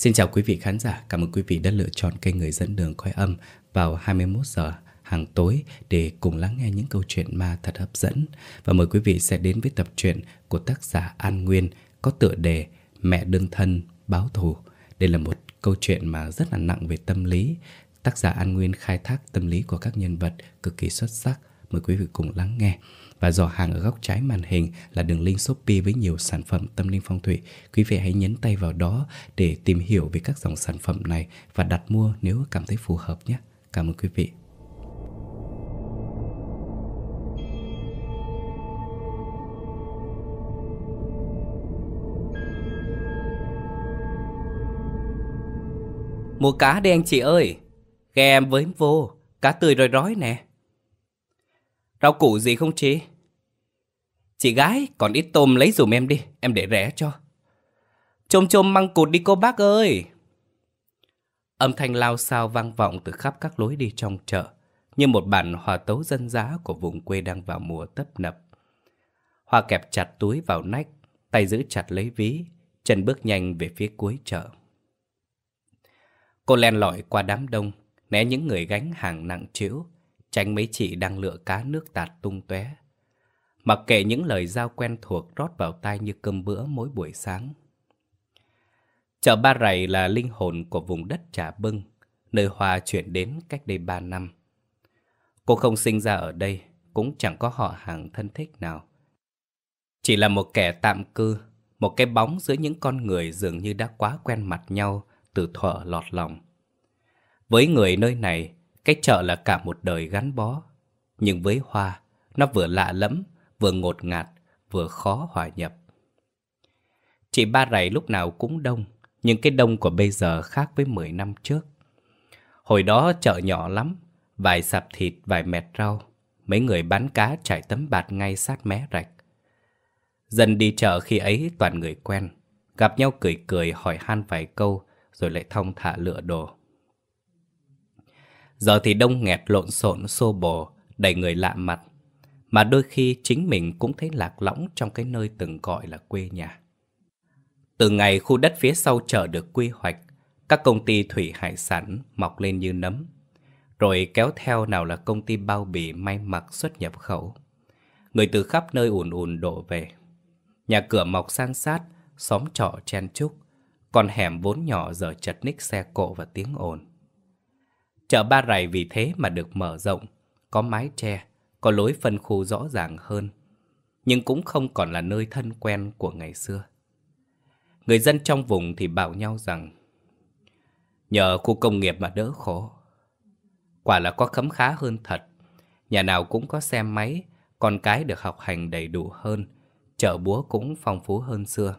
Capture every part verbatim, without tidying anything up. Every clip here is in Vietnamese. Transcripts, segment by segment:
Xin chào quý vị khán giả, cảm ơn quý vị đã lựa chọn kênh Người Dẫn Đường Coi Âm vào hai mươi mốt giờ hàng tối để cùng lắng nghe những câu chuyện ma thật hấp dẫn. Và mời quý vị sẽ đến với tập truyện của tác giả An Nguyên có tựa đề Mẹ Đơn Thân Báo Thù. Đây là một câu chuyện mà rất là nặng về tâm lý. Tác giả An Nguyên khai thác tâm lý của các nhân vật cực kỳ xuất sắc. Mời quý vị cùng lắng nghe. Và giỏ hàng ở góc trái màn hình là đường link Shopee với nhiều sản phẩm tâm linh phong thủy. Quý vị hãy nhấn tay vào đó để tìm hiểu về các dòng sản phẩm này và đặt mua nếu cảm thấy phù hợp nhé. Cảm ơn quý vị. Mua cá đi anh chị ơi. Ghe em với vô. Cá tươi rồi rói nè. Rau củ gì không chị? Chị gái, còn ít tôm lấy dùm em đi, em để rẻ cho. Chôm chôm măng cụt đi cô bác ơi. Âm thanh lao xao vang vọng từ khắp các lối đi trong chợ, như một bản hòa tấu dân dã của vùng quê đang vào mùa tấp nập. Hoa kẹp chặt túi vào nách, tay giữ chặt lấy ví, chân bước nhanh về phía cuối chợ. Cô len lỏi qua đám đông, né những người gánh hàng nặng trĩu, tránh mấy chị đang lựa cá nước tạt tung tóe. Mặc kệ những lời giao quen thuộc rót vào tai như cơm bữa mỗi buổi sáng. Chợ Ba Rày là linh hồn của vùng đất Trà Bưng, nơi Hoa chuyển đến cách đây ba năm. Cô không sinh ra ở đây, cũng chẳng có họ hàng thân thích nào. Chỉ là một kẻ tạm cư, một cái bóng giữa những con người dường như đã quá quen mặt nhau từ thuở lọt lòng. Với người nơi này, cái chợ là cả một đời gắn bó. Nhưng với Hoa, nó vừa lạ lẫm, vừa ngột ngạt, vừa khó hòa nhập. Chị Ba Rày lúc nào cũng đông, nhưng cái đông của bây giờ khác với mười năm trước. Hồi đó chợ nhỏ lắm, vài sạp thịt, vài mẹt rau, mấy người bán cá trải tấm bạt ngay sát mé rạch. Dân đi chợ khi ấy toàn người quen, gặp nhau cười cười hỏi han vài câu, rồi lại thong thả lựa đồ. Giờ thì đông nghẹt lộn xộn xô bồ, đầy người lạ mặt, mà đôi khi chính mình cũng thấy lạc lõng trong cái nơi từng gọi là quê nhà. Từ ngày khu đất phía sau chợ được quy hoạch, các công ty thủy hải sản mọc lên như nấm, rồi kéo theo nào là công ty bao bì may mặc xuất nhập khẩu. Người từ khắp nơi ùn ùn đổ về. Nhà cửa mọc san sát, xóm trọ chen chúc, con hẻm vốn nhỏ giờ chật ních xe cộ và tiếng ồn. Chợ Ba Rày vì thế mà được mở rộng, có mái che, có lối phân khu rõ ràng hơn, nhưng cũng không còn là nơi thân quen của ngày xưa. Người dân trong vùng thì bảo nhau rằng nhờ khu công nghiệp mà đỡ khổ. Quả là có khấm khá hơn thật, nhà nào cũng có xe máy, con cái được học hành đầy đủ hơn, chợ búa cũng phong phú hơn xưa.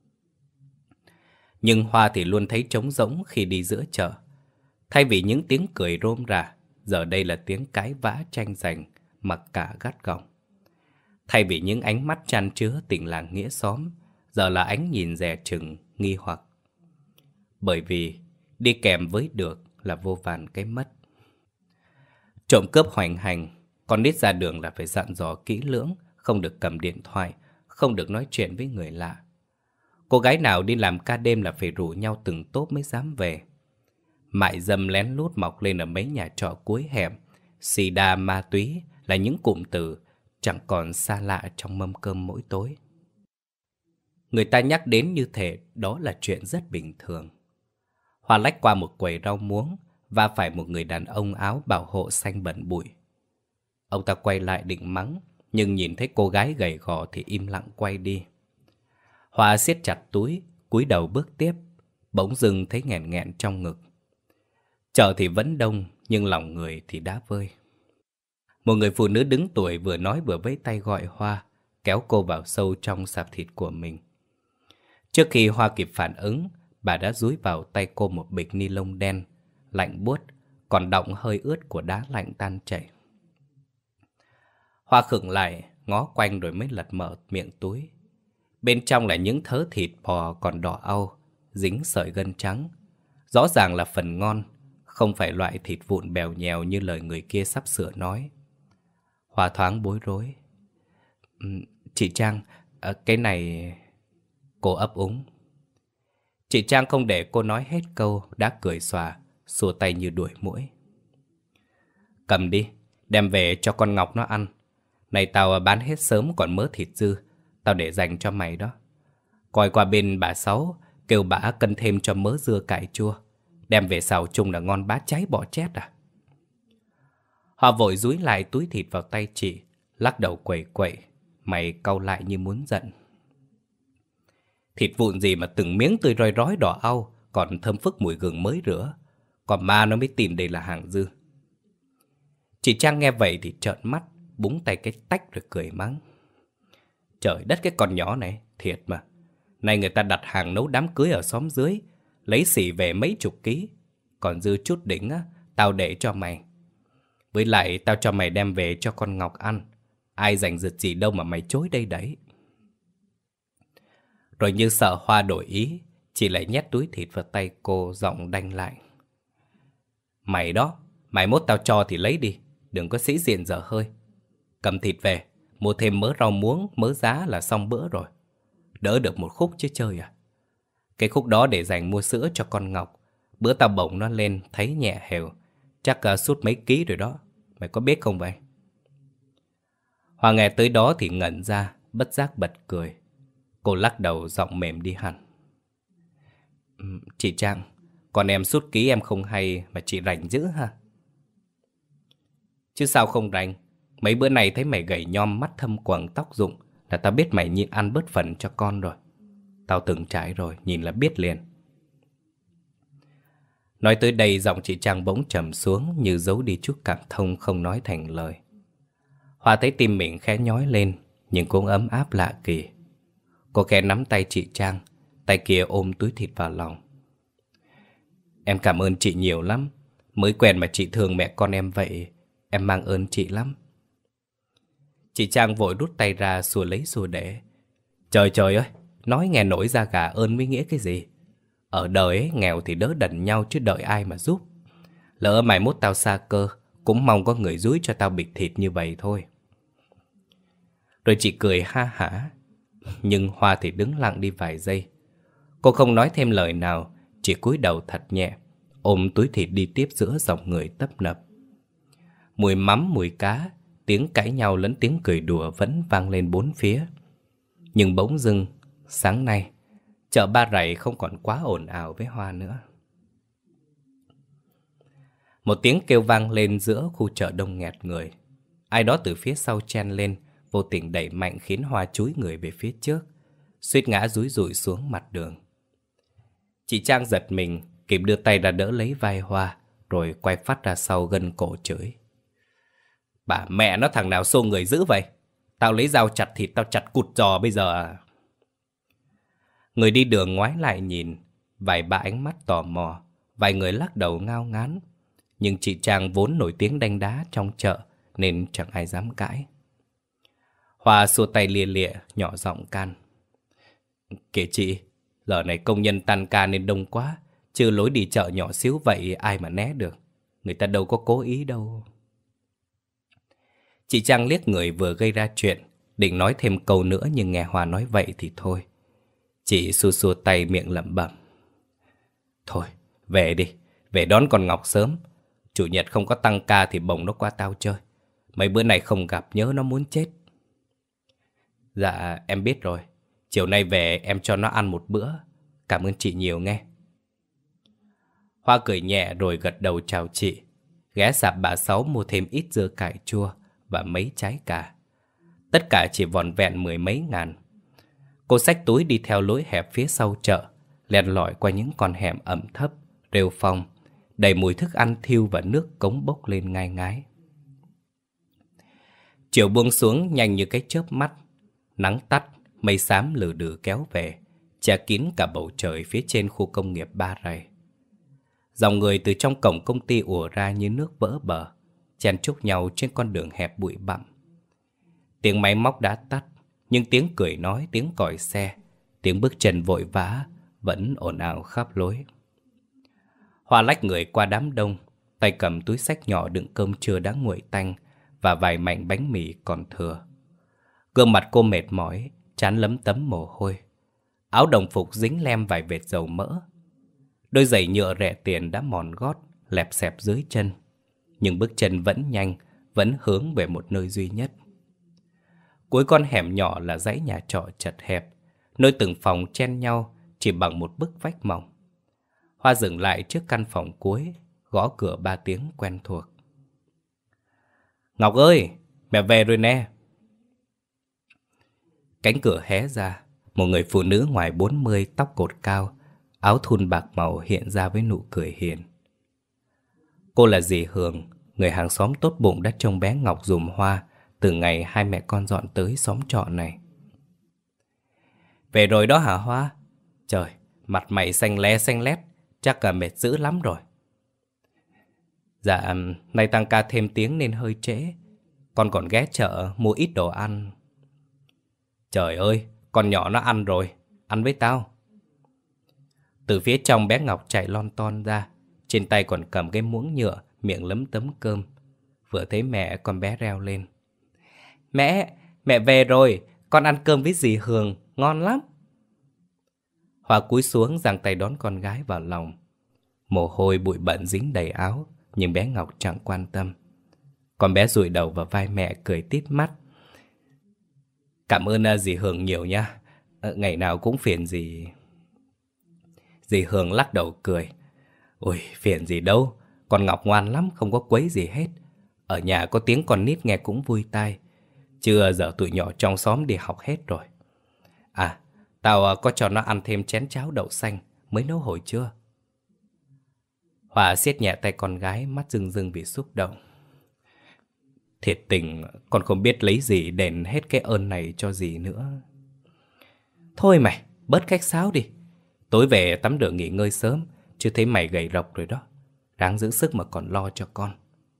Nhưng Hoa thì luôn thấy trống rỗng khi đi giữa chợ. Thay vì những tiếng cười rôm rả, giờ đây là tiếng cãi vã tranh giành, mặc cả gắt gỏng. Thay vì những ánh mắt chan chứa tình làng nghĩa xóm, giờ là ánh nhìn dè chừng, nghi hoặc. Bởi vì đi kèm với được là vô vàn cái mất. Trộm cướp hoành hành, con nít ra đường là phải dặn dò kỹ lưỡng, không được cầm điện thoại, không được nói chuyện với người lạ. Cô gái nào đi làm ca đêm là phải rủ nhau từng tốp mới dám về. Mại dâm lén lút mọc lên ở mấy nhà trọ cuối hẻm, xì đà ma túy là những cụm từ chẳng còn xa lạ trong mâm cơm mỗi tối. Người ta nhắc đến như thể đó là chuyện rất bình thường. Hoa lách qua một quầy rau muống và phải một người đàn ông áo bảo hộ xanh bẩn bụi. Ông ta quay lại định mắng, nhưng nhìn thấy cô gái gầy gò thì im lặng quay đi. Hoa siết chặt túi, cúi đầu bước tiếp, bỗng dưng thấy nghẹn nghẹn trong ngực. Chợ thì vẫn đông, nhưng lòng người thì đã vơi. Một người phụ nữ đứng tuổi vừa nói vừa vẫy tay gọi Hoa, kéo cô vào sâu trong sạp thịt của mình. Trước khi Hoa kịp phản ứng, bà đã dúi vào tay cô một bịch ni lông đen, lạnh buốt, còn đọng hơi ướt của đá lạnh tan chảy. Hoa khựng lại, ngó quanh rồi mới lật mở miệng túi. Bên trong là những thớ thịt bò còn đỏ au, dính sợi gân trắng. Rõ ràng là phần ngon, không phải loại thịt vụn bèo nhèo như lời người kia sắp sửa nói. Hoa thoáng bối rối. Chị Trang, cái này... Cô ấp úng. Chị Trang không để cô nói hết câu đã cười xòa, xua tay như đuổi muỗi. Cầm đi, đem về cho con Ngọc nó ăn. Này tao bán hết sớm còn mớ thịt dư, tao để dành cho mày đó. Coi qua bên bà Sáu, kêu bà cân thêm cho mớ dưa cải chua. Đem về xào chung là ngon bá cháy bọ chét à. Họ vội dúi lại túi thịt vào tay chị, lắc đầu quẩy quậy, mày cau lại như muốn giận. Thịt vụn gì mà từng miếng tươi rói rói đỏ au, còn thơm phức mùi gừng mới rửa. Còn ma nó mới tin đây là hàng dư. Chị Trang nghe vậy thì trợn mắt, búng tay cái tách rồi cười mắng. Trời đất, cái con nhỏ này, thiệt mà. Nay người ta đặt hàng nấu đám cưới ở xóm dưới, lấy xỉ về mấy chục ký. Còn dư chút đỉnh á, tao để cho mày. Với lại tao cho mày đem về cho con Ngọc ăn. Ai rảnh rực gì đâu mà mày chối đây đấy. Rồi như sợ Hoa đổi ý, chị lại nhét túi thịt vào tay cô, giọng đanh lại. Mày đó, mày mốt tao cho thì lấy đi, đừng có sĩ diện dở hơi. Cầm thịt về, mua thêm mớ rau muống, mớ giá là xong bữa rồi. Đỡ được một khúc chứ chơi à. Cái khúc đó để dành mua sữa cho con Ngọc. Bữa tao bổng nó lên thấy nhẹ hều, chắc uh, sút mấy ký rồi đó. Mày có biết không vậy? Hoa nghe tới đó thì ngẩn ra, bất giác bật cười. Cô lắc đầu giọng mềm đi hẳn. Chị Trang, con em sút ký em không hay mà chị rảnh dữ ha? Chứ sao không rảnh. Mấy bữa này thấy mày gầy nhom, mắt thâm quầng, tóc rụng là tao biết mày nhịn ăn bớt phần cho con rồi. Tao từng trải rồi, nhìn là biết liền. Nói tới đây giọng chị Trang bỗng trầm xuống, như giấu đi chút cảm thông không nói thành lời. Hoa thấy tim mình khẽ nhói lên, nhưng cũng ấm áp lạ kỳ. Cô khẽ nắm tay chị Trang, tay kia ôm túi thịt vào lòng. Em cảm ơn chị nhiều lắm. Mới quen mà chị thương mẹ con em vậy. Em mang ơn chị lắm. Chị Trang vội rút tay ra xua lấy xua để. Trời trời ơi, nói nghe nổi da gà ơn mới nghĩa cái gì. Ở đời ấy, nghèo thì đỡ đần nhau chứ đợi ai mà giúp. Lỡ mày mốt tao xa cơ, cũng mong có người dúi cho tao bịch thịt như vậy thôi. Rồi chị cười ha hả. Nhưng Hoa thì đứng lặng đi vài giây. Cô không nói thêm lời nào, chỉ cúi đầu thật nhẹ, ôm túi thịt đi tiếp giữa dòng người tấp nập. Mùi mắm, mùi cá, tiếng cãi nhau lẫn tiếng cười đùa vẫn vang lên bốn phía. Nhưng bỗng dưng, sáng nay, chợ Ba Rày không còn quá ồn ào với Hoa nữa. Một tiếng kêu vang lên giữa khu chợ đông nghẹt người. Ai đó từ phía sau chen lên, vô tình đẩy mạnh khiến Hoa chúi người về phía trước, suýt ngã dúi dụi xuống mặt đường. Chị Trang giật mình, kịp đưa tay ra đỡ lấy vai Hoa, rồi quay phát ra sau gân cổ chửi. Bà mẹ nó, thằng nào xô người dữ vậy? Tao lấy dao chặt thịt tao chặt cụt giò bây giờ à? Người đi đường ngoái lại nhìn, vài ba ánh mắt tò mò, vài người lắc đầu ngao ngán. Nhưng chị Trang vốn nổi tiếng đanh đá trong chợ nên chẳng ai dám cãi. Hoa xua tay lia lịa, nhỏ giọng can. Kể chị, giờ này công nhân tan ca nên đông quá, chứ lối đi chợ nhỏ xíu vậy ai mà né được. Người ta đâu có cố ý đâu. Chị Trang liếc người vừa gây ra chuyện, định nói thêm câu nữa nhưng nghe Hoa nói vậy thì thôi. Chị xua xua tay miệng lẩm bẩm. Thôi, về đi, về đón con Ngọc sớm. Chủ nhật không có tăng ca thì bồng nó qua tao chơi. Mấy bữa này không gặp nhớ nó muốn chết. Dạ, em biết rồi. Chiều nay về em cho nó ăn một bữa. Cảm ơn chị nhiều nghe. Hoa cười nhẹ rồi gật đầu chào chị. Ghé sạp bà Sáu mua thêm ít dưa cải chua và mấy trái cà. Tất cả chỉ vỏn vẹn mười mấy ngàn. Cô xách túi đi theo lối hẹp phía sau chợ, len lỏi qua những con hẻm ẩm thấp, rêu phong, đầy mùi thức ăn thiêu và nước cống bốc lên ngai ngái. Chiều buông xuống nhanh như cái chớp mắt. Nắng tắt, mây xám lừ đừ kéo về, che kín cả bầu trời phía trên khu công nghiệp Ba Rày. Dòng người từ trong cổng công ty ùa ra như nước vỡ bờ, chen chúc nhau trên con đường hẹp bụi bặm. Tiếng máy móc đã tắt, nhưng tiếng cười nói, tiếng còi xe, tiếng bước chân vội vã vẫn ồn ào khắp lối. Hoa lách người qua đám đông, tay cầm túi xách nhỏ đựng cơm trưa đã nguội tanh và vài mảnh bánh mì còn thừa. Gương mặt cô mệt mỏi, trán lấm tấm mồ hôi. Áo đồng phục dính lem vài vệt dầu mỡ, Đôi giày nhựa rẻ tiền đã mòn gót, lẹp xẹp dưới chân. Nhưng bước chân vẫn nhanh, vẫn hướng về một nơi duy nhất. Cuối con hẻm nhỏ là dãy nhà trọ chật hẹp, nơi từng phòng chen nhau chỉ bằng một bức vách mỏng. Hoa dừng lại trước căn phòng cuối, gõ cửa ba tiếng quen thuộc. Ngọc ơi, mẹ về rồi nè. Cánh cửa hé ra, một người phụ nữ ngoài bốn mươi, tóc cột cao, áo thun bạc màu hiện ra với nụ cười hiền. Cô là dì Hường, người hàng xóm tốt bụng đã trông bé Ngọc giùm Hoa từ ngày hai mẹ con dọn tới xóm trọ này. Về rồi đó hả Hoa? Trời, mặt mày xanh le xanh lét, chắc cả mệt dữ lắm rồi. Dạ, nay tăng ca thêm tiếng nên hơi trễ. Con còn ghé chợ mua ít đồ ăn. Trời ơi, con nhỏ nó ăn rồi, ăn với tao. Từ phía trong bé Ngọc chạy lon ton ra, trên tay còn cầm cái muỗng nhựa, miệng lấm tấm cơm. Vừa thấy mẹ, con bé reo lên. Mẹ, mẹ về rồi, con ăn cơm với dì Hường, ngon lắm. Hoa cúi xuống giang tay đón con gái vào lòng. Mồ hôi bụi bẩn dính đầy áo, nhưng bé Ngọc chẳng quan tâm. Con bé dụi đầu vào vai mẹ cười tít mắt. Cảm ơn dì Hường nhiều nha, ngày nào cũng phiền dì. Dì Hường lắc đầu cười. Ôi, phiền gì đâu, con Ngọc ngoan lắm, không có quấy gì hết. Ở nhà có tiếng con nít nghe cũng vui tai. Chưa giờ tụi nhỏ trong xóm đi học hết rồi. À, tao có cho nó ăn thêm chén cháo đậu xanh mới nấu hồi trưa. Hòa siết nhẹ tay con gái, mắt rưng rưng vì xúc động. Thiệt tình, con không biết lấy gì đền hết cái ơn này cho dì nữa. Thôi mày, bớt khách sáo đi. Tối về tắm rửa nghỉ ngơi sớm, chứ thấy mày gầy rộc rồi đó. Ráng giữ sức mà còn lo cho con.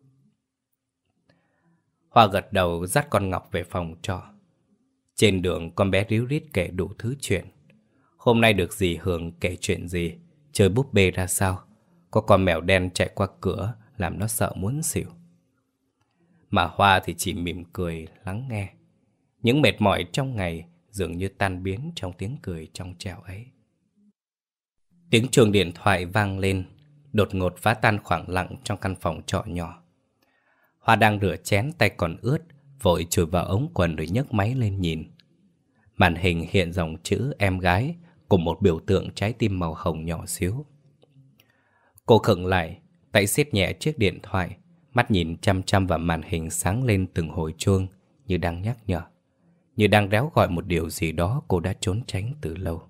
Hoa gật đầu dắt con Ngọc về phòng trọ. Trên đường con bé ríu rít kể đủ thứ chuyện. Hôm nay được dì Hường kể chuyện gì, chơi búp bê ra sao, có con mèo đen chạy qua cửa làm nó sợ muốn xỉu. Mà Hoa thì chỉ mỉm cười lắng nghe. Những mệt mỏi trong ngày dường như tan biến trong tiếng cười trong trẻo ấy. Tiếng chuông điện thoại vang lên, đột ngột phá tan khoảng lặng trong căn phòng trọ nhỏ. Hoa đang rửa chén, tay còn ướt, vội chùi vào ống quần rồi nhấc máy lên nhìn. Màn hình hiện dòng chữ em gái cùng một biểu tượng trái tim màu hồng nhỏ xíu. Cô khựng lại, tay siết nhẹ chiếc điện thoại, mắt nhìn chăm chăm vào màn hình sáng lên từng hồi chuông, như đang nhắc nhở, như đang réo gọi một điều gì đó cô đã trốn tránh từ lâu.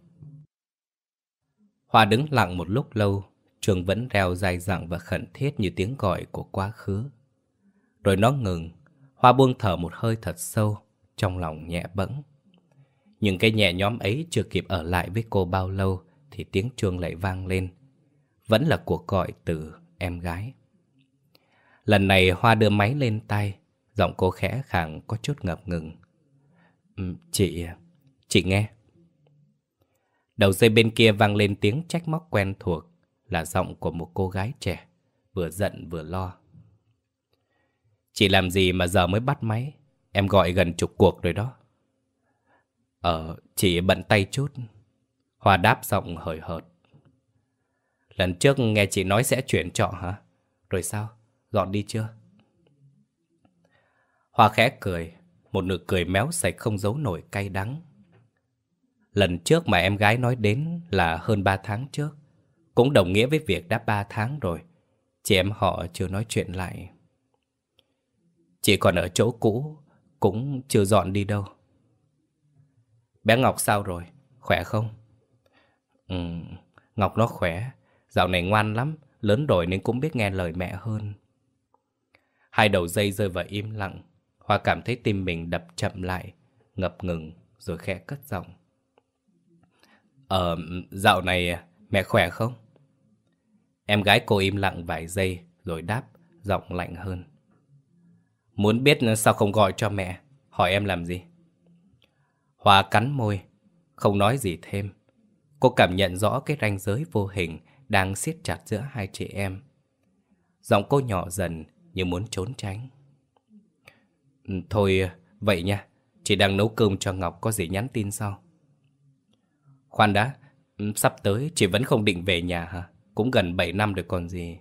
Hoa đứng lặng một lúc lâu, chuông vẫn reo dai dẳng và khẩn thiết như tiếng gọi của quá khứ. Rồi nó ngừng, Hoa buông thở một hơi thật sâu, trong lòng nhẹ bẫng. Nhưng cái nhẹ nhõm ấy chưa kịp ở lại với cô bao lâu thì tiếng chuông lại vang lên. Vẫn là cuộc gọi từ em gái. Lần này Hoa đưa máy lên tay, giọng cô khẽ khàng có chút ngập ngừng. Ừ, chị... chị nghe. Đầu dây bên kia vang lên tiếng trách móc quen thuộc, là giọng của một cô gái trẻ, vừa giận vừa lo. Chị làm gì mà giờ mới bắt máy? Em gọi gần chục cuộc rồi đó. Ờ, chị bận tay chút. Hoa đáp giọng hời hợt. Lần trước nghe chị nói sẽ chuyển trọ hả? Rồi sao? Dọn đi chưa? Hoa khẽ cười, một nụ cười méo sạch không giấu nổi cay đắng. Lần trước mà em gái nói đến là hơn ba tháng trước, cũng đồng nghĩa với việc đã ba tháng rồi. Chị em họ chưa nói chuyện lại. Chị còn ở chỗ cũ, cũng chưa dọn đi đâu. Bé Ngọc sao rồi? Khỏe không? Ừ, Ngọc nó khỏe. Dạo này ngoan lắm, lớn rồi nên cũng biết nghe lời mẹ hơn. Hai đầu dây rơi vào im lặng. Hoa cảm thấy tim mình đập chậm lại, ngập ngừng rồi khẽ cất giọng. Ờ, dạo này mẹ khỏe không? Em gái cô im lặng vài giây rồi đáp, giọng lạnh hơn. Muốn biết sao không gọi cho mẹ? Hỏi em làm gì? Hoa cắn môi, không nói gì thêm. Cô cảm nhận rõ cái ranh giới vô hình đang siết chặt giữa hai chị em. Giọng cô nhỏ dần như muốn trốn tránh. Thôi, vậy nha. Chị đang nấu cơm cho Ngọc, có gì nhắn tin sau. Khoan đã, sắp tới chị vẫn không định về nhà hả? cũng gần bảy năm rồi còn gì.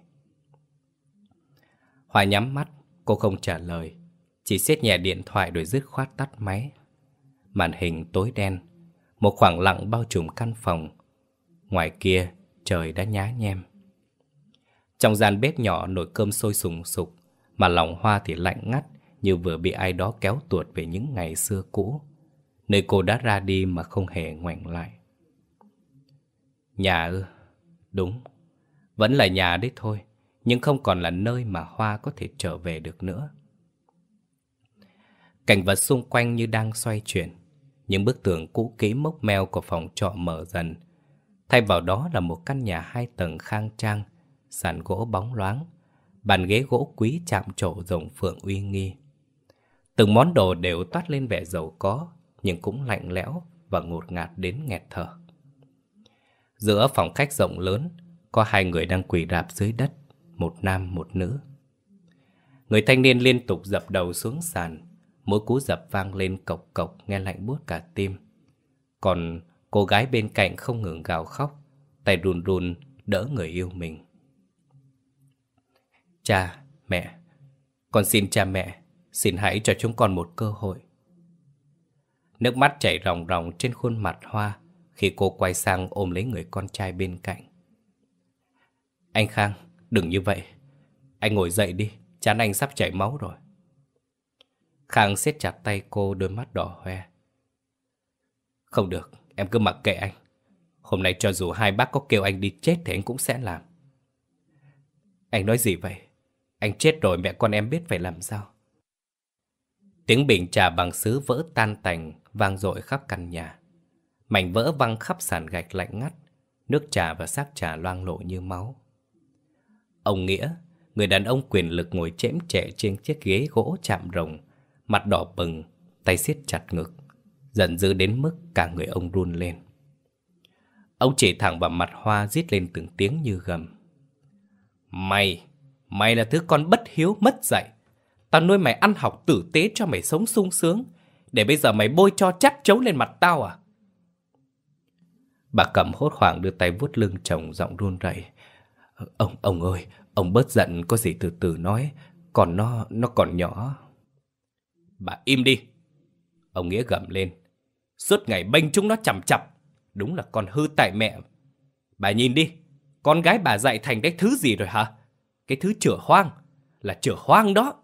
Hoa nhắm mắt, cô không trả lời, chỉ siết nhẹ điện thoại rồi dứt khoát tắt máy. Màn hình tối đen, một khoảng lặng bao trùm căn phòng. Ngoài kia, trời đã nhá nhem. Trong gian bếp nhỏ nồi cơm sôi sùng sục, mà lòng Hoa thì lạnh ngắt như vừa bị ai đó kéo tuột về những ngày xưa cũ, nơi cô đã ra đi mà không hề ngoảnh lại. Nhà ư? Đúng, vẫn là nhà đấy thôi, nhưng không còn là nơi mà Hoa có thể trở về được nữa. Cảnh vật xung quanh như đang xoay chuyển. Những bức tường cũ kỹ mốc meo của phòng trọ mở dần. Thay vào đó là một căn nhà hai tầng khang trang, sàn gỗ bóng loáng, bàn ghế gỗ quý chạm trổ rồng phượng uy nghi. Từng món đồ đều toát lên vẻ giàu có, nhưng cũng lạnh lẽo và ngột ngạt đến nghẹt thở. Giữa phòng khách rộng lớn, có hai người đang quỳ rạp dưới đất, một nam một nữ. Người thanh niên liên tục dập đầu xuống sàn, mỗi cú dập vang lên cộc cộc nghe lạnh buốt cả tim. Còn cô gái bên cạnh không ngừng gào khóc, tay run run đỡ người yêu mình. Cha, mẹ, con xin cha mẹ, xin hãy cho chúng con một cơ hội. Nước mắt chảy ròng ròng trên khuôn mặt Hoa khi cô quay sang ôm lấy người con trai bên cạnh. Anh Khang, đừng như vậy. Anh ngồi dậy đi, trán anh sắp chảy máu rồi. Khang siết chặt tay cô, đôi mắt đỏ hoe. Không được, em cứ mặc kệ anh. Hôm nay cho dù hai bác có kêu anh đi chết thì anh cũng sẽ làm. Anh nói gì vậy? Anh chết rồi mẹ con em biết phải làm sao? Tiếng bình trà bằng sứ vỡ tan tành vang dội khắp căn nhà. Mảnh vỡ văng khắp sàn gạch lạnh ngắt, nước trà và xác trà loang lổ như máu. Ông Nghĩa, người đàn ông quyền lực ngồi chễm chệ trên chiếc ghế gỗ chạm rồng, mặt đỏ bừng, tay siết chặt ngực, giận dữ đến mức cả người ông run lên. Ông chỉ thẳng vào mặt Hoa, rít lên từng tiếng như gầm. Mày, mày là thứ con bất hiếu mất dạy. Tao nuôi mày ăn học tử tế cho mày sống sung sướng, để bây giờ mày bôi cho chát chấu lên mặt tao à? Bà Cẩm hốt hoảng đưa tay vuốt lưng chồng, giọng run rẩy. Ông, ông ơi, ông bớt giận, có gì từ từ nói, còn nó, nó còn nhỏ. Bà im đi. Ông Nghĩa gầm lên. Suốt ngày bênh chúng nó chằm chặp, đúng là con hư tại mẹ. Bà nhìn đi, con gái bà dạy thành cái thứ gì rồi hả? Cái thứ chửa hoang, là chửa hoang đó.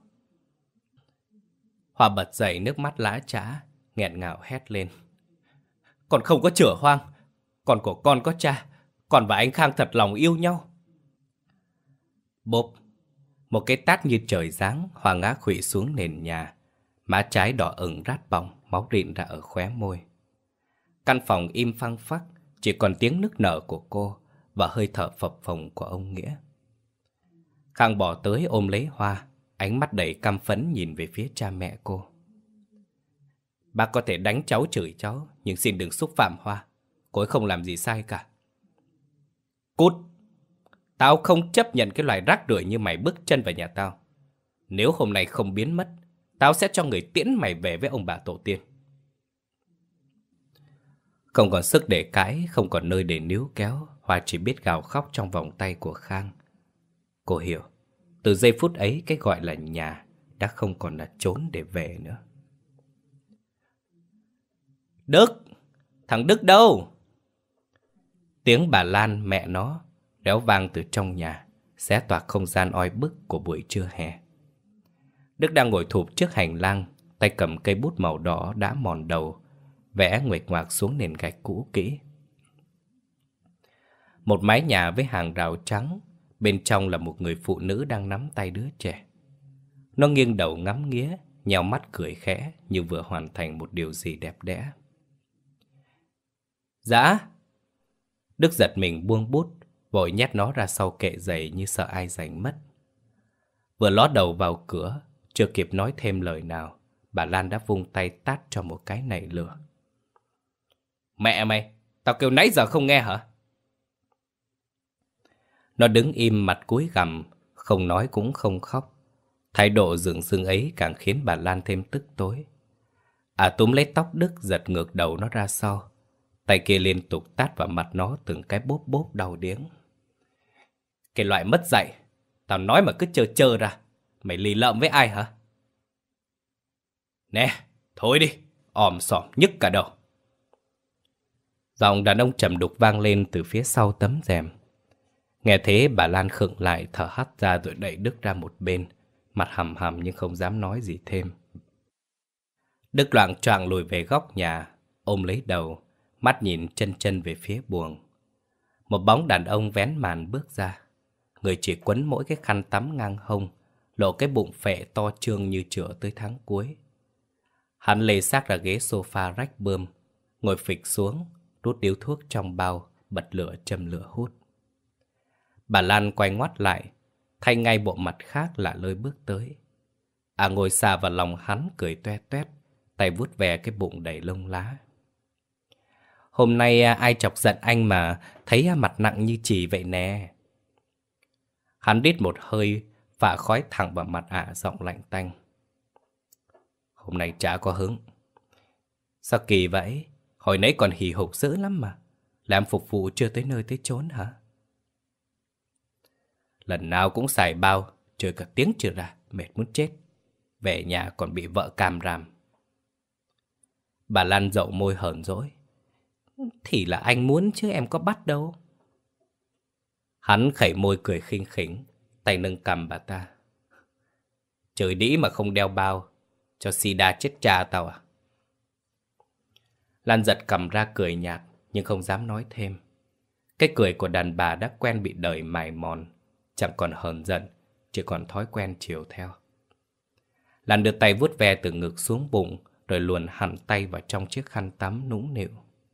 Hoa bật dậy, nước mắt lã chã, nghẹn ngào hét lên. Con không có chửa hoang, con của con có cha, con và anh Khang thật lòng yêu nhau. Bốp, một cái tát như trời giáng, Hoa ngã khuỵu xuống nền nhà, má trái đỏ ửng rát bỏng, máu rịn ra ở khóe môi. Căn phòng im phăng phắc, chỉ còn tiếng nức nở của cô và hơi thở phập phồng của ông Nghĩa. Khang bỏ tới ôm lấy Hoa, ánh mắt đầy căm phẫn nhìn về phía cha mẹ cô. Bác có thể đánh cháu chửi cháu, nhưng xin đừng xúc phạm Hoa. Cô ấy không làm gì sai cả. Cút! Tao không chấp nhận cái loài rác rưởi như mày bước chân vào nhà tao. Nếu hôm nay không biến mất, tao sẽ cho người tiễn mày về với ông bà tổ tiên. Không còn sức để cãi, không còn nơi để níu kéo, Hoa chỉ biết gào khóc trong vòng tay của Khang. Cô hiểu, từ giây phút ấy cái gọi là nhà đã không còn là chốn để về nữa. Đức! Thằng Đức đâu? Tiếng bà Lan mẹ nó réo vang từ trong nhà, xé toạc không gian oi bức của buổi trưa hè. Đức đang ngồi thụp trước hành lang, tay cầm cây bút màu đỏ đã mòn đầu, vẽ nguệch ngoạc xuống nền gạch cũ kỹ. Một mái nhà với hàng rào trắng, bên trong là một người phụ nữ đang nắm tay đứa trẻ. Nó nghiêng đầu ngắm nghía, nheo mắt cười khẽ như vừa hoàn thành một điều gì đẹp đẽ. Dạ? Đức giật mình buông bút, vội nhét nó ra sau kệ giày như sợ ai giành mất. Vừa ló đầu vào cửa, chưa kịp nói thêm lời nào, bà Lan đã vung tay tát cho một cái nảy lửa. Mẹ mày, tao kêu nãy giờ không nghe hả? Nó đứng im mặt cúi gằm, không nói cũng không khóc. Thái độ dửng dưng ấy càng khiến bà Lan thêm tức tối. À túm lấy tóc Đức, giật ngược đầu nó ra sau. Tay kia liên tục tát vào mặt nó từng cái bốp bốp đau điếng. Cái loại mất dạy, tao nói mà cứ chơ chơ ra. Mày lì lợm với ai hả? Nè, thôi đi, òm sòm nhức cả đầu. Giọng đàn ông trầm đục vang lên từ phía sau tấm rèm. Nghe thế bà Lan khựng lại, thở hắt ra rồi đẩy Đức ra một bên, mặt hầm hầm nhưng không dám nói gì thêm. Đức loạng choạng lùi về góc nhà, ôm lấy đầu, mắt nhìn chân chân về phía buồng. Một bóng đàn ông vén màn bước ra. Người chỉ quấn mỗi cái khăn tắm ngang hông, lộ cái bụng phệ to trương như chữa tới tháng cuối. Hắn lê xác ra ghế sofa rách bươm, ngồi phịch xuống, rút điếu thuốc trong bao, bật lửa châm lửa hút. Bà Lan quay ngoắt lại, thay ngay bộ mặt khác lạ lơi bước tới. À ngồi xà vào lòng hắn cười toe toét, tay vuốt ve cái bụng đầy lông lá. Hôm nay ai chọc giận anh mà thấy mặt nặng như chì vậy nè. Hắn rít một hơi, phả khói thẳng vào mặt ả, giọng lạnh tanh. Hôm nay chả có hứng. Sao kỳ vậy? Hồi nãy còn hì hục dữ lắm mà. Làm phục vụ chưa tới nơi tới chốn hả? Lần nào cũng xài bao, chơi cả tiếng chưa ra, mệt muốn chết. Về nhà còn bị vợ càm ràm. Bà Lan dậu môi hờn dỗi. Thì là anh muốn chứ em có bắt đâu. Hắn khẩy môi cười khinh khỉnh, tay nâng cằm bà ta. Trời đĩ mà không đeo bao, cho sida chết cha tao à? Lan giật cầm ra cười nhạt, nhưng không dám nói thêm. Cái cười của đàn bà đã quen bị đời mài mòn, chẳng còn hờn giận, chỉ còn thói quen chiều theo. Lan đưa tay vuốt ve từ ngực xuống bụng, rồi luồn hẳn tay vào trong chiếc khăn tắm nũng nịu.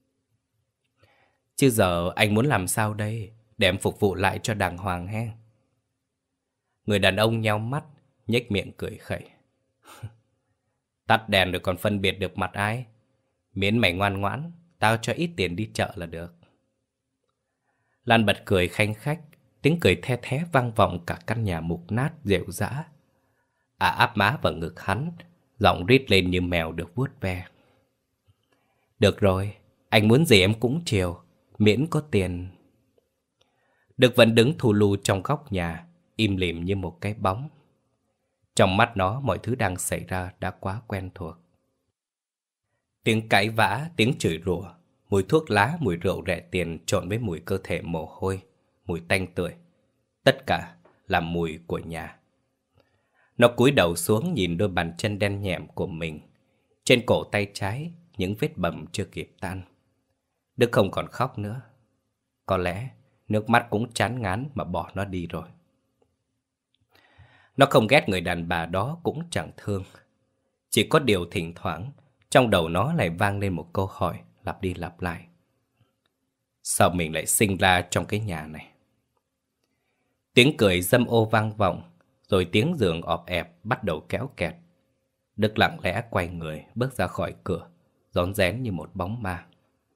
Chứ giờ anh muốn làm sao đây, để em phục vụ lại cho đàng hoàng hen. Người đàn ông nheo mắt, nhếch miệng cười khẩy. Tắt đèn rồi còn phân biệt được mặt ai? Miễn mày ngoan ngoãn, tao cho ít tiền đi chợ là được. Lan bật cười khanh khách, tiếng cười the thé vang vọng cả căn nhà mục nát rệu rã. À áp má vào ngực hắn, giọng rít lên như mèo được vuốt ve. Được rồi, anh muốn gì em cũng chiều, miễn có tiền. Đức vẫn đứng thù lù trong góc nhà, im lìm như một cái bóng. Trong mắt nó mọi thứ đang xảy ra đã quá quen thuộc. Tiếng cãi vã, tiếng chửi rủa, mùi thuốc lá, mùi rượu rẻ tiền trộn với mùi cơ thể mồ hôi, mùi tanh tưởi. Tất cả là mùi của nhà. Nó cúi đầu xuống nhìn đôi bàn chân đen nhẹm của mình. Trên cổ tay trái, những vết bầm chưa kịp tan. Đức không còn khóc nữa. Có lẽ nước mắt cũng chán ngán mà bỏ nó đi rồi. Nó không ghét người đàn bà đó, cũng chẳng thương. Chỉ có điều thỉnh thoảng trong đầu nó lại vang lên một câu hỏi lặp đi lặp lại. Sao mình lại sinh ra trong cái nhà này? Tiếng cười dâm ô vang vọng, rồi tiếng giường ọp ẹp bắt đầu kéo kẹt. Đức lặng lẽ quay người bước ra khỏi cửa, rón rén như một bóng ma.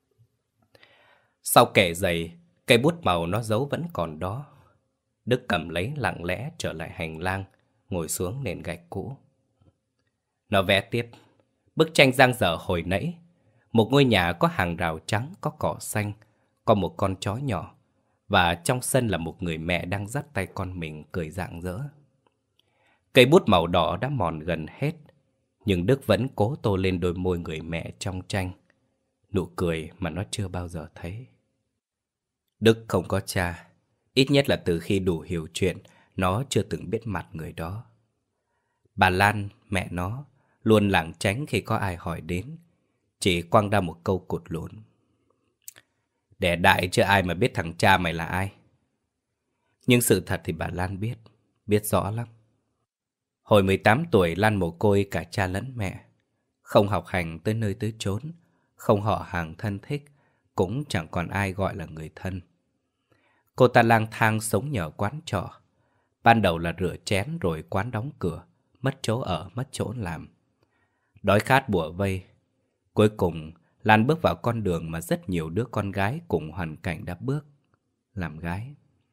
Sau kệ giày, cây bút màu nó giấu vẫn còn đó. Đức cầm lấy lặng lẽ trở lại hành lang, ngồi xuống nền gạch cũ. Nó vẽ tiếp. Bức tranh dang dở hồi nãy. Một ngôi nhà có hàng rào trắng, có cỏ xanh, có một con chó nhỏ. Và trong sân là một người mẹ đang dắt tay con mình cười rạng rỡ. Cây bút màu đỏ đã mòn gần hết, nhưng Đức vẫn cố tô lên đôi môi người mẹ trong tranh. Nụ cười mà nó chưa bao giờ thấy. Đức không có cha. Ít nhất là từ khi đủ hiểu chuyện, nó chưa từng biết mặt người đó. Bà Lan, mẹ nó, luôn lảng tránh khi có ai hỏi đến, chỉ quăng ra một câu cụt lún. Đẻ đại chứ ai mà biết thằng cha mày là ai. Nhưng sự thật thì bà Lan biết, biết rõ lắm. Hồi mười tám tuổi Lan mồ côi cả cha lẫn mẹ. Không học hành tới nơi tới chốn, không họ hàng thân thích, cũng chẳng còn ai gọi là người thân. Cô ta lang thang sống nhờ quán trọ. Ban đầu là rửa chén rồi quán đóng cửa, mất chỗ ở, mất chỗ làm. Đói khát bủa vây. Cuối cùng Lan bước vào con đường mà rất nhiều đứa con gái cùng hoàn cảnh đã bước, làm gái.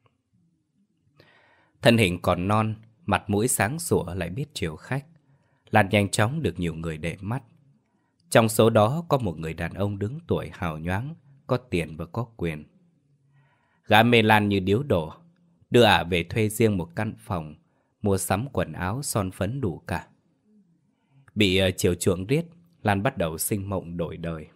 Thân hình còn non, mặt mũi sáng sủa lại biết chiều khách. Lan nhanh chóng được nhiều người để mắt. Trong số đó có một người đàn ông đứng tuổi hào nhoáng, có tiền và có quyền. Gã mê Lan như điếu đổ. đưa ả về thuê riêng một căn phòng, mua sắm quần áo, son phấn đủ cả. Bị uh, chiều chuộng riết, Lan bắt đầu sinh mộng đổi đời.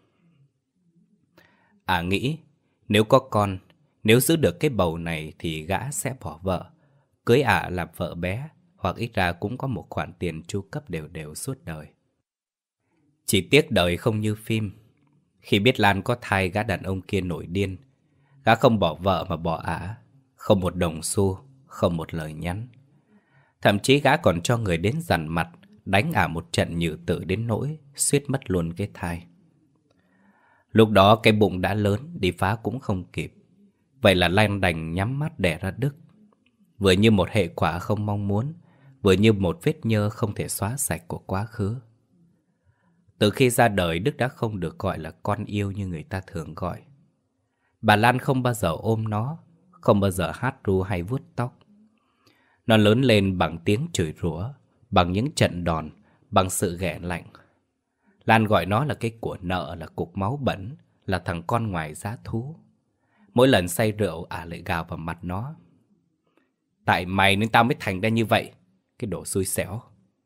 Ả nghĩ nếu có con, nếu giữ được cái bầu này thì gã sẽ bỏ vợ, cưới ả làm vợ bé, hoặc ít ra cũng có một khoản tiền chu cấp đều đều suốt đời. Chỉ tiếc đời không như phim. Khi biết Lan có thai, gã đàn ông kia nổi điên. Gã không bỏ vợ mà bỏ ả, không một đồng xu, không một lời nhắn. Thậm chí gã còn cho người đến dằn mặt, đánh ả một trận nhử tử đến nỗi suýt mất luôn cái thai. Lúc đó cái bụng đã lớn, đi phá cũng không kịp. Vậy là Lan đành nhắm mắt đẻ ra Đức. Vừa như một hệ quả không mong muốn, vừa như một vết nhơ không thể xóa sạch của quá khứ. Từ khi ra đời, Đức đã không được gọi là con yêu như người ta thường gọi. Bà Lan không bao giờ ôm nó, không bao giờ hát ru hay vuốt tóc. Nó lớn lên bằng tiếng chửi rủa, bằng những trận đòn, bằng sự ghẻ lạnh. Lan gọi nó là cái của nợ, là cục máu bẩn, là thằng con ngoài giá thú. Mỗi lần say rượu, ả lại gào vào mặt nó: tại mày nên tao mới thành ra như vậy, cái đồ xui xẻo.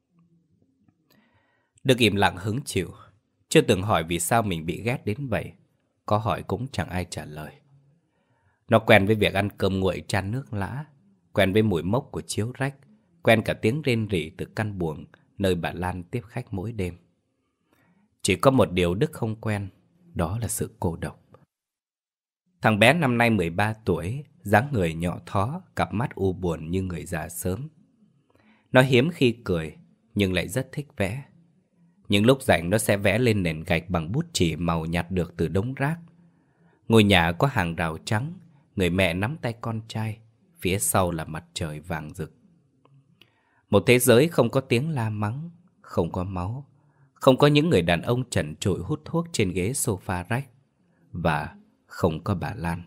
Đức im lặng hứng chịu, chưa từng hỏi vì sao mình bị ghét đến vậy. Có hỏi cũng chẳng ai trả lời. Nó quen với việc ăn cơm nguội chan nước lã, quen với mùi mốc của chiếu rách, quen cả tiếng rên rỉ từ căn buồng nơi bà Lan tiếp khách mỗi đêm. Chỉ có một điều Đức không quen, đó là sự cô độc. Thằng bé năm nay mười ba tuổi, dáng người nhỏ thó, cặp mắt u buồn như người già sớm. Nó hiếm khi cười, nhưng lại rất thích vẽ. Những lúc rảnh nó sẽ vẽ lên nền gạch bằng bút chì màu nhặt được từ đống rác. Ngôi nhà có hàng rào trắng, người mẹ nắm tay con trai, phía sau là mặt trời vàng rực. Một thế giới không có tiếng la mắng, không có máu, không có những người đàn ông trần trụi hút thuốc trên ghế sofa rách, và không có bà Lan.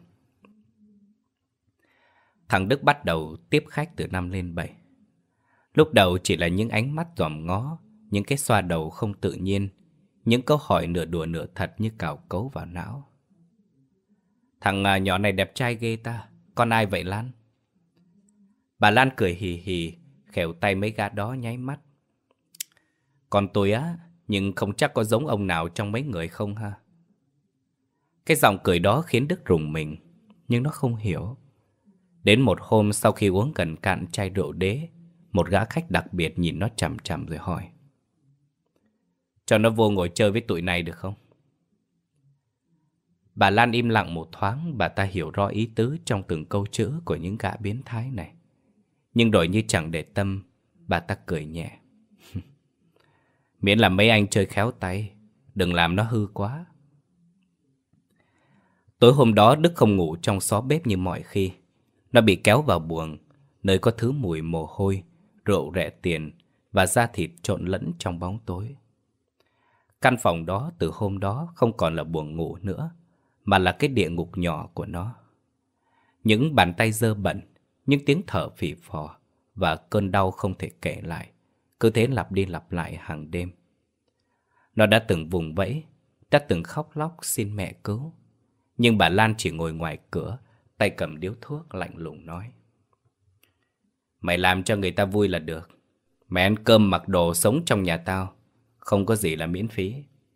Thằng Đức bắt đầu tiếp khách từ năm lên bảy. Lúc đầu chỉ là những ánh mắt dòm ngó, những cái xoa đầu không tự nhiên, những câu hỏi nửa đùa nửa thật như cào cấu vào não. Thằng à, nhỏ này đẹp trai ghê ta, con ai vậy Lan? Bà Lan cười hì hì, khều tay mấy gã đó nháy mắt. Con tôi á, nhưng không chắc có giống ông nào trong mấy người không ha? Cái giọng cười đó khiến Đức rùng mình, nhưng nó không hiểu. Đến một hôm sau khi uống gần cạn chai rượu đế, một gã khách đặc biệt nhìn nó chằm chằm rồi hỏi: cho nó vô ngồi chơi với tụi này được không? Bà Lan im lặng một thoáng, bà ta hiểu rõ ý tứ trong từng câu chữ của những gã biến thái này. Nhưng rồi như chẳng để tâm, bà ta cười nhẹ. Miễn là mấy anh chơi khéo tay, đừng làm nó hư quá. Tối hôm đó Đức không ngủ trong xó bếp như mọi khi. Nó bị kéo vào buồng, nơi có thứ mùi mồ hôi, rượu rẻ tiền và da thịt trộn lẫn trong bóng tối. Căn phòng đó từ hôm đó không còn là buồng ngủ nữa, mà là cái địa ngục nhỏ của nó. Những bàn tay dơ bẩn, những tiếng thở phì phò và cơn đau không thể kể lại, cứ thế lặp đi lặp lại hàng đêm. Nó đã từng vùng vẫy, đã từng khóc lóc xin mẹ cứu. Nhưng bà Lan chỉ ngồi ngoài cửa, tay cầm điếu thuốc lạnh lùng nói: mày làm cho người ta vui là được. Mày ăn cơm mặc đồ sống trong nhà tao, không có gì là miễn phí.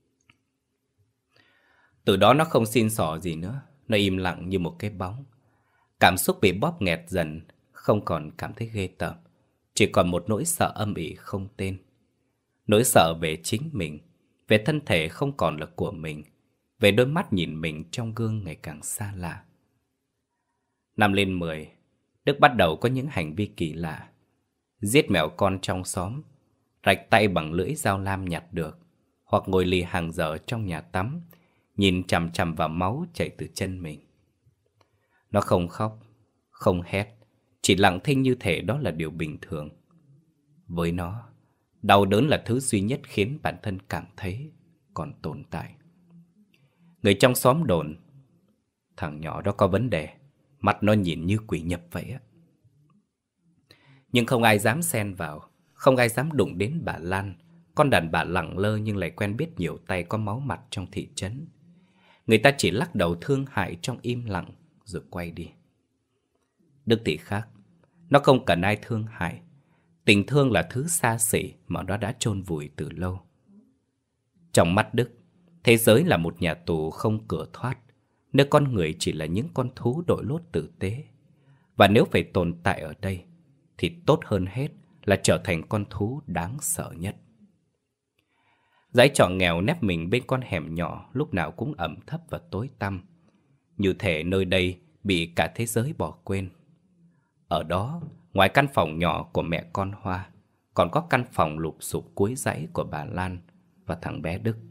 Từ đó nó không xin xỏ gì nữa. Nó im lặng như một cái bóng. Cảm xúc bị bóp nghẹt dần, không còn cảm thấy ghê tởm, chỉ còn một nỗi sợ âm ỉ không tên. Nỗi sợ về chính mình, về thân thể không còn là của mình, về đôi mắt nhìn mình trong gương ngày càng xa lạ. Năm lên mười, Đức bắt đầu có những hành vi kỳ lạ. Giết mèo con trong xóm, rạch tay bằng lưỡi dao lam nhặt được, hoặc ngồi lì hàng giờ trong nhà tắm, nhìn chằm chằm vào máu chảy từ chân mình. Nó không khóc, không hét, chỉ lặng thinh như thể đó là điều bình thường. Với nó, đau đớn là thứ duy nhất khiến bản thân cảm thấy còn tồn tại. Người trong xóm đồn thằng nhỏ đó có vấn đề, mắt nó nhìn như quỷ nhập vậy á. Nhưng không ai dám xen vào, không ai dám đụng đến bà Lan, con đàn bà lẳng lơ nhưng lại quen biết nhiều tay có máu mặt trong thị trấn. Người ta chỉ lắc đầu thương hại trong im lặng rồi quay đi. Đức thì khác, Nó không cần ai thương hại. Tình thương là thứ xa xỉ mà nó đã chôn vùi từ lâu. Trong mắt Đức, thế giới là một nhà tù không cửa thoát, nơi con người chỉ là những con thú đội lốt tử tế. Và nếu phải tồn tại ở đây, thì tốt hơn hết là trở thành con thú đáng sợ nhất. Dãy trọ nghèo nép mình bên con hẻm nhỏ lúc nào cũng ẩm thấp và tối tăm, như thể nơi đây bị cả thế giới bỏ quên. Ở đó, ngoài căn phòng nhỏ của mẹ con Hoa, còn có căn phòng lụp xụp cuối dãy của bà Lan và thằng bé Đức.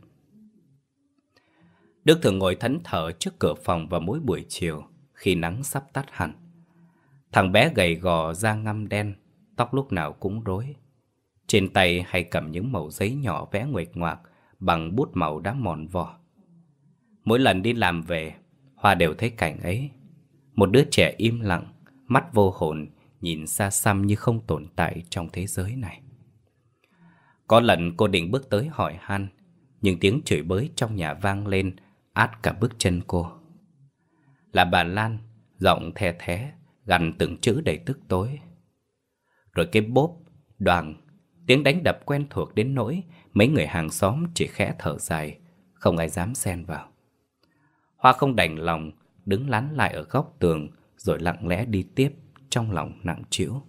Đức thường ngồi thẫn thờ trước cửa phòng vào mỗi buổi chiều khi nắng sắp tắt hẳn. Thằng bé gầy gò da ngăm đen, tóc lúc nào cũng rối. Trên tay hay cầm những mẩu giấy nhỏ vẽ nguệch ngoạc bằng bút màu đã mòn vỏ. Mỗi lần đi làm về, Hoa đều thấy cảnh ấy. Một đứa trẻ im lặng, mắt vô hồn, nhìn xa xăm như không tồn tại trong thế giới này. Có lần cô định bước tới hỏi han, nhưng tiếng chửi bới trong nhà vang lên, át cả bước chân cô. Là bà Lan, giọng the thé, gằn từng chữ đầy tức tối. Rồi cái bốp, đoàng, tiếng đánh đập quen thuộc đến nỗi mấy người hàng xóm chỉ khẽ thở dài, không ai dám xen vào. Hoa không đành lòng, đứng lắn lại ở góc tường, rồi lặng lẽ đi tiếp, trong lòng nặng trĩu.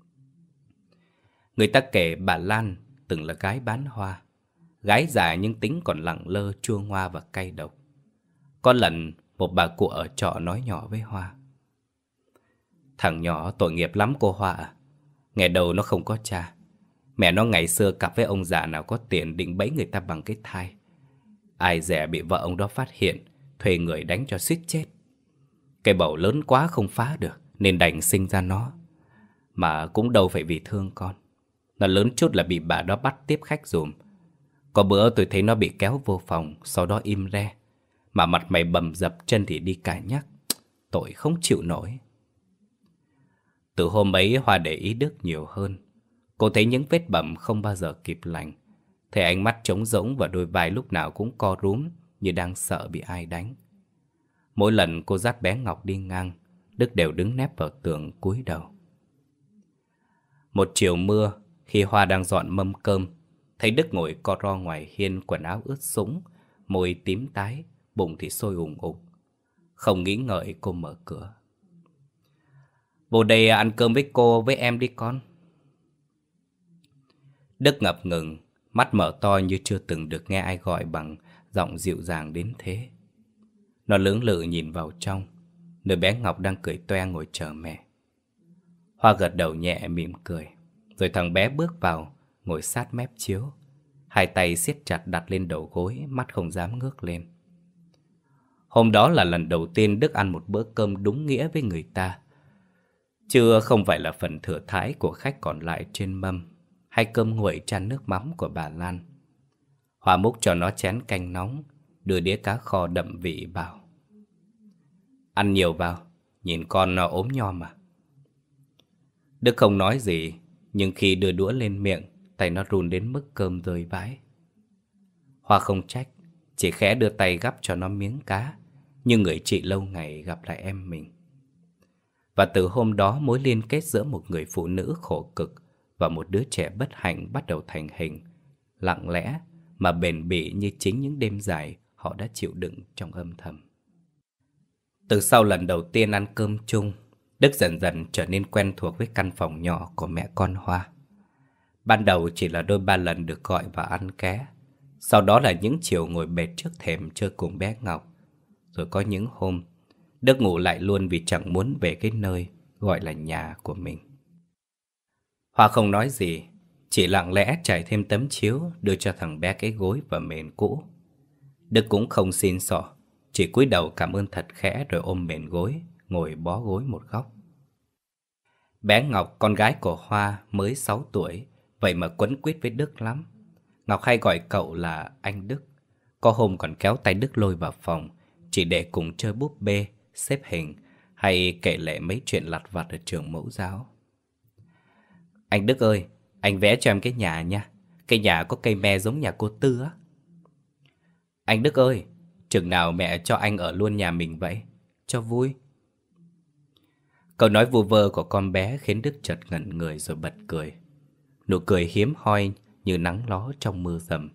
Người ta kể bà Lan từng là gái bán hoa, gái già nhưng tính còn lẳng lơ, chua ngoa và cay độc. Có lần một bà cụ ở trọ nói nhỏ với Hoa: "Thằng nhỏ tội nghiệp lắm cô Hoa à. Ngày đầu nó không có cha. Mẹ nó ngày xưa cặp với ông già nào có tiền định bẫy người ta bằng cái thai. Ai dè bị vợ ông đó phát hiện, thuê người đánh cho suýt chết. Cái bầu lớn quá không phá được nên đành sinh ra nó. Mà cũng đâu phải vì thương con. Nó lớn chút là bị bà đó bắt tiếp khách dùm. Có bữa tôi thấy nó bị kéo vô phòng, sau đó im re. Mà mặt mày bầm dập, chân thì đi cài nhắc. Tội không chịu nổi." Từ hôm ấy Hoa để ý Đức nhiều hơn. Cô thấy những vết bầm không bao giờ kịp lành. Thấy ánh mắt trống rỗng và đôi vai lúc nào cũng co rúm như đang sợ bị ai đánh. Mỗi lần cô dắt bé Ngọc đi ngang, Đức đều đứng nép vào tường cúi đầu. Một chiều mưa, khi Hoa đang dọn mâm cơm, thấy Đức ngồi co ro ngoài hiên, quần áo ướt sũng, môi tím tái, bụng thì sôi ùng ục. Không nghĩ ngợi cô mở cửa: "Vô đây ăn cơm với cô với em đi con." Đức ngập ngừng, mắt mở to như chưa từng được nghe ai gọi bằng giọng dịu dàng đến thế. Nó lưỡng lự nhìn vào trong, nơi bé Ngọc đang cười toe ngồi chờ mẹ. Hoa gật đầu nhẹ mỉm cười. Rồi thằng bé bước vào, ngồi sát mép chiếu, hai tay siết chặt đặt lên đầu gối, mắt không dám ngước lên. Hôm đó là lần đầu tiên Đức ăn một bữa cơm đúng nghĩa với người ta, chứ không phải là phần thừa thãi của khách còn lại trên mâm, hay cơm nguội chan nước mắm của bà Lan. Hoa múc cho nó chén canh nóng, đưa đĩa cá kho đậm vị bảo: "Ăn nhiều vào, nhìn con nó ốm nhom mà." Đức không nói gì, nhưng khi đưa đũa lên miệng, tay nó run đến mức cơm rơi vãi. Hoa không trách, chỉ khẽ đưa tay gắp cho nó miếng cá, như người chị lâu ngày gặp lại em mình. Và từ hôm đó, mối liên kết giữa một người phụ nữ khổ cực và một đứa trẻ bất hạnh bắt đầu thành hình, lặng lẽ mà bền bỉ như chính những đêm dài họ đã chịu đựng trong âm thầm. Từ sau lần đầu tiên ăn cơm chung, Đức dần dần trở nên quen thuộc với căn phòng nhỏ của mẹ con Hoa. Ban đầu chỉ là đôi ba lần được gọi vào ăn ké, sau đó là những chiều ngồi bệt trước thềm chơi cùng bé Ngọc. Rồi có những hôm Đức ngủ lại luôn vì chẳng muốn về cái nơi gọi là nhà của mình. Hoa không nói gì, chỉ lặng lẽ trải thêm tấm chiếu, đưa cho thằng bé cái gối và mền cũ. Đức cũng không xin xỏ, chỉ cúi đầu cảm ơn thật khẽ rồi ôm mền gối, ngồi bó gối một góc. Bé Ngọc, con gái của Hoa, mới sáu tuổi, vậy mà quấn quýt với Đức lắm. Ngọc hay gọi cậu là anh Đức. Có hôm còn kéo tay Đức lôi vào phòng, chỉ để cùng chơi búp bê, xếp hình, hay kể lể mấy chuyện lặt vặt ở trường mẫu giáo. "Anh Đức ơi, anh vẽ cho em cái nhà nha. Cái nhà có cây me giống nhà cô Tư á." "Anh Đức ơi, chừng nào mẹ cho anh ở luôn nhà mình vậy? Cho vui." Câu nói vu vơ của con bé khiến Đức chợt ngẩn người rồi bật cười. Nụ cười hiếm hoi như nắng ló trong mưa dầm.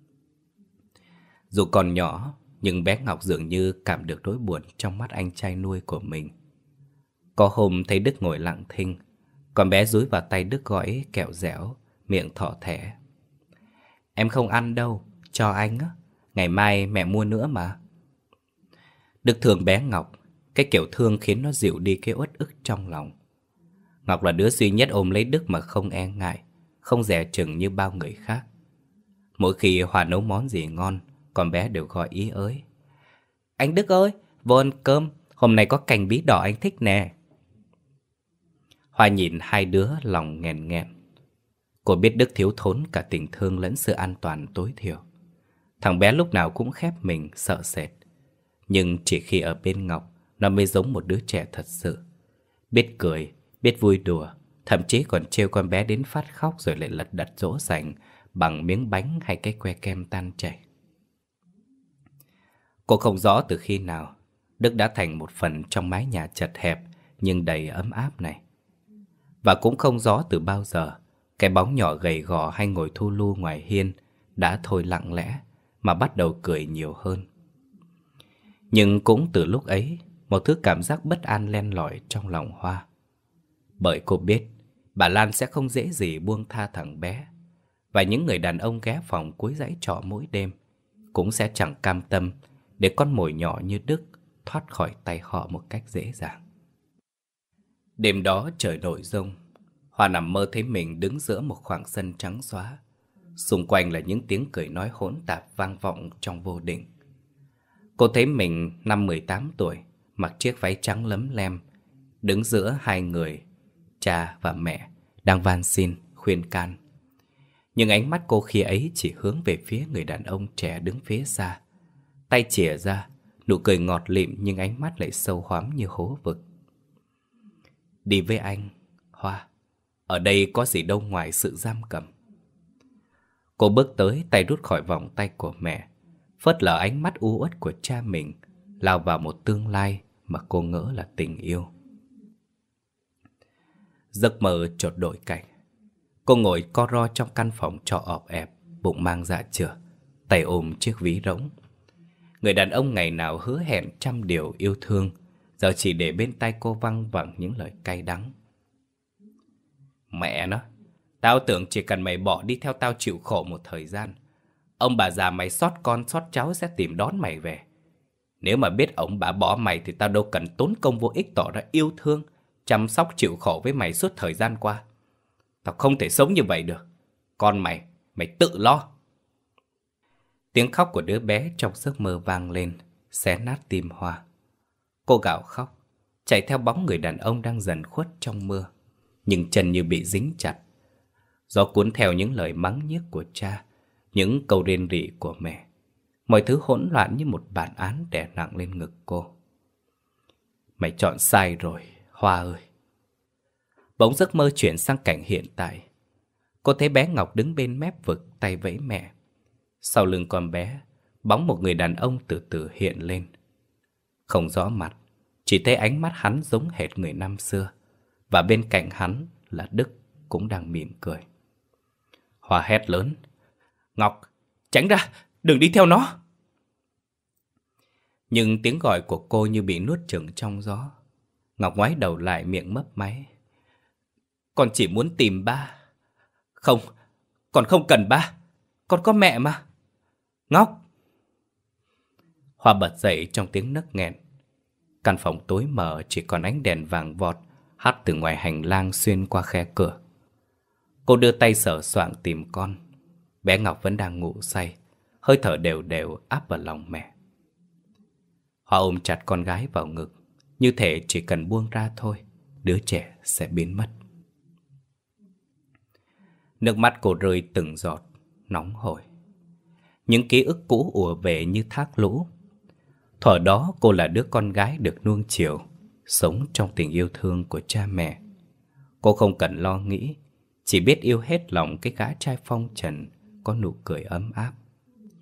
Dù còn nhỏ, nhưng bé Ngọc dường như cảm được nỗi buồn trong mắt anh trai nuôi của mình. Có hôm thấy Đức ngồi lặng thinh, con bé dúi vào tay Đức gói kẹo dẻo, miệng thỏ thẻ. Em không ăn đâu, cho anh á, ngày mai mẹ mua nữa mà. Đức thương bé Ngọc, cái kiểu thương khiến nó dịu đi cái uất ức trong lòng. Ngọc là đứa duy nhất ôm lấy Đức mà không e ngại, không dè chừng như bao người khác. Mỗi khi Hòa nấu món gì ngon, con bé đều gọi ý ới. Anh Đức ơi, vô ăn cơm, hôm nay có canh bí đỏ anh thích nè. Hòa nhìn hai đứa lòng nghẹn nghẹn. Cô biết Đức thiếu thốn cả tình thương lẫn sự an toàn tối thiểu. Thằng bé lúc nào cũng khép mình, sợ sệt. Nhưng chỉ khi ở bên Ngọc, nó mới giống một đứa trẻ thật sự. Biết cười, biết vui đùa, thậm chí còn trêu con bé đến phát khóc rồi lại lật đật dỗ dành bằng miếng bánh hay cái que kem tan chảy. Cô không rõ từ khi nào Đức đã thành một phần trong mái nhà chật hẹp nhưng đầy ấm áp này. Và cũng không rõ từ bao giờ cái bóng nhỏ gầy gò hay ngồi thu lu ngoài hiên đã thôi lặng lẽ mà bắt đầu cười nhiều hơn. Nhưng cũng từ lúc ấy, một thứ cảm giác bất an len lỏi trong lòng Hoa. Bởi cô biết bà Lan sẽ không dễ gì buông tha thằng bé, và những người đàn ông ghé phòng cuối dãy trọ mỗi đêm cũng sẽ chẳng cam tâm để con mồi nhỏ như Đức thoát khỏi tay họ một cách dễ dàng. Đêm đó trời nổi giông, Hoa nằm mơ thấy mình đứng giữa một khoảng sân trắng xóa. Xung quanh là những tiếng cười nói hỗn tạp vang vọng trong vô định. Cô thấy mình năm mười tám tuổi, mặc chiếc váy trắng lấm lem, đứng giữa hai người, cha và mẹ, đang van xin, khuyên can. Nhưng ánh mắt cô khi ấy chỉ hướng về phía người đàn ông trẻ đứng phía xa. Tay chìa ra, nụ cười ngọt lịm nhưng ánh mắt lại sâu hoắm như hố vực. Đi với anh, Hoa. Ở đây có gì đâu ngoài sự giam cầm. Cô bước tới, tay rút khỏi vòng tay của mẹ, phớt lờ ánh mắt u uất của cha mình, lao vào một tương lai mà cô ngỡ là tình yêu. Giấc mơ chợt đổi cảnh. Cô ngồi co ro trong căn phòng trọ ọp ẹp, bụng mang dạ chửa, tay ôm chiếc ví rỗng. Người đàn ông ngày nào hứa hẹn trăm điều yêu thương, giờ chỉ để bên tai cô văng vẳng những lời cay đắng. Mẹ nó, tao tưởng chỉ cần mày bỏ đi theo tao chịu khổ một thời gian, ông bà già mày xót con xót cháu sẽ tìm đón mày về. Nếu mà biết ông bà bỏ mày thì tao đâu cần tốn công vô ích tỏ ra yêu thương, chăm sóc chịu khổ với mày suốt thời gian qua. Tao không thể sống như vậy được. Con mày, mày tự lo. Tiếng khóc của đứa bé trong giấc mơ vang lên, xé nát tim Hoa. Cô gào khóc, chạy theo bóng người đàn ông đang dần khuất trong mưa, nhưng chân như bị dính chặt. Gió cuốn theo những lời mắng nhiếc của cha, những câu rên rỉ của mẹ. Mọi thứ hỗn loạn như một bản án đè nặng lên ngực cô. Mày chọn sai rồi, Hoa ơi. Bỗng giấc mơ chuyển sang cảnh hiện tại. Cô thấy bé Ngọc đứng bên mép vực, tay vẫy mẹ. Sau lưng con bé, bóng một người đàn ông từ từ hiện lên. Không rõ mặt, chỉ thấy ánh mắt hắn giống hệt người năm xưa. Và bên cạnh hắn là Đức cũng đang mỉm cười. Hoa hét lớn. Ngọc, tránh ra, đừng đi theo nó. Nhưng tiếng gọi của cô như bị nuốt chửng trong gió. Ngọc ngoái đầu lại, miệng mấp máy. Con chỉ muốn tìm ba. Không, con không cần ba. Con có mẹ mà. Ngọc. Hoa bật dậy trong tiếng nấc nghẹn. Căn phòng tối mờ, chỉ còn ánh đèn vàng vọt hắt từ ngoài hành lang xuyên qua khe cửa. Cô đưa tay sờ soạng tìm con. Bé Ngọc vẫn đang ngủ say, hơi thở đều đều áp vào lòng mẹ. Hoa ôm chặt con gái vào ngực, như thể chỉ cần buông ra thôi, đứa trẻ sẽ biến mất. Nước mắt cô rơi từng giọt, nóng hổi. Những ký ức cũ ùa về như thác lũ. Thuở đó cô là đứa con gái được nuông chiều, sống trong tình yêu thương của cha mẹ. Cô không cần lo nghĩ, chỉ biết yêu hết lòng cái gã trai phong trần có nụ cười ấm áp.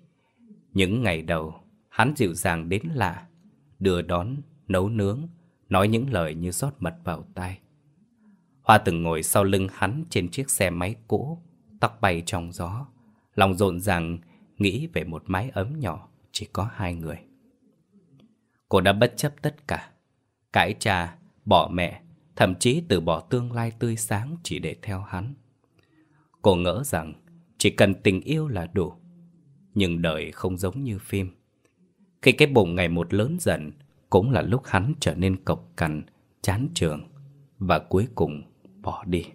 Những ngày đầu, hắn dịu dàng đến lạ, đưa đón, nấu nướng, nói những lời như rót mật vào tai. Hoa từng ngồi sau lưng hắn trên chiếc xe máy cũ, tóc bay trong gió, lòng rộn ràng nghĩ về một mái ấm nhỏ chỉ có hai người. Cô đã bất chấp tất cả, cãi cha, bỏ mẹ, thậm chí từ bỏ tương lai tươi sáng chỉ để theo hắn. Cô ngỡ rằng chỉ cần tình yêu là đủ. Nhưng đời không giống như phim. Khi cái bụng ngày một lớn dần, cũng là lúc hắn trở nên cộc cằn, chán trường và cuối cùng bỏ đi.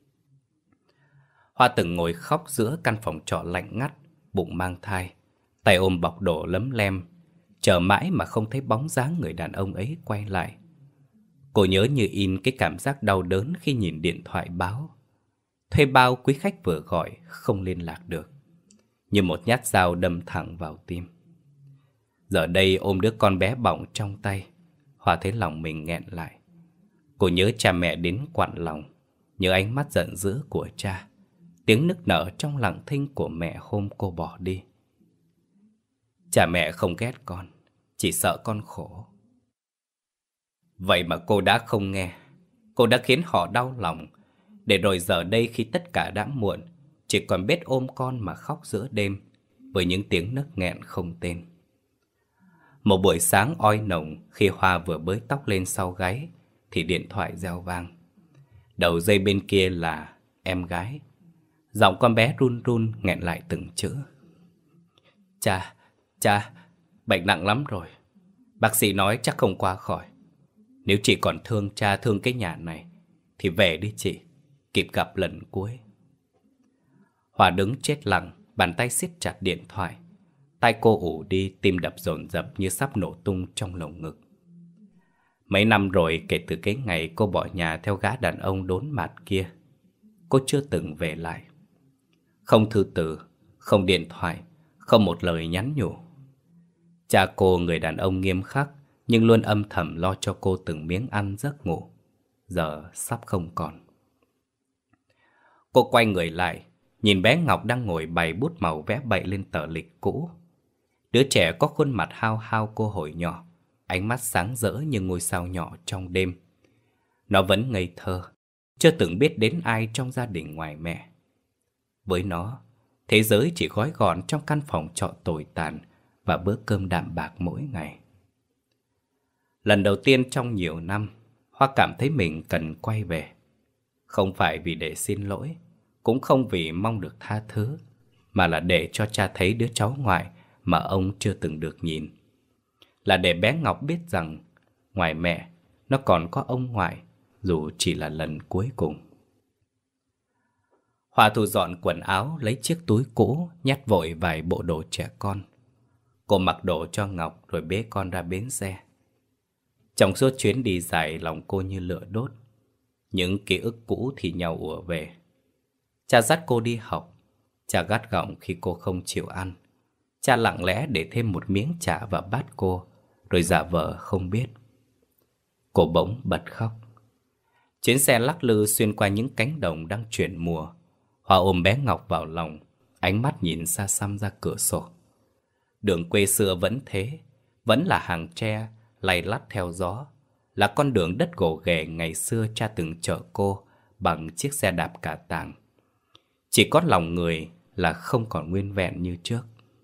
Hoa từng ngồi khóc giữa căn phòng trọ lạnh ngắt, bụng mang thai, tay ôm bọc đồ lấm lem, chờ mãi mà không thấy bóng dáng người đàn ông ấy quay lại. Cô nhớ như in cái cảm giác đau đớn khi nhìn điện thoại báo thuê bao quý khách vừa gọi không liên lạc được, như một nhát dao đâm thẳng vào tim. Giờ đây ôm đứa con bé bỏng trong tay, Hoa thấy lòng mình nghẹn lại. Cô nhớ cha mẹ đến quặn lòng, nhớ ánh mắt giận dữ của cha, tiếng nức nở trong lặng thinh của mẹ hôm cô bỏ đi. Cha mẹ không ghét con, chỉ sợ con khổ. Vậy mà cô đã không nghe. Cô đã khiến họ đau lòng, để rồi giờ đây khi tất cả đã muộn, chỉ còn biết ôm con mà khóc giữa đêm, với những tiếng nấc nghẹn không tên. Một buổi sáng oi nồng, khi Hoa vừa bới tóc lên sau gáy, thì điện thoại reo vang. Đầu dây bên kia là em gái. Giọng con bé run run nghẹn lại từng chữ. Cha, cha, bệnh nặng lắm rồi. Bác sĩ nói chắc không qua khỏi. Nếu chị còn thương cha, thương cái nhà này, thì về đi chị, kịp gặp lần cuối. Hoa đứng chết lặng, bàn tay siết chặt điện thoại. Tai cô ù đi, tim đập dồn dập như sắp nổ tung trong lồng ngực. Mấy năm rồi kể từ cái ngày cô bỏ nhà theo gã đàn ông đốn mặt kia, cô chưa từng về lại. Không thư từ, không điện thoại, không một lời nhắn nhủ. Cha cô, người đàn ông nghiêm khắc, nhưng luôn âm thầm lo cho cô từng miếng ăn giấc ngủ, giờ sắp không còn. Cô quay người lại, nhìn bé Ngọc đang ngồi bày bút màu vẽ bậy lên tờ lịch cũ. Đứa trẻ có khuôn mặt hao hao cô hồi nhỏ, ánh mắt sáng rỡ như ngôi sao nhỏ trong đêm. Nó vẫn ngây thơ, chưa từng biết đến ai trong gia đình ngoài mẹ. Với nó, thế giới chỉ gói gọn trong căn phòng trọ tồi tàn và bữa cơm đạm bạc mỗi ngày. Lần đầu tiên trong nhiều năm, Hoa cảm thấy mình cần quay về. Không phải vì để xin lỗi, cũng không vì mong được tha thứ, mà là để cho cha thấy đứa cháu ngoại mà ông chưa từng được nhìn. Là để bé Ngọc biết rằng ngoài mẹ, nó còn có ông ngoại, dù chỉ là lần cuối cùng. Hoa thu dọn quần áo, lấy chiếc túi cũ, nhét vội vài bộ đồ trẻ con. Cô mặc đồ cho Ngọc rồi bế con ra bến xe. Trong suốt chuyến đi dài, lòng cô như lửa đốt. Những ký ức cũ thì nhau ùa về. Cha dắt cô đi học, cha gắt gỏng khi cô không chịu ăn. Cha lặng lẽ để thêm một miếng chả vào bát cô, rồi giả vờ không biết. Cô bỗng bật khóc. Chuyến xe lắc lư xuyên qua những cánh đồng đang chuyển mùa. Hoa ôm bé Ngọc vào lòng, ánh mắt nhìn xa xăm ra cửa sổ. Đường quê xưa vẫn thế, vẫn là hàng tre lay lắt theo gió, là con đường đất gồ ghề ngày xưa cha từng chở cô bằng chiếc xe đạp cà tàng. Chỉ có lòng người là không còn nguyên vẹn như trước.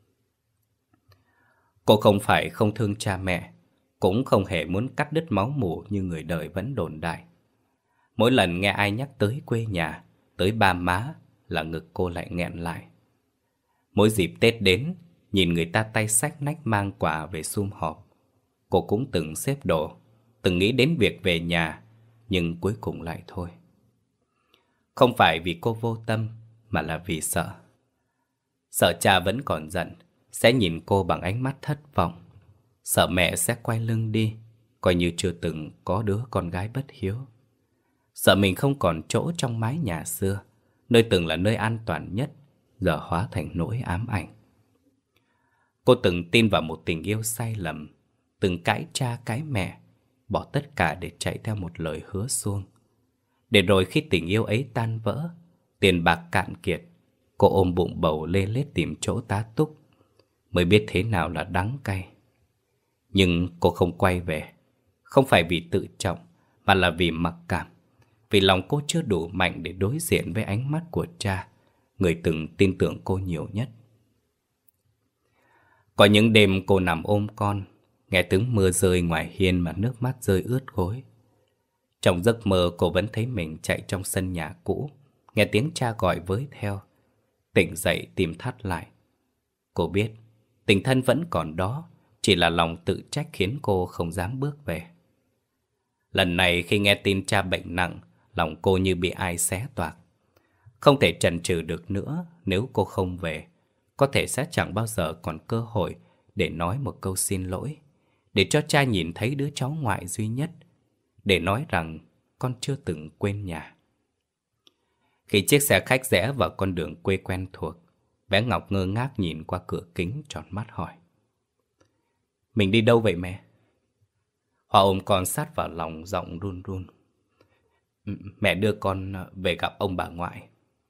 Cô không phải không thương cha mẹ, cũng không hề muốn cắt đứt máu mủ như người đời vẫn đồn đại. Mỗi lần nghe ai nhắc tới quê nhà, tới ba má, là ngực cô lại nghẹn lại. Mỗi dịp Tết đến, nhìn người ta tay xách nách mang quà về sum họp, cô cũng từng xếp đồ, từng nghĩ đến việc về nhà, nhưng cuối cùng lại thôi. Không phải vì cô vô tâm, mà là vì sợ. Sợ cha vẫn còn giận, sẽ nhìn cô bằng ánh mắt thất vọng. Sợ mẹ sẽ quay lưng đi, coi như chưa từng có đứa con gái bất hiếu. Sợ mình không còn chỗ trong mái nhà xưa, nơi từng là nơi an toàn nhất, giờ hóa thành nỗi ám ảnh. Cô từng tin vào một tình yêu sai lầm, từng cãi cha cãi mẹ, bỏ tất cả để chạy theo một lời hứa suông. Để rồi khi tình yêu ấy tan vỡ, tiền bạc cạn kiệt, cô ôm bụng bầu lê lết tìm chỗ tá túc, mới biết thế nào là đắng cay. Nhưng cô không quay về, Không phải vì tự trọng, mà là vì mặc cảm. Vì lòng cô chưa đủ mạnh để đối diện với ánh mắt của cha, người từng tin tưởng cô nhiều nhất. Có những đêm cô nằm ôm con, nghe tiếng mưa rơi ngoài hiên mà nước mắt rơi ướt gối. Trong giấc mơ cô vẫn thấy mình chạy trong sân nhà cũ, nghe tiếng cha gọi với theo. Tỉnh dậy tìm thắt lại. Cô biết tình thân vẫn còn đó, chỉ là lòng tự trách khiến cô không dám bước về. Lần này khi nghe tin cha bệnh nặng, lòng cô như bị ai xé toạc. Không thể chần chừ được nữa, nếu cô không về, có thể sẽ chẳng bao giờ còn cơ hội để nói một câu xin lỗi, để cho cha nhìn thấy đứa cháu ngoại duy nhất, để nói rằng con chưa từng quên nhà. Khi chiếc xe khách rẽ vào con đường quê quen thuộc, bé Ngọc ngơ ngác nhìn qua cửa kính tròn mắt hỏi: Mình đi đâu vậy mẹ? Hoa ôm con sát vào lòng, giọng run run: Mẹ đưa con về gặp ông bà ngoại.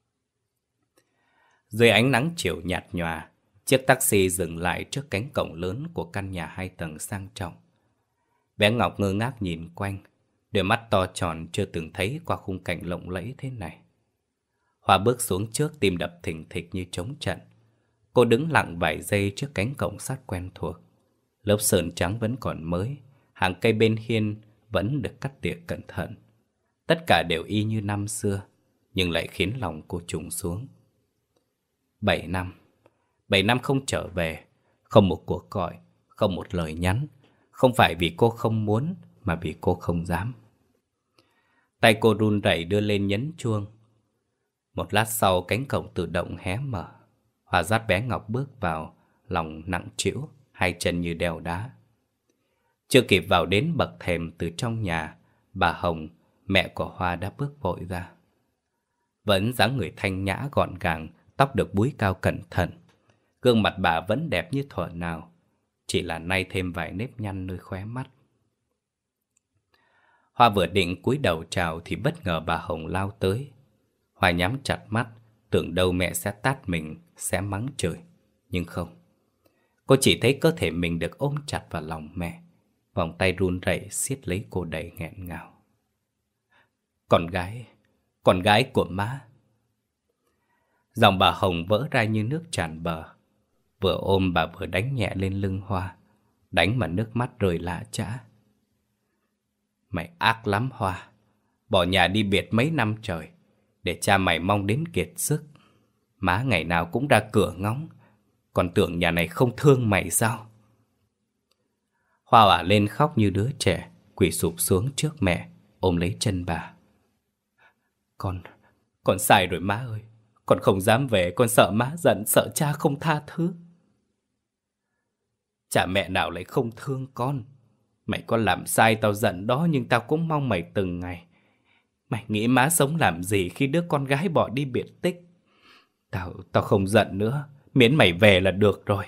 Dưới ánh nắng chiều nhạt nhòa, chiếc taxi dừng lại trước cánh cổng lớn của căn nhà hai tầng sang trọng. Bé Ngọc ngơ ngác nhìn quanh, đôi mắt to tròn chưa từng thấy qua khung cảnh lộng lẫy thế này. Hoa bước xuống trước, tim đập thình thịch như trống trận. Cô đứng lặng vài giây trước cánh cổng sắt quen thuộc. Lớp sơn trắng vẫn còn mới, hàng cây bên hiên vẫn được cắt tỉa cẩn thận. Tất cả đều y như năm xưa, nhưng lại khiến lòng cô trùng xuống. Bảy năm, bảy năm không trở về, không một cuộc gọi, không một lời nhắn. Không phải vì cô không muốn, mà vì cô không dám. Tay cô run rẩy đưa lên nhấn chuông. Một lát sau cánh cổng tự động hé mở. Hoa dắt bé Ngọc bước vào, lòng nặng trĩu, hai chân như đeo đá. Chưa kịp vào đến bậc thềm, từ trong nhà, bà Hồng, mẹ của Hoa đã bước vội ra. Vẫn dáng người thanh nhã gọn gàng, tóc được búi cao cẩn thận. Gương mặt bà vẫn đẹp như thuở nào, chỉ là nay thêm vài nếp nhăn nơi khóe mắt. Hoa vừa định cúi đầu chào thì bất ngờ bà Hồng lao tới. Hoa nhắm chặt mắt, tưởng đâu mẹ sẽ tát mình, sẽ mắng chửi. Nhưng không. Cô chỉ thấy cơ thể mình được ôm chặt vào lòng mẹ. Vòng tay run rẩy siết lấy cô đầy nghẹn ngào. Con gái, con gái của má. Giọng bà Hồng vỡ ra như nước tràn bờ. Vừa ôm bà vừa đánh nhẹ lên lưng Hoa, đánh mà nước mắt rơi lã chã. Mày ác lắm Hoa, bỏ nhà đi biệt mấy năm trời, để cha mày mong đến kiệt sức. Má ngày nào cũng ra cửa ngóng, còn tưởng nhà này không thương mày sao? Hoa òa lên khóc như đứa trẻ, quỳ sụp xuống trước mẹ, ôm lấy chân bà. Con, con sai rồi má ơi. Con không dám về, con sợ má giận, sợ cha không tha thứ. Cha mẹ nào lại không thương con. Mày có làm sai tao giận đó, nhưng tao cũng mong mày từng ngày. Mày nghĩ má sống làm gì khi đứa con gái bỏ đi biệt tích? Tao, tao không giận nữa, miễn mày về là được rồi.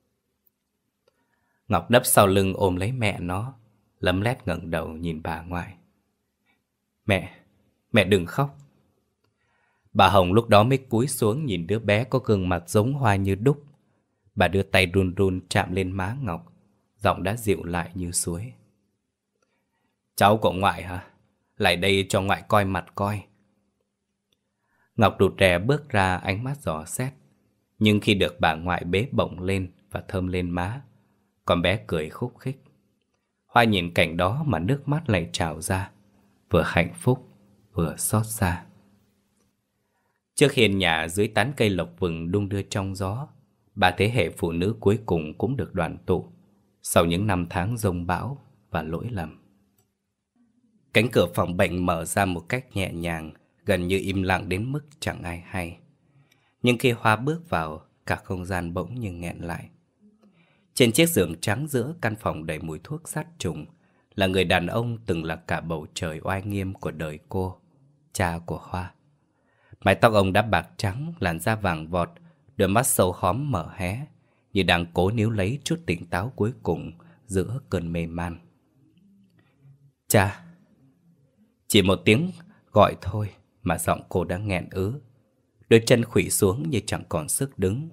Ngọc đắp sau lưng ôm lấy mẹ nó, lấm lét ngẩng đầu nhìn bà ngoại. Mẹ, mẹ đừng khóc. Bà Hồng lúc đó mới cúi xuống nhìn đứa bé có gương mặt giống Hoa như đúc. Bà đưa tay run run chạm lên má Ngọc, giọng đã dịu lại như suối. Cháu của ngoại hả? Lại đây cho ngoại coi mặt coi. Ngọc rụt rè bước ra, ánh mắt dò xét. Nhưng khi được bà ngoại bế bổng lên và thơm lên má, con bé cười khúc khích. Hoa nhìn cảnh đó mà nước mắt lại trào ra, vừa hạnh phúc vừa xót xa. Trước hiên nhà dưới tán cây lộc vừng đung đưa trong gió, ba thế hệ phụ nữ cuối cùng cũng được đoàn tụ sau những năm tháng giông bão và lỗi lầm. Cánh cửa phòng bệnh mở ra một cách nhẹ nhàng, gần như im lặng đến mức chẳng ai hay. Nhưng khi Hoa bước vào, cả không gian bỗng như nghẹn lại. Trên chiếc giường trắng giữa căn phòng đầy mùi thuốc sát trùng là người đàn ông từng là cả bầu trời oai nghiêm của đời cô, cha của Hoa. Mái tóc ông đã bạc trắng, làn da vàng vọt, đôi mắt sâu hóm mở hé, như đang cố níu lấy chút tỉnh táo cuối cùng giữa cơn mê man. Cha! Chỉ một tiếng gọi thôi mà giọng cô đã nghẹn ứ, đôi chân khuỵu xuống như chẳng còn sức đứng.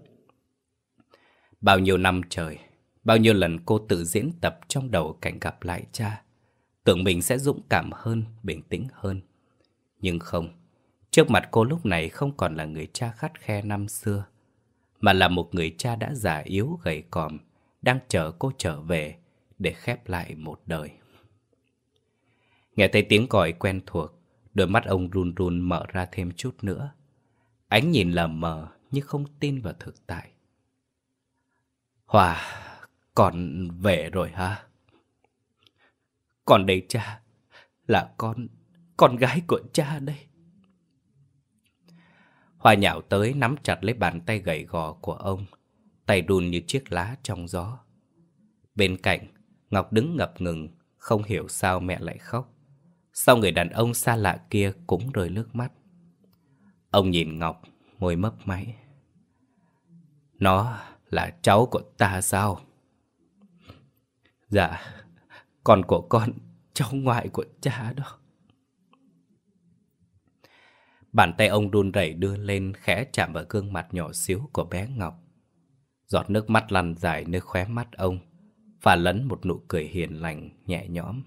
Bao nhiêu năm trời, bao nhiêu lần cô tự diễn tập trong đầu cảnh gặp lại cha, Tưởng mình sẽ dũng cảm hơn, bình tĩnh hơn. Nhưng không, trước mặt cô lúc này không còn là người cha khắt khe năm xưa, mà là một người cha đã già yếu gầy còm, đang chờ cô trở về để khép lại một đời. Nghe thấy tiếng còi quen thuộc, đôi mắt ông run run mở ra thêm chút nữa. Ánh nhìn lờ mờ như không tin vào thực tại. Hòa, con về rồi hả? Con đây cha, là con, con gái của cha đây. Hòa nhào tới nắm chặt lấy bàn tay gầy gò của ông, tay run như chiếc lá trong gió. Bên cạnh, Ngọc đứng ngập ngừng, không hiểu sao mẹ lại khóc. Sao người đàn ông xa lạ kia cũng rơi nước mắt. Ông nhìn Ngọc, môi mấp máy. Nó là cháu của ta sao? Dạ, con của con, cháu ngoại của cha đó. Bàn tay ông run rẩy đưa lên khẽ chạm vào gương mặt nhỏ xíu của bé Ngọc. Giọt nước mắt lăn dài nơi khóe mắt ông, pha lẫn một nụ cười hiền lành, nhẹ nhõm.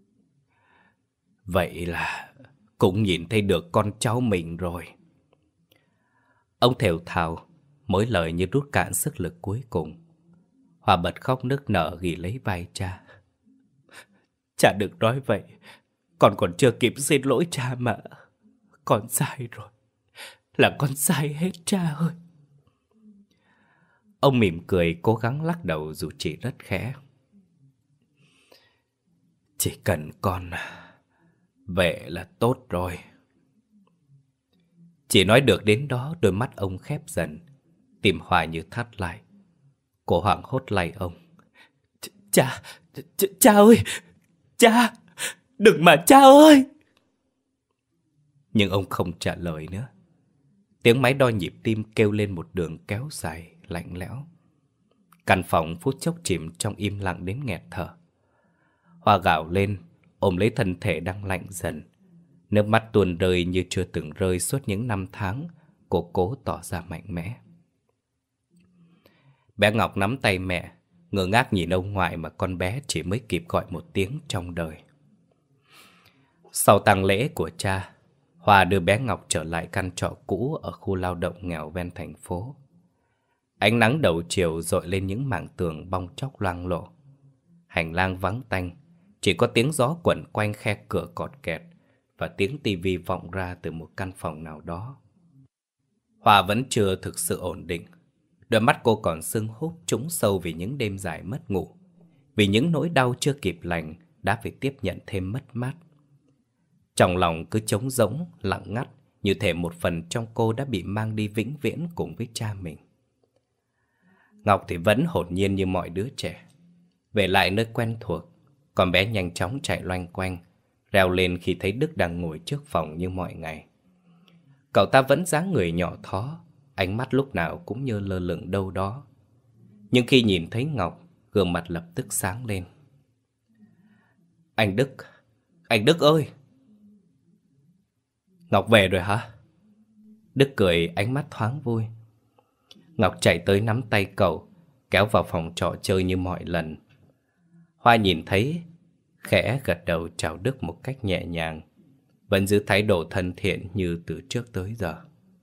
Vậy là cũng nhìn thấy được con cháu mình rồi. Ông thều thào, mỗi lời như rút cạn sức lực cuối cùng. Hòa bật khóc nức nở ghi lấy vai cha. Cha đừng nói vậy, con còn chưa kịp xin lỗi cha mà. Con sai rồi, là con sai hết cha ơi. Ông mỉm cười cố gắng lắc đầu dù chỉ rất khẽ. Chỉ cần con về là tốt rồi. Chỉ nói được đến đó, đôi mắt ông khép dần, tim Hòa như thắt lại. Cô hoảng hốt lay ông. Cha, cha, cha ơi, cha, đừng mà cha ơi. Nhưng ông không trả lời nữa. Tiếng máy đo nhịp tim kêu lên một đường kéo dài, lạnh lẽo. Căn phòng phút chốc chìm trong im lặng đến nghẹt thở. Hoa gào lên, ôm lấy thân thể đang lạnh dần. Nước mắt tuôn rơi như chưa từng rơi suốt những năm tháng. Cô cố tỏ ra mạnh mẽ. Bé Ngọc nắm tay mẹ, ngơ ngác nhìn ông ngoại mà con bé chỉ mới kịp gọi một tiếng trong đời. Sau tang lễ của cha, Hòa đưa bé Ngọc trở lại căn trọ cũ ở khu lao động nghèo ven thành phố. Ánh nắng đầu chiều dội lên những mảng tường bong tróc loang lổ. Hành lang vắng tanh, chỉ có tiếng gió quẩn quanh khe cửa cọt kẹt và tiếng tivi vọng ra từ một căn phòng nào đó. Hòa vẫn chưa thực sự ổn định. Đôi mắt cô còn sưng húp trũng sâu vì những đêm dài mất ngủ, vì những nỗi đau chưa kịp lành đã phải tiếp nhận thêm mất mát. Trong lòng cứ trống rỗng, lặng ngắt, như thể một phần trong cô đã bị mang đi vĩnh viễn cùng với cha mình. Ngọc thì vẫn hồn nhiên như mọi đứa trẻ. Về lại nơi quen thuộc, con bé nhanh chóng chạy loanh quanh, reo lên khi thấy Đức đang ngồi trước phòng như mọi ngày. Cậu ta vẫn dáng người nhỏ thó, ánh mắt lúc nào cũng như lơ lửng đâu đó. Nhưng khi nhìn thấy Ngọc, gương mặt lập tức sáng lên. Anh Đức, anh Đức ơi! Ngọc về rồi hả? Đức cười, ánh mắt thoáng vui. Ngọc chạy tới nắm tay cậu, kéo vào phòng trọ chơi như mọi lần. Hoa nhìn thấy, khẽ gật đầu chào Đức một cách nhẹ nhàng, vẫn giữ thái độ thân thiện như từ trước tới giờ.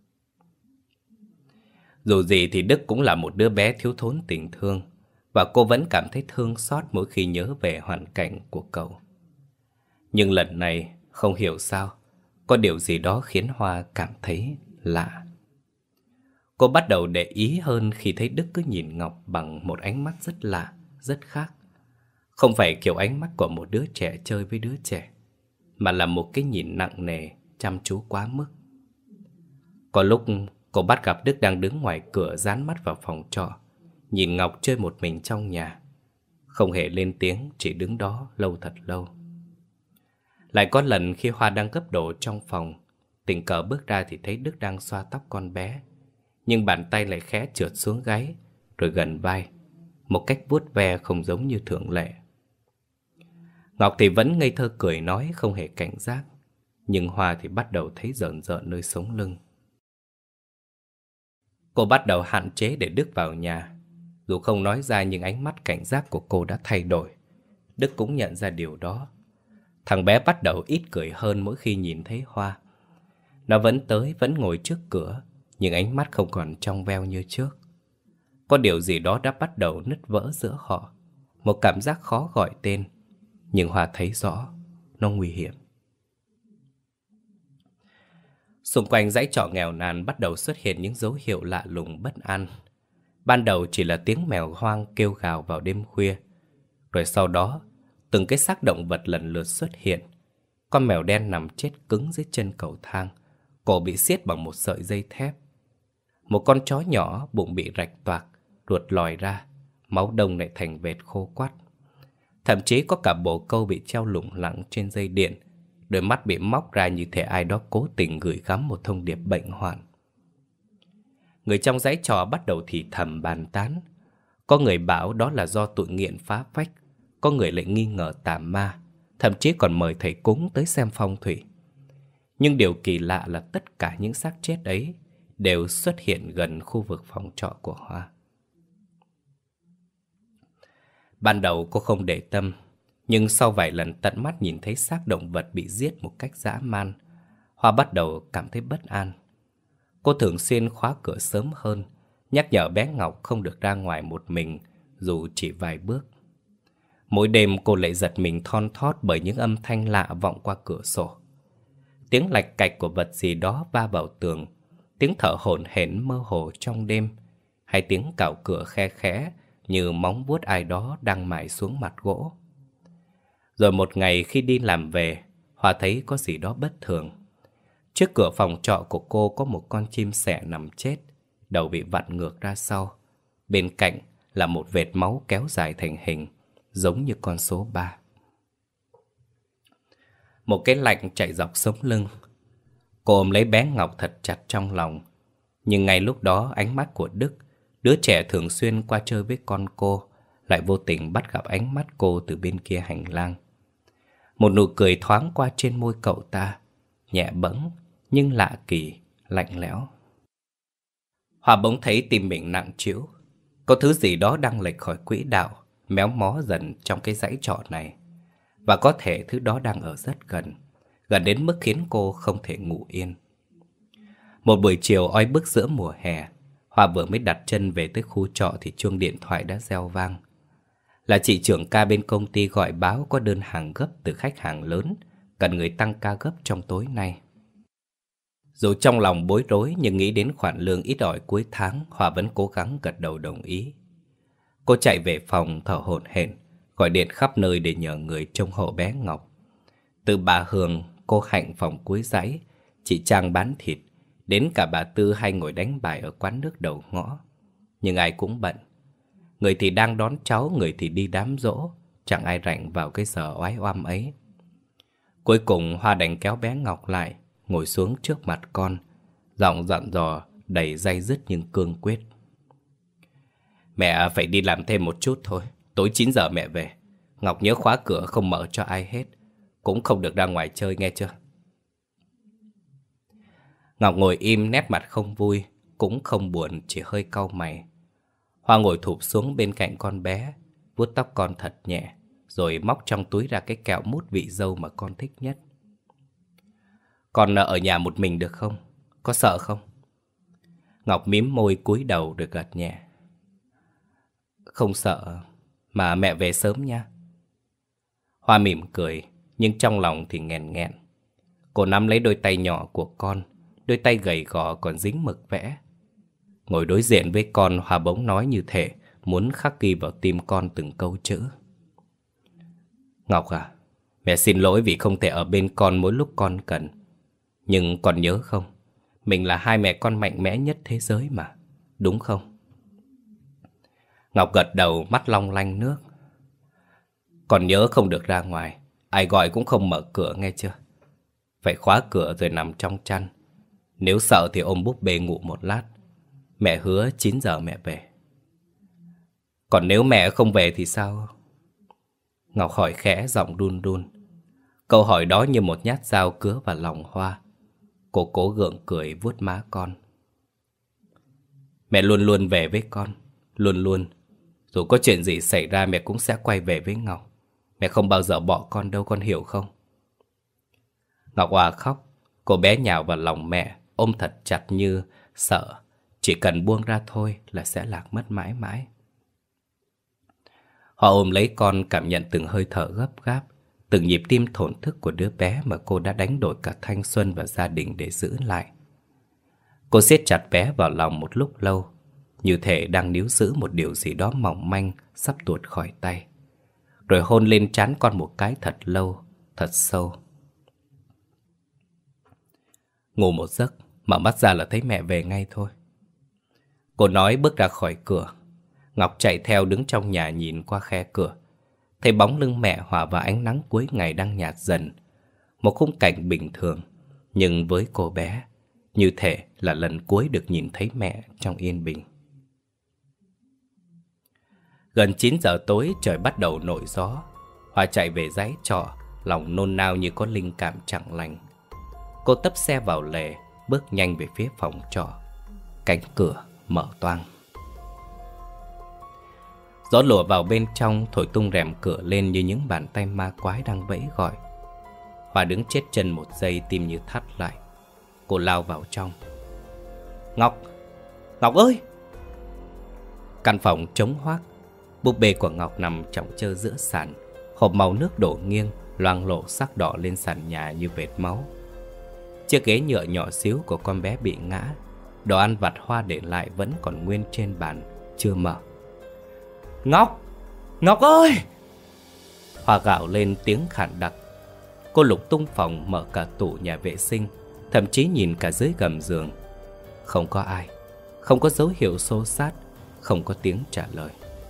Dù gì thì Đức cũng là một đứa bé thiếu thốn tình thương, và cô vẫn cảm thấy thương xót mỗi khi nhớ về hoàn cảnh của cậu. Nhưng lần này, không hiểu sao, có điều gì đó khiến Hoa cảm thấy lạ. Cô bắt đầu để ý hơn khi thấy Đức cứ nhìn Ngọc bằng một ánh mắt rất lạ, rất khác. Không phải kiểu ánh mắt của một đứa trẻ chơi với đứa trẻ, mà là một cái nhìn nặng nề, chăm chú quá mức. Có lúc cô bắt gặp Đức đang đứng ngoài cửa dán mắt vào phòng trọ, nhìn Ngọc chơi một mình trong nhà. Không hề lên tiếng, chỉ đứng đó lâu thật lâu. Lại có lần khi Hoa đang gấp đồ trong phòng, tình cờ bước ra thì thấy Đức đang xoa tóc con bé, nhưng bàn tay lại khẽ trượt xuống gáy, rồi gần vai, một cách vuốt ve không giống như thường lệ. Ngọc thì vẫn ngây thơ cười nói, không hề cảnh giác, nhưng Hoa thì bắt đầu thấy rợn rợn nơi sống lưng. Cô bắt đầu hạn chế để Đức vào nhà. Dù không nói ra nhưng ánh mắt cảnh giác của cô đã thay đổi. Đức cũng nhận ra điều đó. Thằng bé bắt đầu ít cười hơn mỗi khi nhìn thấy Hoa. Nó vẫn tới, vẫn ngồi trước cửa, nhưng ánh mắt không còn trong veo như trước. Có điều gì đó đã bắt đầu nứt vỡ giữa họ. Một cảm giác khó gọi tên. Nhưng Hoa thấy rõ, nó nguy hiểm. Xung quanh dãy trọ nghèo nàn bắt đầu xuất hiện những dấu hiệu lạ lùng bất an. Ban đầu chỉ là tiếng mèo hoang kêu gào vào đêm khuya. Rồi sau đó, từng cái xác động vật lần lượt xuất hiện. Con mèo đen nằm chết cứng dưới chân cầu thang, cổ bị siết bằng một sợi dây thép. Một con chó nhỏ bụng bị rạch toạc, ruột lòi ra, máu đông lại thành vệt khô quắt. Thậm chí có cả bồ câu bị treo lủng lẳng trên dây điện, đôi mắt bị móc ra như thể ai đó cố tình gửi gắm một thông điệp bệnh hoạn. Người trong dãy trọ bắt đầu thì thầm bàn tán. Có người bảo đó là do tụi nghiện phá phách, có người lại nghi ngờ tà ma, thậm chí còn mời thầy cúng tới xem phong thủy. Nhưng điều kỳ lạ là tất cả những xác chết ấy đều xuất hiện gần khu vực phòng trọ của Hoa. Ban đầu cô không để tâm, nhưng sau vài lần tận mắt nhìn thấy xác động vật bị giết một cách dã man, Hoa bắt đầu cảm thấy bất an. Cô thường xuyên khóa cửa sớm hơn, nhắc nhở bé Ngọc không được ra ngoài một mình, dù chỉ vài bước. Mỗi đêm cô lại giật mình thon thót bởi những âm thanh lạ vọng qua cửa sổ. Tiếng lạch cạch của vật gì đó va vào tường, tiếng thở hổn hển mơ hồ trong đêm, hay tiếng cào cửa khe khẽ như móng vuốt ai đó đang mài xuống mặt gỗ. Rồi một ngày khi đi làm về, Hoa thấy có gì đó bất thường. Trước cửa phòng trọ của cô có một con chim sẻ nằm chết, đầu bị vặn ngược ra sau. Bên cạnh là một vệt máu kéo dài thành hình, giống như con số ba. Một cái lạnh chạy dọc sống lưng. Cô ôm lấy bé Ngọc thật chặt trong lòng. Nhưng ngay lúc đó ánh mắt của Đức, đứa trẻ thường xuyên qua chơi với con cô, lại vô tình bắt gặp ánh mắt cô từ bên kia hành lang. Một nụ cười thoáng qua trên môi cậu ta, nhẹ bẫng nhưng lạ kỳ, lạnh lẽo. Hoa bỗng thấy tim mình nặng trĩu. Có thứ gì đó đang lệch khỏi quỹ đạo, méo mó dần trong cái dãy trọ này. Và có thể thứ đó đang ở rất gần, gần đến mức khiến cô không thể ngủ yên. Một buổi chiều oi bức giữa mùa hè, Hoa vừa mới đặt chân về tới khu trọ thì chuông điện thoại đã reo vang. Là chị trưởng ca bên công ty gọi báo có đơn hàng gấp từ khách hàng lớn, cần người tăng ca gấp trong tối nay. Dù trong lòng bối rối nhưng nghĩ đến khoản lương ít ỏi cuối tháng, Hoa vẫn cố gắng gật đầu đồng ý. Cô chạy về phòng thở hổn hển, gọi điện khắp nơi để nhờ người trông hộ bé Ngọc. Từ bà Hường, cô Hạnh phòng cuối dãy, chị Trang bán thịt, đến cả bà Tư hay ngồi đánh bài ở quán nước đầu ngõ. Nhưng ai cũng bận. Người thì đang đón cháu, người thì đi đám giỗ, chẳng ai rảnh vào cái giờ oái oăm ấy. Cuối cùng Hoa đành kéo bé Ngọc lại, ngồi xuống trước mặt con, giọng dặn dò đầy day dứt nhưng cương quyết. Mẹ phải đi làm thêm một chút thôi, tối chín giờ mẹ về. Ngọc nhớ khóa cửa không mở cho ai hết, cũng không được ra ngoài chơi nghe chưa? Ngọc ngồi im, nét mặt không vui, cũng không buồn, chỉ hơi cau mày. Hoa ngồi thụp xuống bên cạnh con bé, vuốt tóc con thật nhẹ, rồi móc trong túi ra cái kẹo mút vị dâu mà con thích nhất. Con ở nhà một mình được không? Có sợ không? Ngọc mím môi cúi đầu rồi gật nhẹ. Không sợ, mà mẹ về sớm nha. Hoa mỉm cười, nhưng trong lòng thì nghẹn nghẹn. Cô nắm lấy đôi tay nhỏ của con, đôi tay gầy gò còn dính mực vẽ. Ngồi đối diện với con, Hoa bỗng nói như thể muốn khắc ghi vào tim con từng câu chữ. Ngọc à, mẹ xin lỗi vì không thể ở bên con mỗi lúc con cần. Nhưng con nhớ không, mình là hai mẹ con mạnh mẽ nhất thế giới mà, đúng không? Ngọc gật đầu, mắt long lanh nước. Con nhớ không được ra ngoài, ai gọi cũng không mở cửa nghe chưa? Phải khóa cửa rồi nằm trong chăn. Nếu sợ thì ôm búp bê ngủ một lát. Mẹ hứa chín giờ mẹ về. Còn nếu mẹ không về thì sao? Ngọc hỏi khẽ, giọng run run. Câu hỏi đó như một nhát dao cứa vào lòng Hoa. Cô cố gượng cười vuốt má con. Mẹ luôn luôn về với con, luôn luôn. Dù có chuyện gì xảy ra mẹ cũng sẽ quay về với Ngọc. Mẹ không bao giờ bỏ con đâu, con hiểu không? Ngọc Hoa khóc. Cô bé nhào vào lòng mẹ, ôm thật chặt như sợ chỉ cần buông ra thôi là sẽ lạc mất mãi mãi. Họ ôm lấy con, cảm nhận từng hơi thở gấp gáp, từng nhịp tim thổn thức của đứa bé mà cô đã đánh đổi cả thanh xuân và gia đình để giữ lại. Cô siết chặt bé vào lòng một lúc lâu, như thể đang níu giữ một điều gì đó mỏng manh sắp tuột khỏi tay. Rồi hôn lên trán con một cái thật lâu, thật sâu. Ngủ một giấc, mở mắt ra là thấy mẹ về ngay thôi. Cô nói bước ra khỏi cửa. Ngọc chạy theo đứng trong nhà nhìn qua khe cửa. Thấy bóng lưng mẹ hòa vào ánh nắng cuối ngày đang nhạt dần. Một khung cảnh bình thường, nhưng với cô bé, như thể là lần cuối được nhìn thấy mẹ trong yên bình. Gần chín giờ tối trời bắt đầu nổi gió. Hòa chạy về dãy trọ, lòng nôn nao như có linh cảm chẳng lành. Cô tấp xe vào lề, bước nhanh về phía phòng trọ. Cánh cửa mở toang. Gió lùa vào bên trong, thổi tung rèm cửa lên như những bàn tay ma quái đang vẫy gọi. Hòa đứng chết chân một giây, tim như thắt lại. Cô lao vào trong. Ngọc! Ngọc ơi! Căn phòng trống hoác. Búp bê của Ngọc nằm chỏng chơ giữa sàn. Hộp màu nước đổ nghiêng, loang lổ sắc đỏ lên sàn nhà như vệt máu. Chiếc ghế nhựa nhỏ xíu của con bé bị ngã. Đồ ăn vặt Hoa để lại vẫn còn nguyên trên bàn, chưa mở. Ngọc! Ngọc ơi! Hoa gào lên tiếng khản đặc. Cô lục tung phòng, mở cả tủ nhà vệ sinh, thậm chí nhìn cả dưới gầm giường. Không có ai, không có dấu hiệu xô xát, không có tiếng trả lời.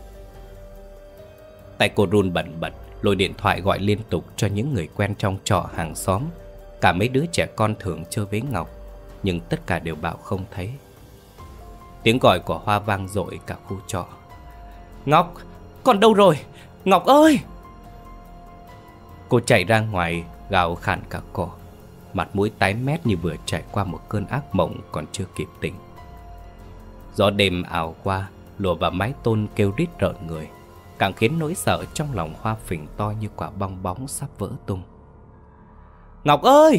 Tay cô run bần bật, lôi điện thoại gọi liên tục cho những người quen trong trọ, hàng xóm, cả mấy đứa trẻ con thường chơi với Ngọc, nhưng tất cả đều bảo không thấy. Tiếng gọi của Hoa vang dội cả khu trọ. Ngọc! Con đâu rồi? Ngọc ơi! Cô chạy ra ngoài, gào khản cả cổ. Mặt mũi tái mét như vừa trải qua một cơn ác mộng còn chưa kịp tỉnh. Gió đêm ảo qua, lùa vào mái tôn kêu rít rợn người, càng khiến nỗi sợ trong lòng Hoa phình to như quả bong bóng sắp vỡ tung. Ngọc ơi!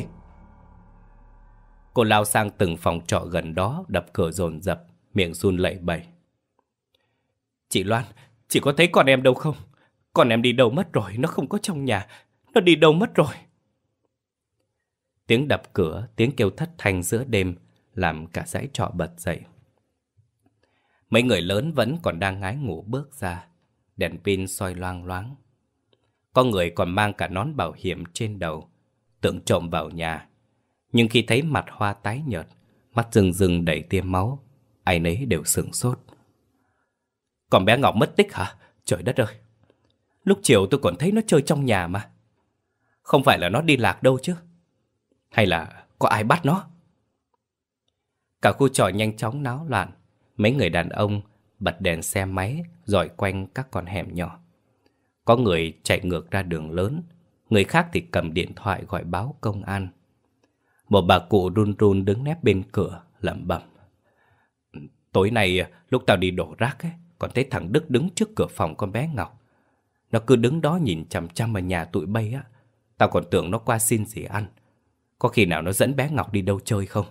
Cô lao sang từng phòng trọ gần đó, đập cửa dồn dập, miệng run lẩy bẩy. Chị Loan, chị có thấy con em đâu không? Con em đi đâu mất rồi, nó không có trong nhà. Nó đi đâu mất rồi? Tiếng đập cửa, tiếng kêu thất thanh giữa đêm làm cả dãy trọ bật dậy. Mấy người lớn vẫn còn đang ngái ngủ bước ra, đèn pin soi loang loáng. Có người còn mang cả nón bảo hiểm trên đầu, tưởng trộm vào nhà. Nhưng khi thấy mặt Hoa tái nhợt, mắt rừng rừng đầy tia máu, ai nấy đều sửng sốt. Con bé Ngọc mất tích hả? Trời đất ơi! Lúc chiều tôi còn thấy nó chơi trong nhà mà. Không phải là nó đi lạc đâu chứ? Hay là có ai bắt nó? Cả khu trọ nhanh chóng náo loạn. Mấy người đàn ông bật đèn xe máy dọi quanh các con hẻm nhỏ. Có người chạy ngược ra đường lớn, người khác thì cầm điện thoại gọi báo công an. Một bà cụ run run đứng nép bên cửa lẩm bẩm. Tối nay lúc tao đi đổ rác ấy, còn thấy thằng Đức đứng trước cửa phòng con bé Ngọc. Nó cứ đứng đó nhìn chằm chằm ở nhà tụi bay á. Tao còn tưởng nó qua xin gì ăn. Có khi nào nó dẫn bé Ngọc đi đâu chơi không?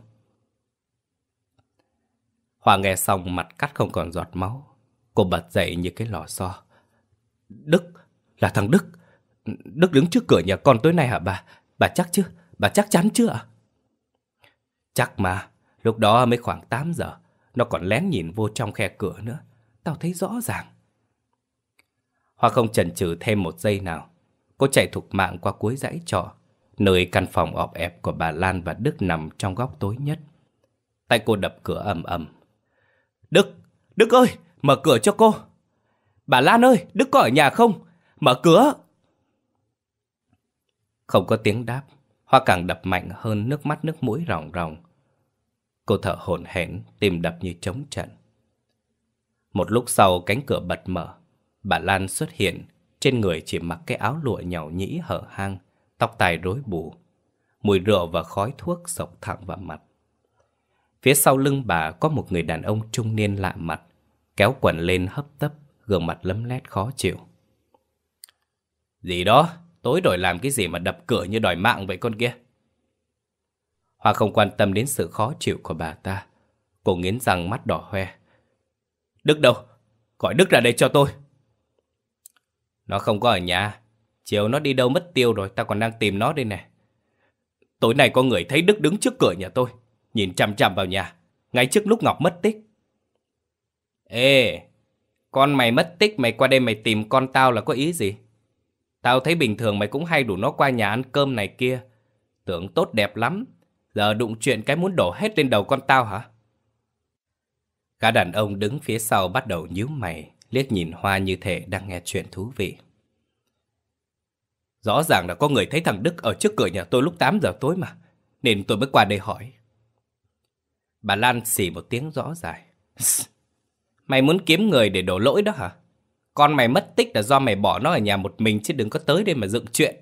Hoa nghe xong mặt cắt không còn giọt máu. Cô bật dậy như cái lò xo. Đức, là thằng Đức. Đức đứng trước cửa nhà con tối nay hả bà? Bà chắc chứ? Bà chắc chắn chưa ạ? Chắc mà, lúc đó mới khoảng tám giờ. Nó còn lén nhìn vô trong khe cửa nữa. Tao thấy rõ ràng. Hoa không chần chừ thêm một giây nào. Cô chạy thục mạng qua cuối dãy trọ, nơi căn phòng ọp ẹp của bà Lan và Đức nằm trong góc tối nhất. Tay cô đập cửa ầm ầm. Đức, Đức ơi, mở cửa cho cô. Bà Lan ơi, Đức có ở nhà không? Mở cửa. Không có tiếng đáp. Hoa càng đập mạnh hơn, nước mắt nước mũi ròng ròng. Cô thở hổn hển, tim đập như trống trận. Một lúc sau cánh cửa bật mở. Bà Lan xuất hiện, trên người chỉ mặc cái áo lụa nhàu nhĩ hở hang, tóc tai rối bù. Mùi rượu và khói thuốc xộc thẳng vào mặt. Phía sau lưng bà có một người đàn ông trung niên lạ mặt, kéo quần lên hấp tấp, gương mặt lấm lét khó chịu. Gì đó, tối rồi làm cái gì mà đập cửa như đòi mạng vậy con kia? Hoa không quan tâm đến sự khó chịu của bà ta. Cô nghiến răng mắt đỏ hoe. Đức đâu? Gọi Đức ra đây cho tôi. Nó không có ở nhà. Chiều nó đi đâu mất tiêu rồi, ta còn đang tìm nó đây nè. Tối nay có người thấy Đức đứng trước cửa nhà tôi, nhìn chằm chằm vào nhà, ngay trước lúc Ngọc mất tích. Ê, con mày mất tích, mày qua đây mày tìm con tao là có ý gì? Tao thấy bình thường mày cũng hay đủ nó qua nhà ăn cơm này kia. Tưởng tốt đẹp lắm, giờ đụng chuyện cái muốn đổ hết lên đầu con tao hả? Gã đàn ông đứng phía sau bắt đầu nhíu mày, liếc nhìn Hoa như thể đang nghe chuyện thú vị. Rõ ràng là có người thấy thằng Đức ở trước cửa nhà tôi lúc tám giờ tối mà, nên tôi mới qua đây hỏi. Bà Lan xì một tiếng rõ dài. Mày muốn kiếm người để đổ lỗi đó hả? Con mày mất tích là do mày bỏ nó ở nhà một mình, chứ đừng có tới đây mà dựng chuyện.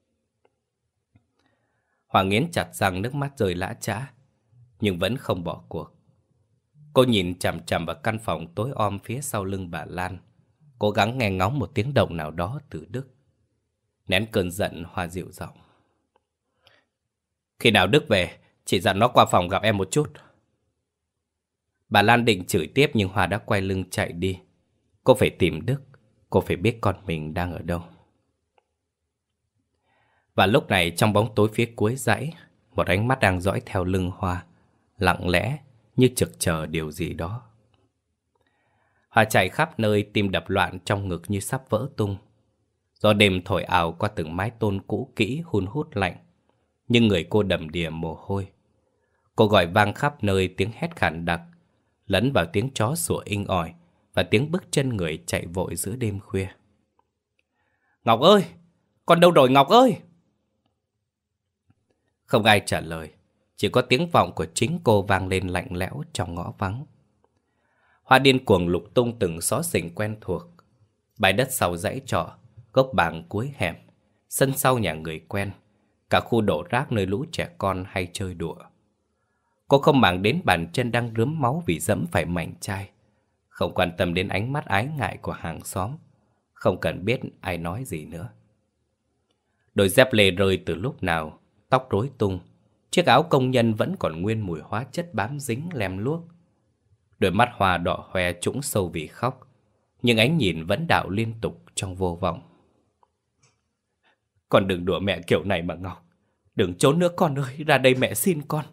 Hoa nghiến chặt răng, nước mắt rơi lã chã, nhưng vẫn không bỏ cuộc. Cô nhìn chằm chằm vào căn phòng tối om phía sau lưng bà Lan, cố gắng nghe ngóng một tiếng động nào đó từ Đức. Nén cơn giận, Hoa dịu giọng. Khi nào Đức về, chị dặn nó qua phòng gặp em một chút. Bà Lan định chửi tiếp nhưng Hoa đã quay lưng chạy đi. Cô phải tìm Đức, cô phải biết con mình đang ở đâu. Và lúc này trong bóng tối phía cuối dãy, một ánh mắt đang dõi theo lưng Hoa, lặng lẽ như trực chờ điều gì đó. Hoa chạy khắp nơi, tim đập loạn trong ngực như sắp vỡ tung. Gió đêm thổi ào qua từng mái tôn cũ kỹ hun hút lạnh, nhưng người cô đầm đìa mồ hôi. Cô gọi vang khắp nơi tiếng hét khản đặc, lẫn vào tiếng chó sủa inh ỏi và tiếng bước chân người chạy vội giữa đêm khuya. Ngọc ơi! Con đâu rồi Ngọc ơi? Không ai trả lời, chỉ có tiếng vọng của chính cô vang lên lạnh lẽo trong ngõ vắng. Hoa điên cuồng lục tung từng xó xỉnh quen thuộc, bãi đất sau dãy trọ, gốc bàng cuối hẻm, sân sau nhà người quen, cả khu đổ rác nơi lũ trẻ con hay chơi đùa. Cô không màng đến bàn chân đang rướm máu vì dẫm phải mảnh chai, không quan tâm đến ánh mắt ái ngại của hàng xóm, không cần biết ai nói gì nữa. Đôi dép lê rơi từ lúc nào, tóc rối tung, chiếc áo công nhân vẫn còn nguyên mùi hóa chất bám dính lem luốc. Đôi mắt Hoa đỏ hoe trũng sâu vì khóc, nhưng ánh nhìn vẫn đạo liên tục trong vô vọng. Con đừng đùa mẹ kiểu này mà Ngọc. Đừng trốn nữa con ơi, ra đây mẹ xin con.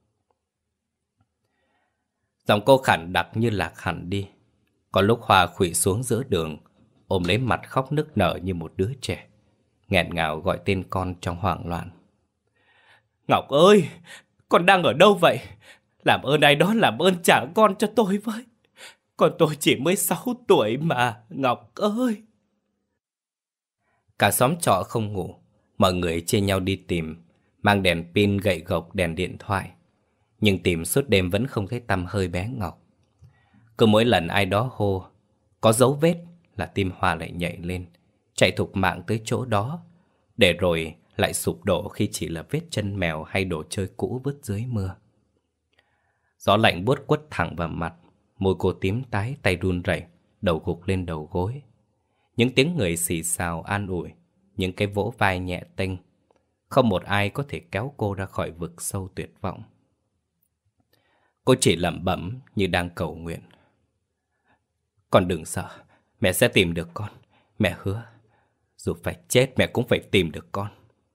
Giọng cô khản đặc như lạc hẳn đi. Có lúc Hoa khuỵu xuống giữa đường, ôm lấy mặt khóc nức nở như một đứa trẻ, nghẹn ngào gọi tên con trong hoảng loạn. Ngọc ơi, con đang ở đâu vậy? Làm ơn ai đó làm ơn trả con cho tôi với. Con tôi chỉ mới sáu tuổi mà, Ngọc ơi. Cả xóm trọ không ngủ, mọi người chia nhau đi tìm, mang đèn pin, gậy gộc, đèn điện thoại. Nhưng tìm suốt đêm vẫn không thấy tăm hơi bé Ngọc. Cứ mỗi lần ai đó hô có dấu vết là tim Hoa lại nhảy lên, chạy thục mạng tới chỗ đó, để rồi lại sụp đổ khi chỉ là vết chân mèo hay đồ chơi cũ vứt dưới mưa. Gió lạnh buốt quất thẳng vào mặt, môi cô tím tái, tay run rẩy, đầu gục lên đầu gối. Những tiếng người xì xào an ủi, những cái vỗ vai nhẹ tênh, không một ai có thể kéo cô ra khỏi vực sâu tuyệt vọng. Cô chỉ lẩm bẩm như đang cầu nguyện. Con đừng sợ, mẹ sẽ tìm được con, mẹ hứa. Dù phải chết mẹ cũng phải tìm được con.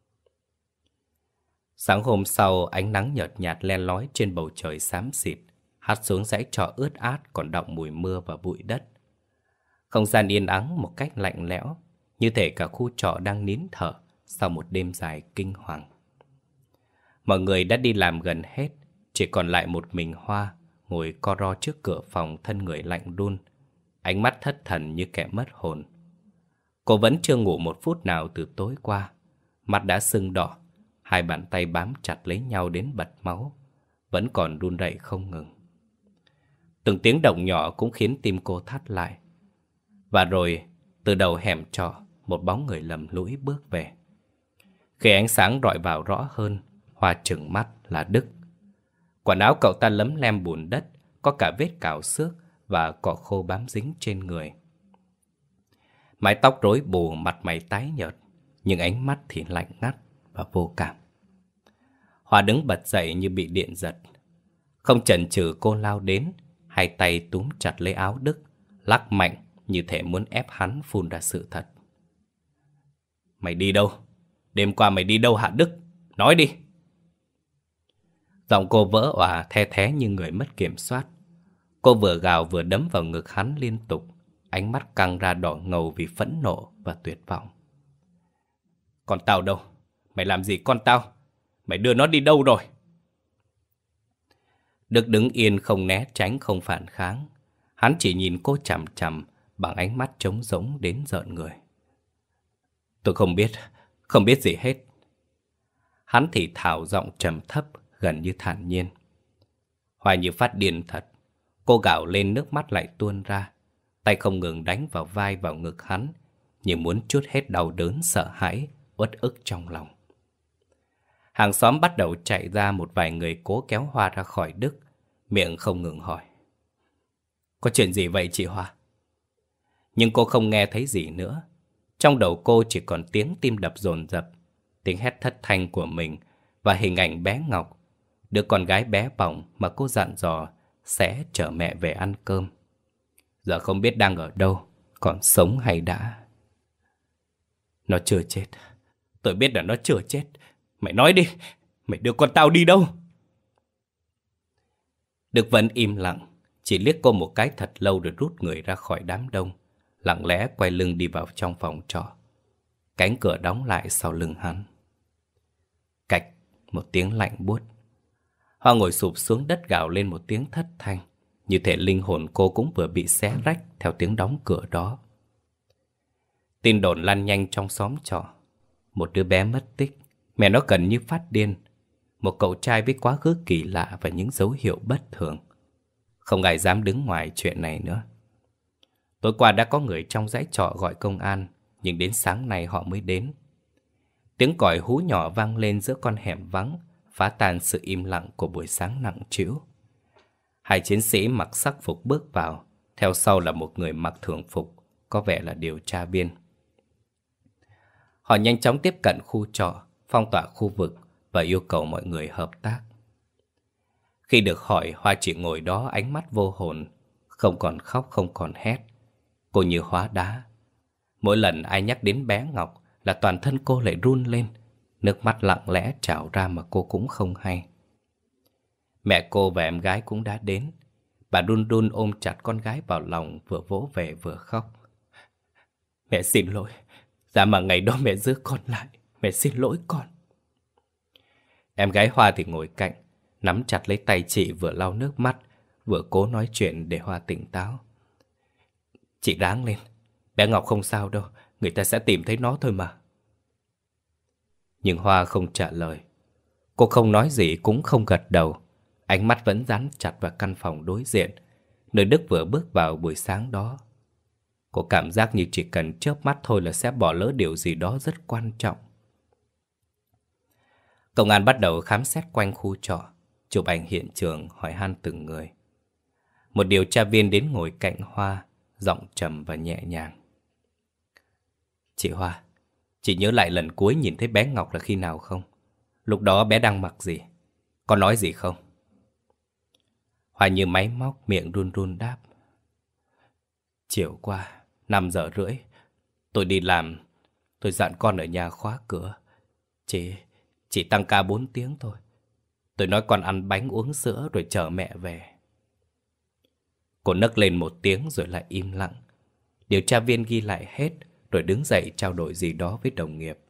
Sáng hôm sau, ánh nắng nhợt nhạt len lói trên bầu trời xám xịt, hắt xuống dãy trọ ướt át còn đọng mùi mưa và bụi đất. Không gian yên ắng một cách lạnh lẽo, như thể cả khu trọ đang nín thở sau một đêm dài kinh hoàng. Mọi người đã đi làm gần hết, chỉ còn lại một mình Hoa ngồi co ro trước cửa phòng, thân người lạnh run, ánh mắt thất thần như kẻ mất hồn. Cô vẫn chưa ngủ một phút nào từ tối qua, mắt đã sưng đỏ, hai bàn tay bám chặt lấy nhau đến bật máu, vẫn còn run rẩy không ngừng. Từng tiếng động nhỏ cũng khiến tim cô thắt lại. Và rồi, từ đầu hẻm trọ, một bóng người lầm lũi bước về. Khi ánh sáng rọi vào rõ hơn, Hoa trừng mắt là Đức. Quần áo cậu ta lấm lem bùn đất, có cả vết cào xước và cỏ khô bám dính trên người. Mái tóc rối bù, mặt mày tái nhợt, nhưng ánh mắt thì lạnh ngắt và vô cảm. Hoa đứng bật dậy như bị điện giật. Không chần chừ cô lao đến, hai tay túm chặt lấy áo Đức, lắc mạnh như thể muốn ép hắn phun ra sự thật. Mày đi đâu? Đêm qua mày đi đâu hả Đức? Nói đi! Giọng cô vỡ òa the thé như người mất kiểm soát. Cô vừa gào vừa đấm vào ngực hắn liên tục, ánh mắt căng ra đỏ ngầu vì phẫn nộ và tuyệt vọng. Con tao đâu? Mày làm gì con tao? Mày đưa nó đi đâu rồi? Đức đứng yên không né tránh không phản kháng. Hắn chỉ nhìn cô chằm chằm bằng ánh mắt trống rỗng đến rợn người. Tôi không biết, không biết gì hết. Hắn thì thào giọng trầm thấp, gần như thản nhiên. Hoa như phát điên thật. Cô gào lên, nước mắt lại tuôn ra. Tay không ngừng đánh vào vai vào ngực hắn, như muốn trút hết đau đớn sợ hãi, uất ức trong lòng. Hàng xóm bắt đầu chạy ra, một vài người cố kéo Hoa ra khỏi Đức, miệng không ngừng hỏi. Có chuyện gì vậy chị Hoa? Nhưng cô không nghe thấy gì nữa. Trong đầu cô chỉ còn tiếng tim đập dồn dập, tiếng hét thất thanh của mình và hình ảnh bé Ngọc, đứa con gái bé bỏng mà cô dặn dò sẽ chở mẹ về ăn cơm. Giờ không biết đang ở đâu, còn sống hay đã. Nó chưa chết. Tôi biết là nó chưa chết. Mày nói đi, mày đưa con tao đi đâu? Đức vẫn im lặng, chỉ liếc cô một cái thật lâu rồi rút người ra khỏi đám đông, lặng lẽ quay lưng đi vào trong phòng trọ. Cánh cửa đóng lại sau lưng hắn. Cạch, một tiếng lạnh buốt. Hoa ngồi sụp xuống đất gào lên một tiếng thất thanh, như thể linh hồn cô cũng vừa bị xé rách theo tiếng đóng cửa đó. Tin đồn lan nhanh trong xóm trọ. Một đứa bé mất tích, mẹ nó gần như phát điên. Một cậu trai với quá khứ kỳ lạ và những dấu hiệu bất thường. Không ai dám đứng ngoài chuyện này nữa. Tối qua đã có người trong dãy trọ gọi công an, nhưng đến sáng nay họ mới đến. Tiếng còi hú nhỏ vang lên giữa con hẻm vắng, phá tan sự im lặng của buổi sáng nặng trĩu. Hai chiến sĩ mặc sắc phục bước vào, theo sau là một người mặc thường phục, có vẻ là điều tra viên. Họ nhanh chóng tiếp cận khu trọ, phong tỏa khu vực và yêu cầu mọi người hợp tác. Khi được hỏi, Hoa chỉ ngồi đó ánh mắt vô hồn, không còn khóc không còn hét. Cô như hóa đá. Mỗi lần ai nhắc đến bé Ngọc là toàn thân cô lại run lên, nước mắt lặng lẽ trào ra mà cô cũng không hay. Mẹ cô và em gái cũng đã đến. Bà đun đun ôm chặt con gái vào lòng, vừa vỗ về vừa khóc. Mẹ xin lỗi. Dạ mà ngày đó mẹ giữ con lại. Mẹ xin lỗi con. Em gái Hoa thì ngồi cạnh, nắm chặt lấy tay chị, vừa lau nước mắt, vừa cố nói chuyện để Hoa tỉnh táo. Chị ráng lên. Bé Ngọc không sao đâu. Người ta sẽ tìm thấy nó thôi mà. Nhưng Hoa không trả lời. Cô không nói gì cũng không gật đầu. Ánh mắt vẫn dán chặt vào căn phòng đối diện, nơi Đức vừa bước vào buổi sáng đó. Cô cảm giác như chỉ cần chớp mắt thôi là sẽ bỏ lỡ điều gì đó rất quan trọng. Công an bắt đầu khám xét quanh khu trọ, chụp ảnh hiện trường, hỏi han từng người. Một điều tra viên đến ngồi cạnh Hoa, giọng trầm và nhẹ nhàng. Chị Hoa, chị nhớ lại lần cuối nhìn thấy bé Ngọc là khi nào không? Lúc đó bé đang mặc gì? Có nói gì không? Hoa như máy móc, miệng run run đáp. Chiều qua, năm giờ rưỡi, tôi đi làm. Tôi dặn con ở nhà khóa cửa. Chỉ, chỉ tăng ca bốn tiếng thôi. Tôi nói con ăn bánh uống sữa rồi chờ mẹ về. Cô nấc lên một tiếng rồi lại im lặng. Điều tra viên ghi lại hết, rồi đứng dậy trao đổi gì đó với đồng nghiệp.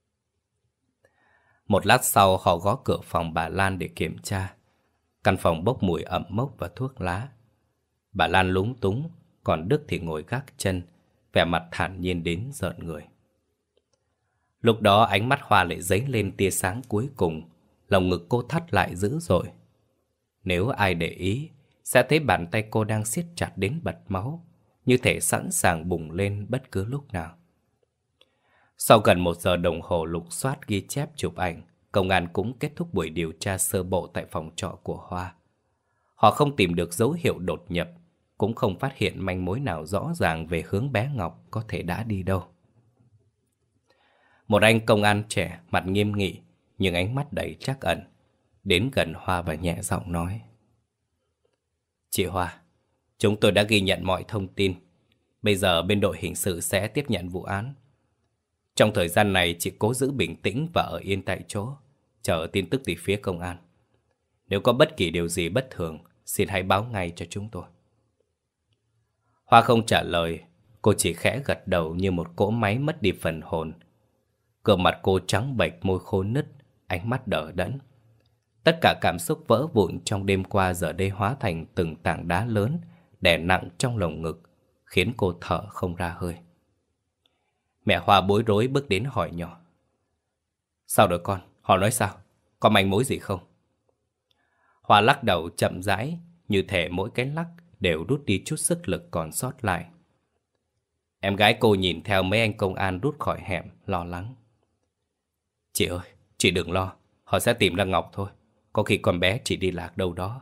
Một lát sau họ gõ cửa phòng bà Lan để kiểm tra. Căn phòng bốc mùi ẩm mốc và thuốc lá. Bà Lan lúng túng, còn Đức thì ngồi gác chân, vẻ mặt thản nhiên đến rợn người. Lúc đó ánh mắt Hoa lại dấy lên tia sáng cuối cùng, lòng ngực cô thắt lại dữ dội. Nếu ai để ý, sẽ thấy bàn tay cô đang siết chặt đến bật máu, như thể sẵn sàng bùng lên bất cứ lúc nào. Sau gần một giờ đồng hồ lục soát ghi chép chụp ảnh, công an cũng kết thúc buổi điều tra sơ bộ tại phòng trọ của Hoa. Họ không tìm được dấu hiệu đột nhập, cũng không phát hiện manh mối nào rõ ràng về hướng bé Ngọc có thể đã đi đâu. Một anh công an trẻ, mặt nghiêm nghị, nhưng ánh mắt đầy trắc ẩn, đến gần Hoa và nhẹ giọng nói: Chị Hoa, chúng tôi đã ghi nhận mọi thông tin. Bây giờ bên đội hình sự sẽ tiếp nhận vụ án. Trong thời gian này chị cố giữ bình tĩnh và ở yên tại chỗ, chờ tin tức từ phía công an. Nếu có bất kỳ điều gì bất thường, xin hãy báo ngay cho chúng tôi. Hoa không trả lời, cô chỉ khẽ gật đầu như một cỗ máy mất đi phần hồn. Gương mặt cô trắng bệch, môi khô nứt, ánh mắt đờ đẫn. Tất cả cảm xúc vỡ vụn trong đêm qua giờ đây hóa thành từng tảng đá lớn đè nặng trong lồng ngực, khiến cô thở không ra hơi. Mẹ Hoa bối rối bước đến hỏi nhỏ: Sao rồi con? Họ nói sao? Có manh mối gì không? Hoa lắc đầu chậm rãi, như thể mỗi cái lắc đều rút đi chút sức lực còn sót lại. Em gái cô nhìn theo mấy anh công an rút khỏi hẻm, lo lắng. Chị ơi, chị đừng lo, họ sẽ tìm ra Ngọc thôi. Có khi con bé chỉ đi lạc đâu đó.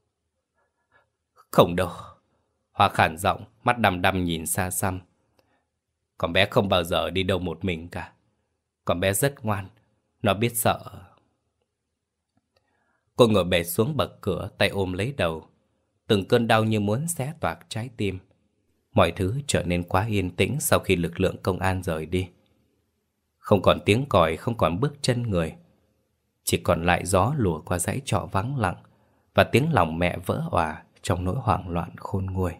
Không đâu. Hoa khản giọng, mắt đăm đăm nhìn xa xăm. Con bé không bao giờ đi đâu một mình cả. Con bé rất ngoan, nó biết sợ. Cô ngồi bệt xuống bậc cửa, tay ôm lấy đầu. Từng cơn đau như muốn xé toạc trái tim. Mọi thứ trở nên quá yên tĩnh sau khi lực lượng công an rời đi. Không còn tiếng còi, không còn bước chân người. Chỉ còn lại gió lùa qua dãy trọ vắng lặng và tiếng lòng mẹ vỡ òa trong nỗi hoảng loạn khôn nguôi.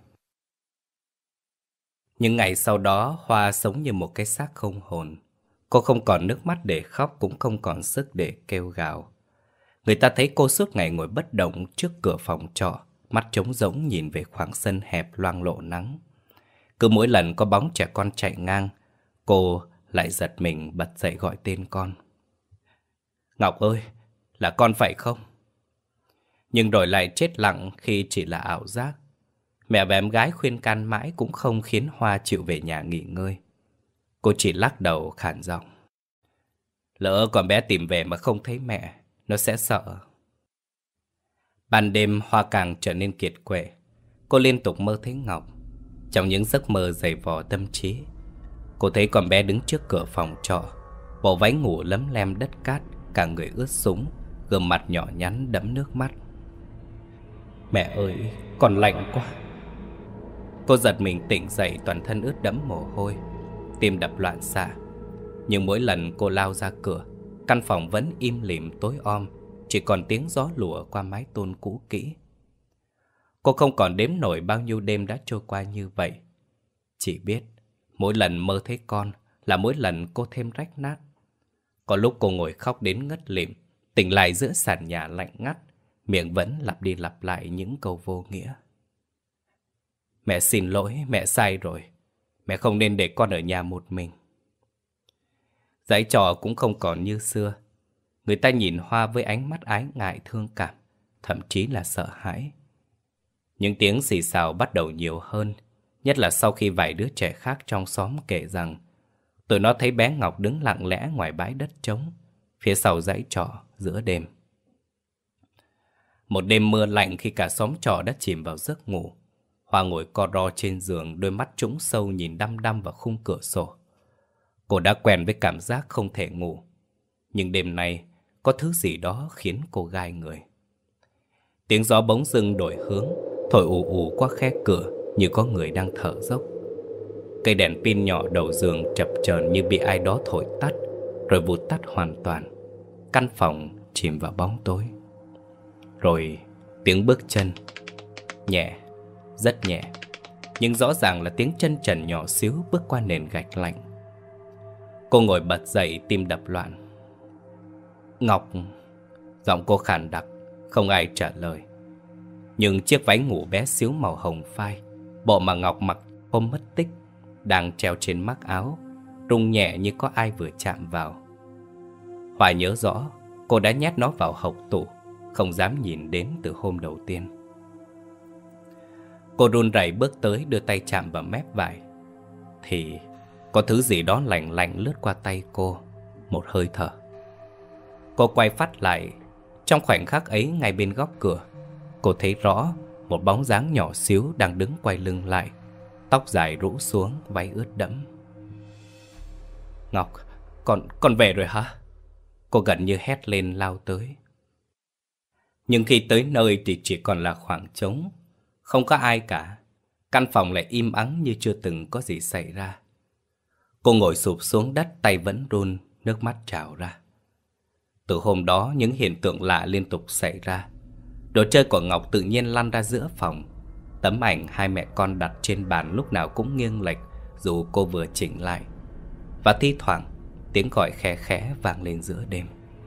Những ngày sau đó, Hoa sống như một cái xác không hồn. Cô không còn nước mắt để khóc, cũng không còn sức để kêu gào. Người ta thấy cô suốt ngày ngồi bất động trước cửa phòng trọ, mắt trống rỗng nhìn về khoảng sân hẹp loang lộ nắng. Cứ mỗi lần có bóng trẻ con chạy ngang, cô lại giật mình bật dậy gọi tên con. Ngọc ơi, là con phải không? Nhưng rồi lại chết lặng khi chỉ là ảo giác. Mẹ và em gái khuyên can mãi cũng không khiến Hoa chịu về nhà nghỉ ngơi. Cô chỉ lắc đầu khản giọng. Lỡ con bé tìm về mà không thấy mẹ, nó sẽ sợ. Ban đêm Hoa càng trở nên kiệt quệ. Cô liên tục mơ thấy Ngọc. Trong những giấc mơ dày vò tâm trí, cô thấy con bé đứng trước cửa phòng trọ, bộ váy ngủ lấm lem đất cát, cả người ướt sũng, gương mặt nhỏ nhắn đẫm nước mắt. Mẹ ơi, con lạnh quá. Cô giật mình tỉnh dậy, toàn thân ướt đẫm mồ hôi, tim đập loạn xạ. Nhưng mỗi lần cô lao ra cửa, căn phòng vẫn im lìm tối om, chỉ còn tiếng gió lùa qua mái tôn cũ kỹ. Cô không còn đếm nổi bao nhiêu đêm đã trôi qua như vậy. Chỉ biết mỗi lần mơ thấy con là mỗi lần cô thêm rách nát. Có lúc cô ngồi khóc đến ngất lịm, tỉnh lại giữa sàn nhà lạnh ngắt, miệng vẫn lặp đi lặp lại những câu vô nghĩa. Mẹ xin lỗi, mẹ sai rồi. Mẹ không nên để con ở nhà một mình. Dãy trò cũng không còn như xưa. Người ta nhìn Hoa với ánh mắt ái ngại thương cảm, thậm chí là sợ hãi. Những tiếng xì xào bắt đầu nhiều hơn, nhất là sau khi vài đứa trẻ khác trong xóm kể rằng tụi nó thấy bé Ngọc đứng lặng lẽ ngoài bãi đất trống, phía sau dãy trọ giữa đêm. Một đêm mưa lạnh khi cả xóm trọ đã chìm vào giấc ngủ. Hoa ngồi co ro trên giường, đôi mắt trũng sâu nhìn đăm đăm vào khung cửa sổ. Cô đã quen với cảm giác không thể ngủ. Nhưng đêm nay có thứ gì đó khiến cô gai người. Tiếng gió bỗng dưng đổi hướng, thổi ù ù qua khe cửa như có người đang thở dốc. Cây đèn pin nhỏ đầu giường chập chờn như bị ai đó thổi tắt, rồi vụt tắt hoàn toàn. Căn phòng chìm vào bóng tối. Rồi tiếng bước chân, nhẹ, rất nhẹ, nhưng rõ ràng là tiếng chân trần nhỏ xíu bước qua nền gạch lạnh. Cô ngồi bật dậy, tim đập loạn. Ngọc. Giọng cô khàn đặc, không ai trả lời. Nhưng chiếc váy ngủ bé xíu màu hồng phai, bộ mà Ngọc mặc hôm mất tích, đang treo trên mắc áo, rung nhẹ như có ai vừa chạm vào. Hoa nhớ rõ, cô đã nhét nó vào hộc tủ, không dám nhìn đến từ hôm đầu tiên. Cô run rẩy bước tới, đưa tay chạm vào mép vải. Thì có thứ gì đó lạnh lạnh lướt qua tay cô, một hơi thở. Cô quay phát lại. Trong khoảnh khắc ấy, ngay bên góc cửa, cô thấy rõ một bóng dáng nhỏ xíu đang đứng quay lưng lại, tóc dài rũ xuống, váy ướt đẫm. Ngọc, con, con về rồi hả? Cô gần như hét lên lao tới. Nhưng khi tới nơi thì chỉ còn là khoảng trống, không có ai cả. Căn phòng lại im ắng như chưa từng có gì xảy ra. Cô ngồi sụp xuống đất, tay vẫn run, nước mắt trào ra. Từ hôm đó những hiện tượng lạ liên tục xảy ra. Đồ chơi của Ngọc tự nhiên lăn ra giữa phòng. Tấm ảnh hai mẹ con đặt trên bàn lúc nào cũng nghiêng lệch dù cô vừa chỉnh lại. Và thi thoảng tiếng gọi khẽ khẽ vang lên giữa đêm.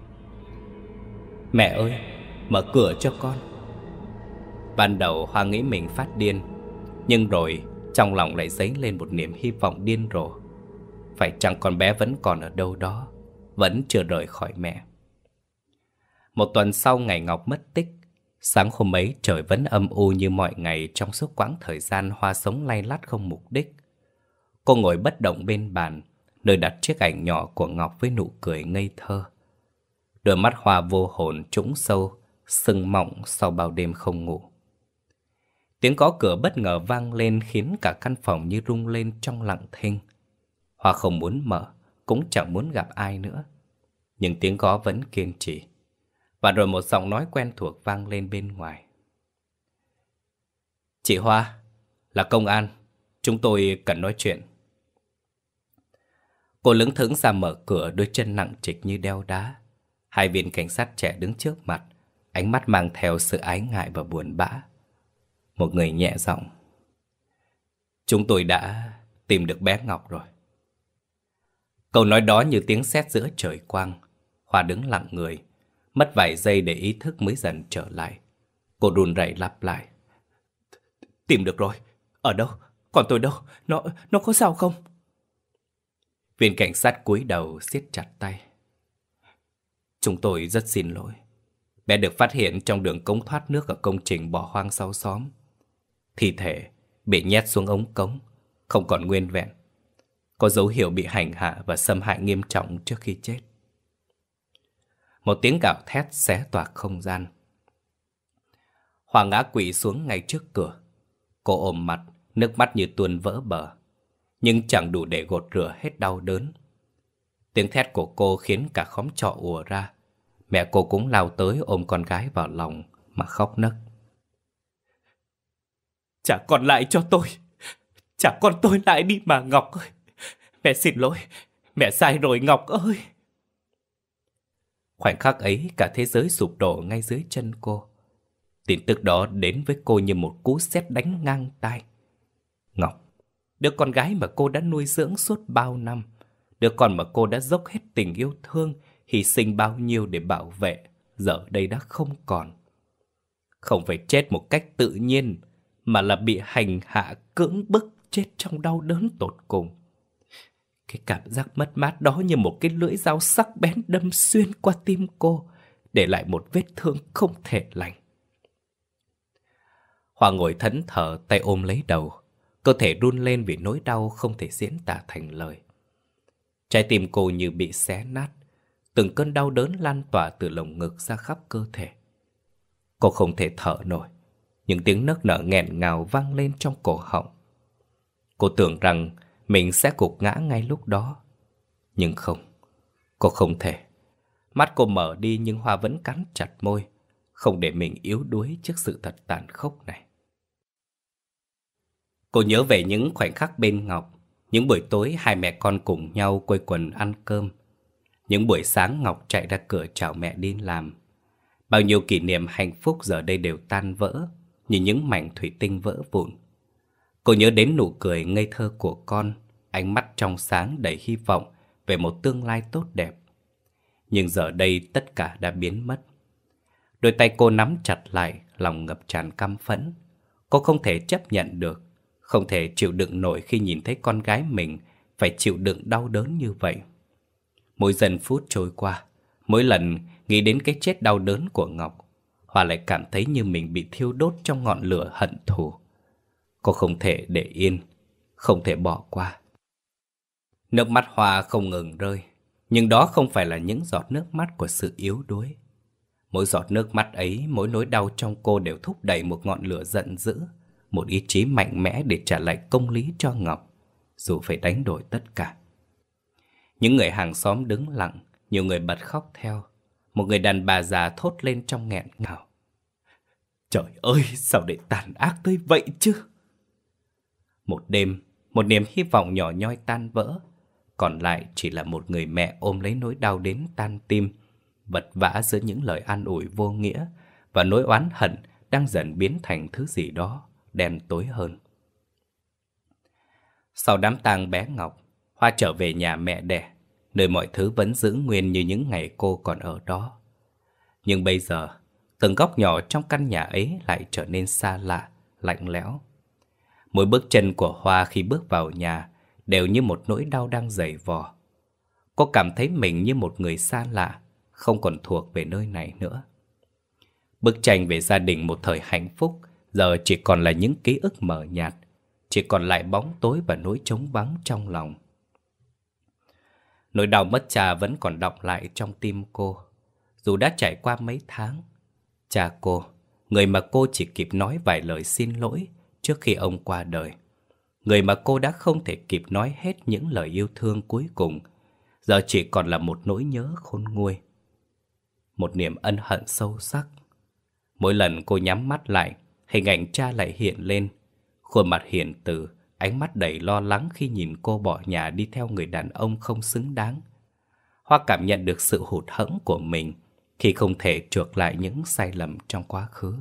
Mẹ ơi, mở cửa cho con. Ban đầu Hoa nghĩ mình phát điên, nhưng rồi trong lòng lại dấy lên một niềm hy vọng điên rồ. Phải chăng con bé vẫn còn ở đâu đó, vẫn chưa rời khỏi mẹ. Một tuần sau ngày Ngọc mất tích, sáng hôm ấy trời vẫn âm u như mọi ngày trong suốt quãng thời gian Hoa sống lay lắt không mục đích. Cô ngồi bất động bên bàn, nơi đặt chiếc ảnh nhỏ của Ngọc với nụ cười ngây thơ. Đôi mắt Hoa vô hồn trũng sâu, sưng mọng sau bao đêm không ngủ. Tiếng gõ cửa bất ngờ vang lên khiến cả căn phòng như rung lên trong lặng thinh. Hoa không muốn mở, cũng chẳng muốn gặp ai nữa. Nhưng tiếng gõ vẫn kiên trì. Và rồi một giọng nói quen thuộc vang lên bên ngoài. Chị Hoa, là công an, chúng tôi cần nói chuyện. Cô lững thững ra mở cửa, đôi chân nặng trịch như đeo đá. Hai viên cảnh sát trẻ đứng trước mặt, ánh mắt mang theo sự ái ngại và buồn bã. Một người nhẹ giọng. Chúng tôi đã tìm được bé Ngọc rồi. Câu nói đó như tiếng sét giữa trời quang. Hoa đứng lặng người, mất vài giây để ý thức mới dần trở lại. Cô run rẩy lặp lại. Tìm được rồi. Ở đâu? Còn tôi đâu? Nó, nó có sao không? Viên cảnh sát cúi đầu siết chặt tay. Chúng tôi rất xin lỗi. Bé được phát hiện trong đường cống thoát nước ở công trình bỏ hoang sau xóm. Thi thể bị nhét xuống ống cống, không còn nguyên vẹn. Có dấu hiệu bị hành hạ và xâm hại nghiêm trọng trước khi chết. Một tiếng gào thét xé toạc không gian. Hoa ngã quỵ xuống ngay trước cửa. Cô ôm mặt, nước mắt như tuôn vỡ bờ. Nhưng chẳng đủ để gột rửa hết đau đớn. Tiếng thét của cô khiến cả khóm trọ ùa ra. Mẹ cô cũng lao tới ôm con gái vào lòng mà khóc nấc. Trả con lại cho tôi. Trả con tôi lại đi mà Ngọc ơi. Mẹ xin lỗi. Mẹ sai rồi Ngọc ơi. Khoảnh khắc ấy cả thế giới sụp đổ ngay dưới chân cô. Tin tức đó đến với cô như một cú sét đánh ngang tai. Ngọc, đứa con gái mà cô đã nuôi dưỡng suốt bao năm, đứa con mà cô đã dốc hết tình yêu thương, hy sinh bao nhiêu để bảo vệ, giờ đây đã không còn. Không phải chết một cách tự nhiên, mà là bị hành hạ cưỡng bức, chết trong đau đớn tột cùng. Cái cảm giác mất mát đó như một cái lưỡi dao sắc bén đâm xuyên qua tim cô, để lại một vết thương không thể lành. Hoa ngồi thẫn thờ, tay ôm lấy đầu, cơ thể run lên vì nỗi đau không thể diễn tả thành lời. Trái tim cô như bị xé nát, từng cơn đau đớn lan tỏa từ lồng ngực ra khắp cơ thể. Cô không thể thở nổi, những tiếng nức nở nghẹn ngào vang lên trong cổ họng. Cô tưởng rằng mình sẽ gục ngã ngay lúc đó. Nhưng không, cô không thể. Mắt cô mở đi nhưng Hoa vẫn cắn chặt môi, không để mình yếu đuối trước sự thật tàn khốc này. Cô nhớ về những khoảnh khắc bên Ngọc, những buổi tối hai mẹ con cùng nhau quây quần ăn cơm, những buổi sáng Ngọc chạy ra cửa chào mẹ đi làm. Bao nhiêu kỷ niệm hạnh phúc giờ đây đều tan vỡ, như những mảnh thủy tinh vỡ vụn. Cô nhớ đến nụ cười ngây thơ của con, ánh mắt trong sáng đầy hy vọng về một tương lai tốt đẹp. Nhưng giờ đây tất cả đã biến mất. Đôi tay cô nắm chặt lại, lòng ngập tràn căm phẫn. Cô không thể chấp nhận được, không thể chịu đựng nổi khi nhìn thấy con gái mình phải chịu đựng đau đớn như vậy. Mỗi giây phút trôi qua, mỗi lần nghĩ đến cái chết đau đớn của Ngọc, Hoa lại cảm thấy như mình bị thiêu đốt trong ngọn lửa hận thù. Cô không thể để yên, không thể bỏ qua. Nước mắt Hoa không ngừng rơi, nhưng đó không phải là những giọt nước mắt của sự yếu đuối. Mỗi giọt nước mắt ấy, mỗi nỗi đau trong cô đều thúc đẩy một ngọn lửa giận dữ, một ý chí mạnh mẽ để trả lại công lý cho Ngọc, dù phải đánh đổi tất cả. Những người hàng xóm đứng lặng, nhiều người bật khóc theo. Một người đàn bà già thốt lên trong nghẹn ngào. Trời ơi, sao để tàn ác tới vậy chứ? Một đêm, một niềm hy vọng nhỏ nhoi tan vỡ. Còn lại chỉ là một người mẹ ôm lấy nỗi đau đến tan tim, vật vã giữa những lời an ủi vô nghĩa và nỗi oán hận đang dần biến thành thứ gì đó đen tối hơn. Sau đám tang bé Ngọc, Hoa trở về nhà mẹ đẻ, nơi mọi thứ vẫn giữ nguyên như những ngày cô còn ở đó. Nhưng bây giờ, từng góc nhỏ trong căn nhà ấy lại trở nên xa lạ, lạnh lẽo. Mỗi bước chân của Hoa khi bước vào nhà đều như một nỗi đau đang giày vò. Cô cảm thấy mình như một người xa lạ, không còn thuộc về nơi này nữa. Bức tranh về gia đình một thời hạnh phúc giờ chỉ còn là những ký ức mờ nhạt, chỉ còn lại bóng tối và nỗi trống vắng trong lòng. Nỗi đau mất cha vẫn còn đọng lại trong tim cô, dù đã trải qua mấy tháng. Cha cô, người mà cô chỉ kịp nói vài lời xin lỗi trước khi ông qua đời, người mà cô đã không thể kịp nói hết những lời yêu thương cuối cùng, giờ chỉ còn là một nỗi nhớ khôn nguôi, một niềm ân hận sâu sắc. Mỗi lần cô nhắm mắt lại, hình ảnh cha lại hiện lên, khuôn mặt hiền từ, ánh mắt đầy lo lắng khi nhìn cô bỏ nhà đi theo người đàn ông không xứng đáng. Hoa cảm nhận được sự hụt hẫng của mình khi không thể chuộc lại những sai lầm trong quá khứ.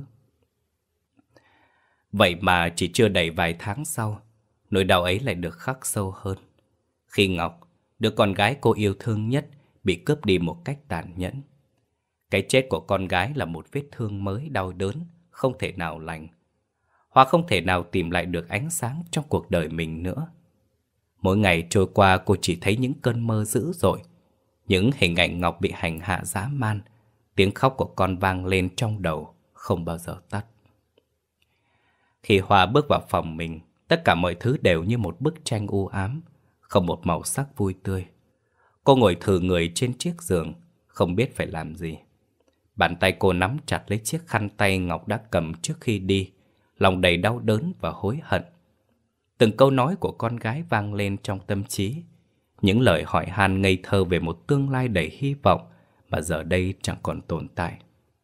Vậy mà chỉ chưa đầy vài tháng sau, nỗi đau ấy lại được khắc sâu hơn. Khi Ngọc, đứa con gái cô yêu thương nhất, bị cướp đi một cách tàn nhẫn. Cái chết của con gái là một vết thương mới đau đớn, không thể nào lành. Hoa không thể nào tìm lại được ánh sáng trong cuộc đời mình nữa. Mỗi ngày trôi qua cô chỉ thấy những cơn mơ dữ dội, những hình ảnh Ngọc bị hành hạ dã man, tiếng khóc của con vang lên trong đầu, không bao giờ tắt. Khi Hoa bước vào phòng mình, tất cả mọi thứ đều như một bức tranh u ám, không một màu sắc vui tươi. Cô ngồi thừ người trên chiếc giường, không biết phải làm gì. Bàn tay cô nắm chặt lấy chiếc khăn tay Ngọc đã cầm trước khi đi, lòng đầy đau đớn và hối hận. Từng câu nói của con gái vang lên trong tâm trí, những lời hỏi han ngây thơ về một tương lai đầy hy vọng mà giờ đây chẳng còn tồn tại.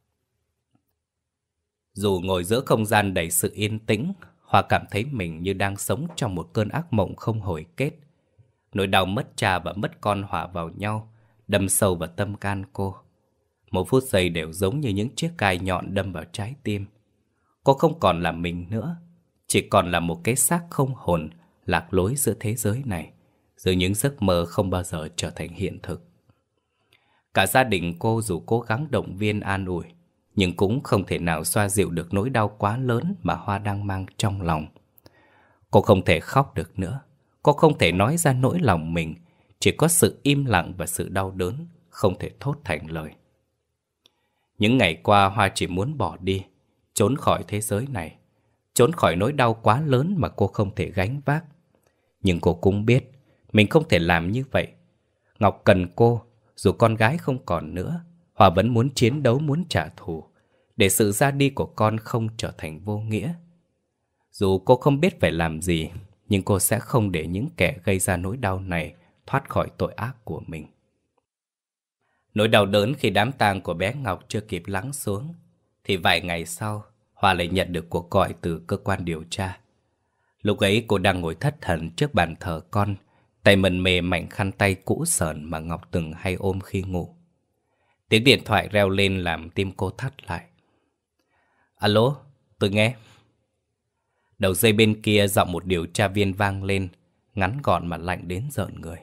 Dù ngồi giữa không gian đầy sự yên tĩnh, Hoa cảm thấy mình như đang sống trong một cơn ác mộng không hồi kết. Nỗi đau mất cha và mất con hòa vào nhau, đâm sâu vào tâm can cô. Một phút giây đều giống như những chiếc gai nhọn đâm vào trái tim. Cô không còn là mình nữa, chỉ còn là một cái xác không hồn, lạc lối giữa thế giới này, giữa những giấc mơ không bao giờ trở thành hiện thực. Cả gia đình cô dù cố gắng động viên an ủi, nhưng cũng không thể nào xoa dịu được nỗi đau quá lớn mà Hoa đang mang trong lòng. Cô không thể khóc được nữa, cô không thể nói ra nỗi lòng mình, chỉ có sự im lặng và sự đau đớn, không thể thốt thành lời. Những ngày qua Hoa chỉ muốn bỏ đi, trốn khỏi thế giới này, trốn khỏi nỗi đau quá lớn mà cô không thể gánh vác. Nhưng cô cũng biết mình không thể làm như vậy. Ngọc cần cô, dù con gái không còn nữa, Hoa vẫn muốn chiến đấu, muốn trả thù, để sự ra đi của con không trở thành vô nghĩa. Dù cô không biết phải làm gì, nhưng cô sẽ không để những kẻ gây ra nỗi đau này thoát khỏi tội ác của mình. Nỗi đau đớn khi đám tang của bé Ngọc chưa kịp lắng xuống, thì vài ngày sau, Hoa lại nhận được cuộc gọi từ cơ quan điều tra. Lúc ấy cô đang ngồi thất thần trước bàn thờ con, tay mần mề mảnh khăn tay cũ sờn mà Ngọc từng hay ôm khi ngủ. Tiếng điện thoại reo lên làm tim cô thắt lại. Alo, tôi nghe. Đầu dây bên kia giọng một điều tra viên vang lên, ngắn gọn mà lạnh đến rợn người.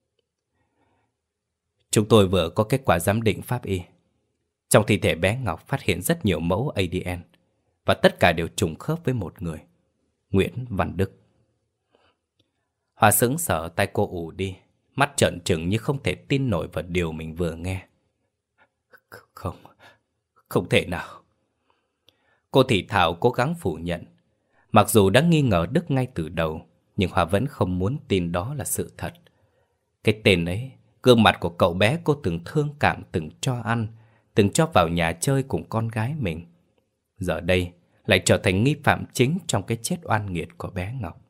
Chúng tôi vừa có kết quả giám định pháp y. Trong thi thể bé Ngọc phát hiện rất nhiều mẫu a đê en, và tất cả đều trùng khớp với một người, Nguyễn Văn Đức. Hoa sững sờ, tay cô ù đi, mắt trợn trừng như không thể tin nổi vào điều mình vừa nghe. Không, không thể nào. Cô thì thào cố gắng phủ nhận. Mặc dù đã nghi ngờ Đức ngay từ đầu, nhưng Hoa vẫn không muốn tin đó là sự thật. Cái tên ấy, gương mặt của cậu bé cô từng thương cảm, từng cho ăn, từng cho vào nhà chơi cùng con gái mình, giờ đây lại trở thành nghi phạm chính trong cái chết oan nghiệt của bé Ngọc.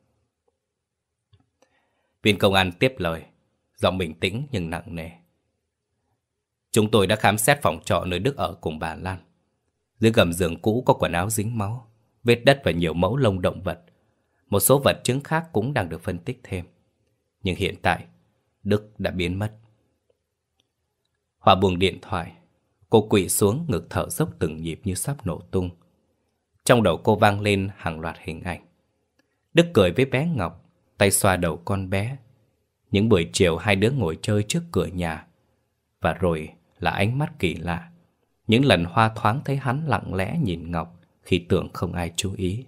Viên công an tiếp lời, giọng bình tĩnh nhưng nặng nề. Chúng tôi đã khám xét phòng trọ nơi Đức ở cùng bà Lan. Dưới gầm giường cũ có quần áo dính máu, vết đất và nhiều mẫu lông động vật. Một số vật chứng khác cũng đang được phân tích thêm. Nhưng hiện tại, Đức đã biến mất. Hòa buông điện thoại. Cô quỵ xuống, ngực thở dốc từng nhịp như sắp nổ tung. Trong đầu cô vang lên hàng loạt hình ảnh. Đức cười với bé Ngọc, tay xoa đầu con bé. Những buổi chiều hai đứa ngồi chơi trước cửa nhà. Và rồi là ánh mắt kỳ lạ. Những lần Hoa thoáng thấy hắn lặng lẽ nhìn Ngọc khi tưởng không ai chú ý.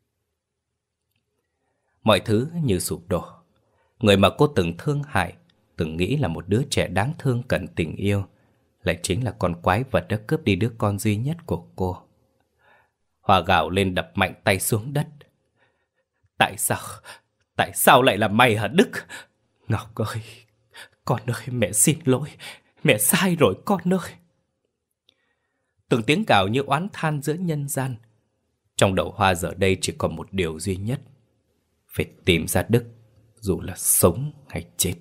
Mọi thứ như sụp đổ. Người mà cô từng thương hại, từng nghĩ là một đứa trẻ đáng thương cần tình yêu, lại chính là con quái vật đã cướp đi đứa con duy nhất của cô. Hoa gào lên, đập mạnh tay xuống đất. Tại sao? Tại sao lại là mày hả Đức? Ngọc ơi, con ơi, mẹ xin lỗi. Mẹ sai rồi con ơi. Từng tiếng gào như oán than giữa nhân gian. Trong đầu Hoa giờ đây chỉ còn một điều duy nhất: phải tìm ra Đức, dù là sống hay chết.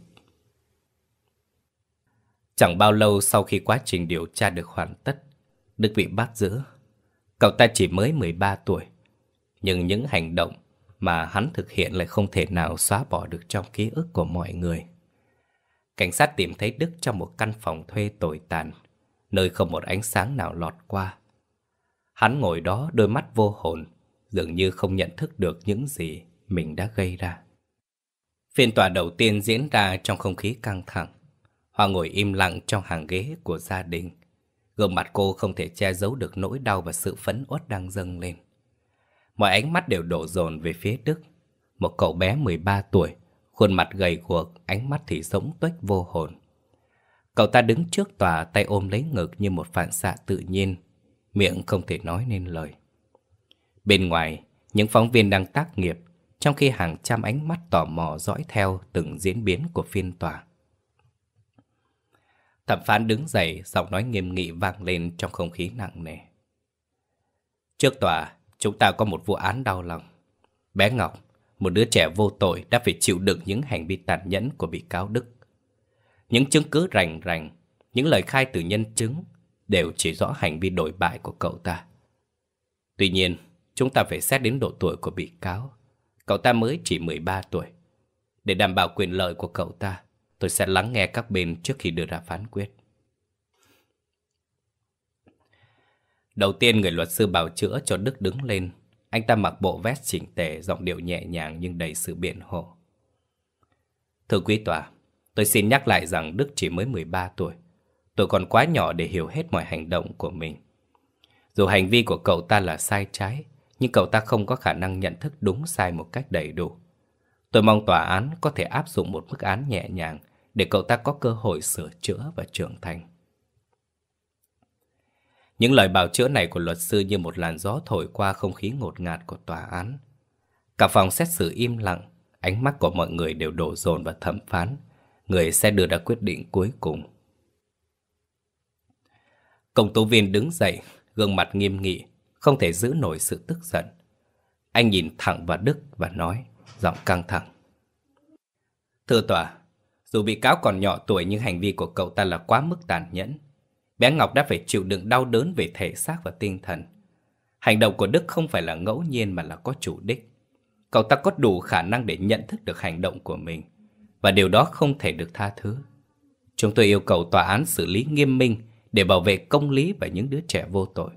Chẳng bao lâu sau khi quá trình điều tra được hoàn tất, Đức bị bắt giữ. Cậu ta chỉ mới mười ba tuổi, nhưng những hành động mà hắn thực hiện lại không thể nào xóa bỏ được trong ký ức của mọi người. Cảnh sát tìm thấy Đức trong một căn phòng thuê tồi tàn, nơi không một ánh sáng nào lọt qua. Hắn ngồi đó đôi mắt vô hồn, dường như không nhận thức được những gì mình đã gây ra. Phiên tòa đầu tiên diễn ra trong không khí căng thẳng. Hoa ngồi im lặng trong hàng ghế của gia đình. Gương mặt cô không thể che giấu được nỗi đau và sự phẫn uất đang dâng lên. Mọi ánh mắt đều đổ dồn về phía Đức, một cậu bé mười ba tuổi, khuôn mặt gầy guộc, ánh mắt thì giống tuếch vô hồn. Cậu ta đứng trước tòa, tay ôm lấy ngực như một phản xạ tự nhiên, miệng không thể nói nên lời. Bên ngoài, những phóng viên đang tác nghiệp, trong khi hàng trăm ánh mắt tò mò dõi theo từng diễn biến của phiên tòa. Thẩm phán đứng dậy, giọng nói nghiêm nghị vang lên trong không khí nặng nề. Trước tòa, chúng ta có một vụ án đau lòng. Bé Ngọc, một đứa trẻ vô tội, đã phải chịu đựng những hành vi tàn nhẫn của bị cáo Đức. Những chứng cứ rành rành, những lời khai từ nhân chứng đều chỉ rõ hành vi đổi bại của cậu ta. Tuy nhiên, chúng ta phải xét đến độ tuổi của bị cáo. Cậu ta mới chỉ mười ba tuổi. Để đảm bảo quyền lợi của cậu ta, tôi sẽ lắng nghe các bên trước khi đưa ra phán quyết. Đầu tiên, người luật sư bào chữa cho Đức đứng lên. Anh ta mặc bộ vest chỉnh tề, giọng điệu nhẹ nhàng nhưng đầy sự biện hộ. Thưa quý tòa, tôi xin nhắc lại rằng Đức chỉ mới mười ba tuổi. Tôi còn quá nhỏ để hiểu hết mọi hành động của mình. Dù hành vi của cậu ta là sai trái, nhưng cậu ta không có khả năng nhận thức đúng sai một cách đầy đủ. Tôi mong tòa án có thể áp dụng một mức án nhẹ nhàng để cậu ta có cơ hội sửa chữa và trưởng thành. Những lời bào chữa này của luật sư như một làn gió thổi qua không khí ngột ngạt của tòa án. Cả phòng xét xử im lặng, ánh mắt của mọi người đều đổ dồn vào thẩm phán, người sẽ đưa ra quyết định cuối cùng. Công tố viên đứng dậy, gương mặt nghiêm nghị, không thể giữ nổi sự tức giận. Anh nhìn thẳng vào Đức và nói, giọng căng thẳng. Thưa tòa, dù bị cáo còn nhỏ tuổi nhưng hành vi của cậu ta là quá mức tàn nhẫn. Bé Ngọc đã phải chịu đựng đau đớn về thể xác và tinh thần. Hành động của Đức không phải là ngẫu nhiên mà là có chủ đích. Cậu ta có đủ khả năng để nhận thức được hành động của mình, và điều đó không thể được tha thứ. Chúng tôi yêu cầu tòa án xử lý nghiêm minh để bảo vệ công lý và những đứa trẻ vô tội.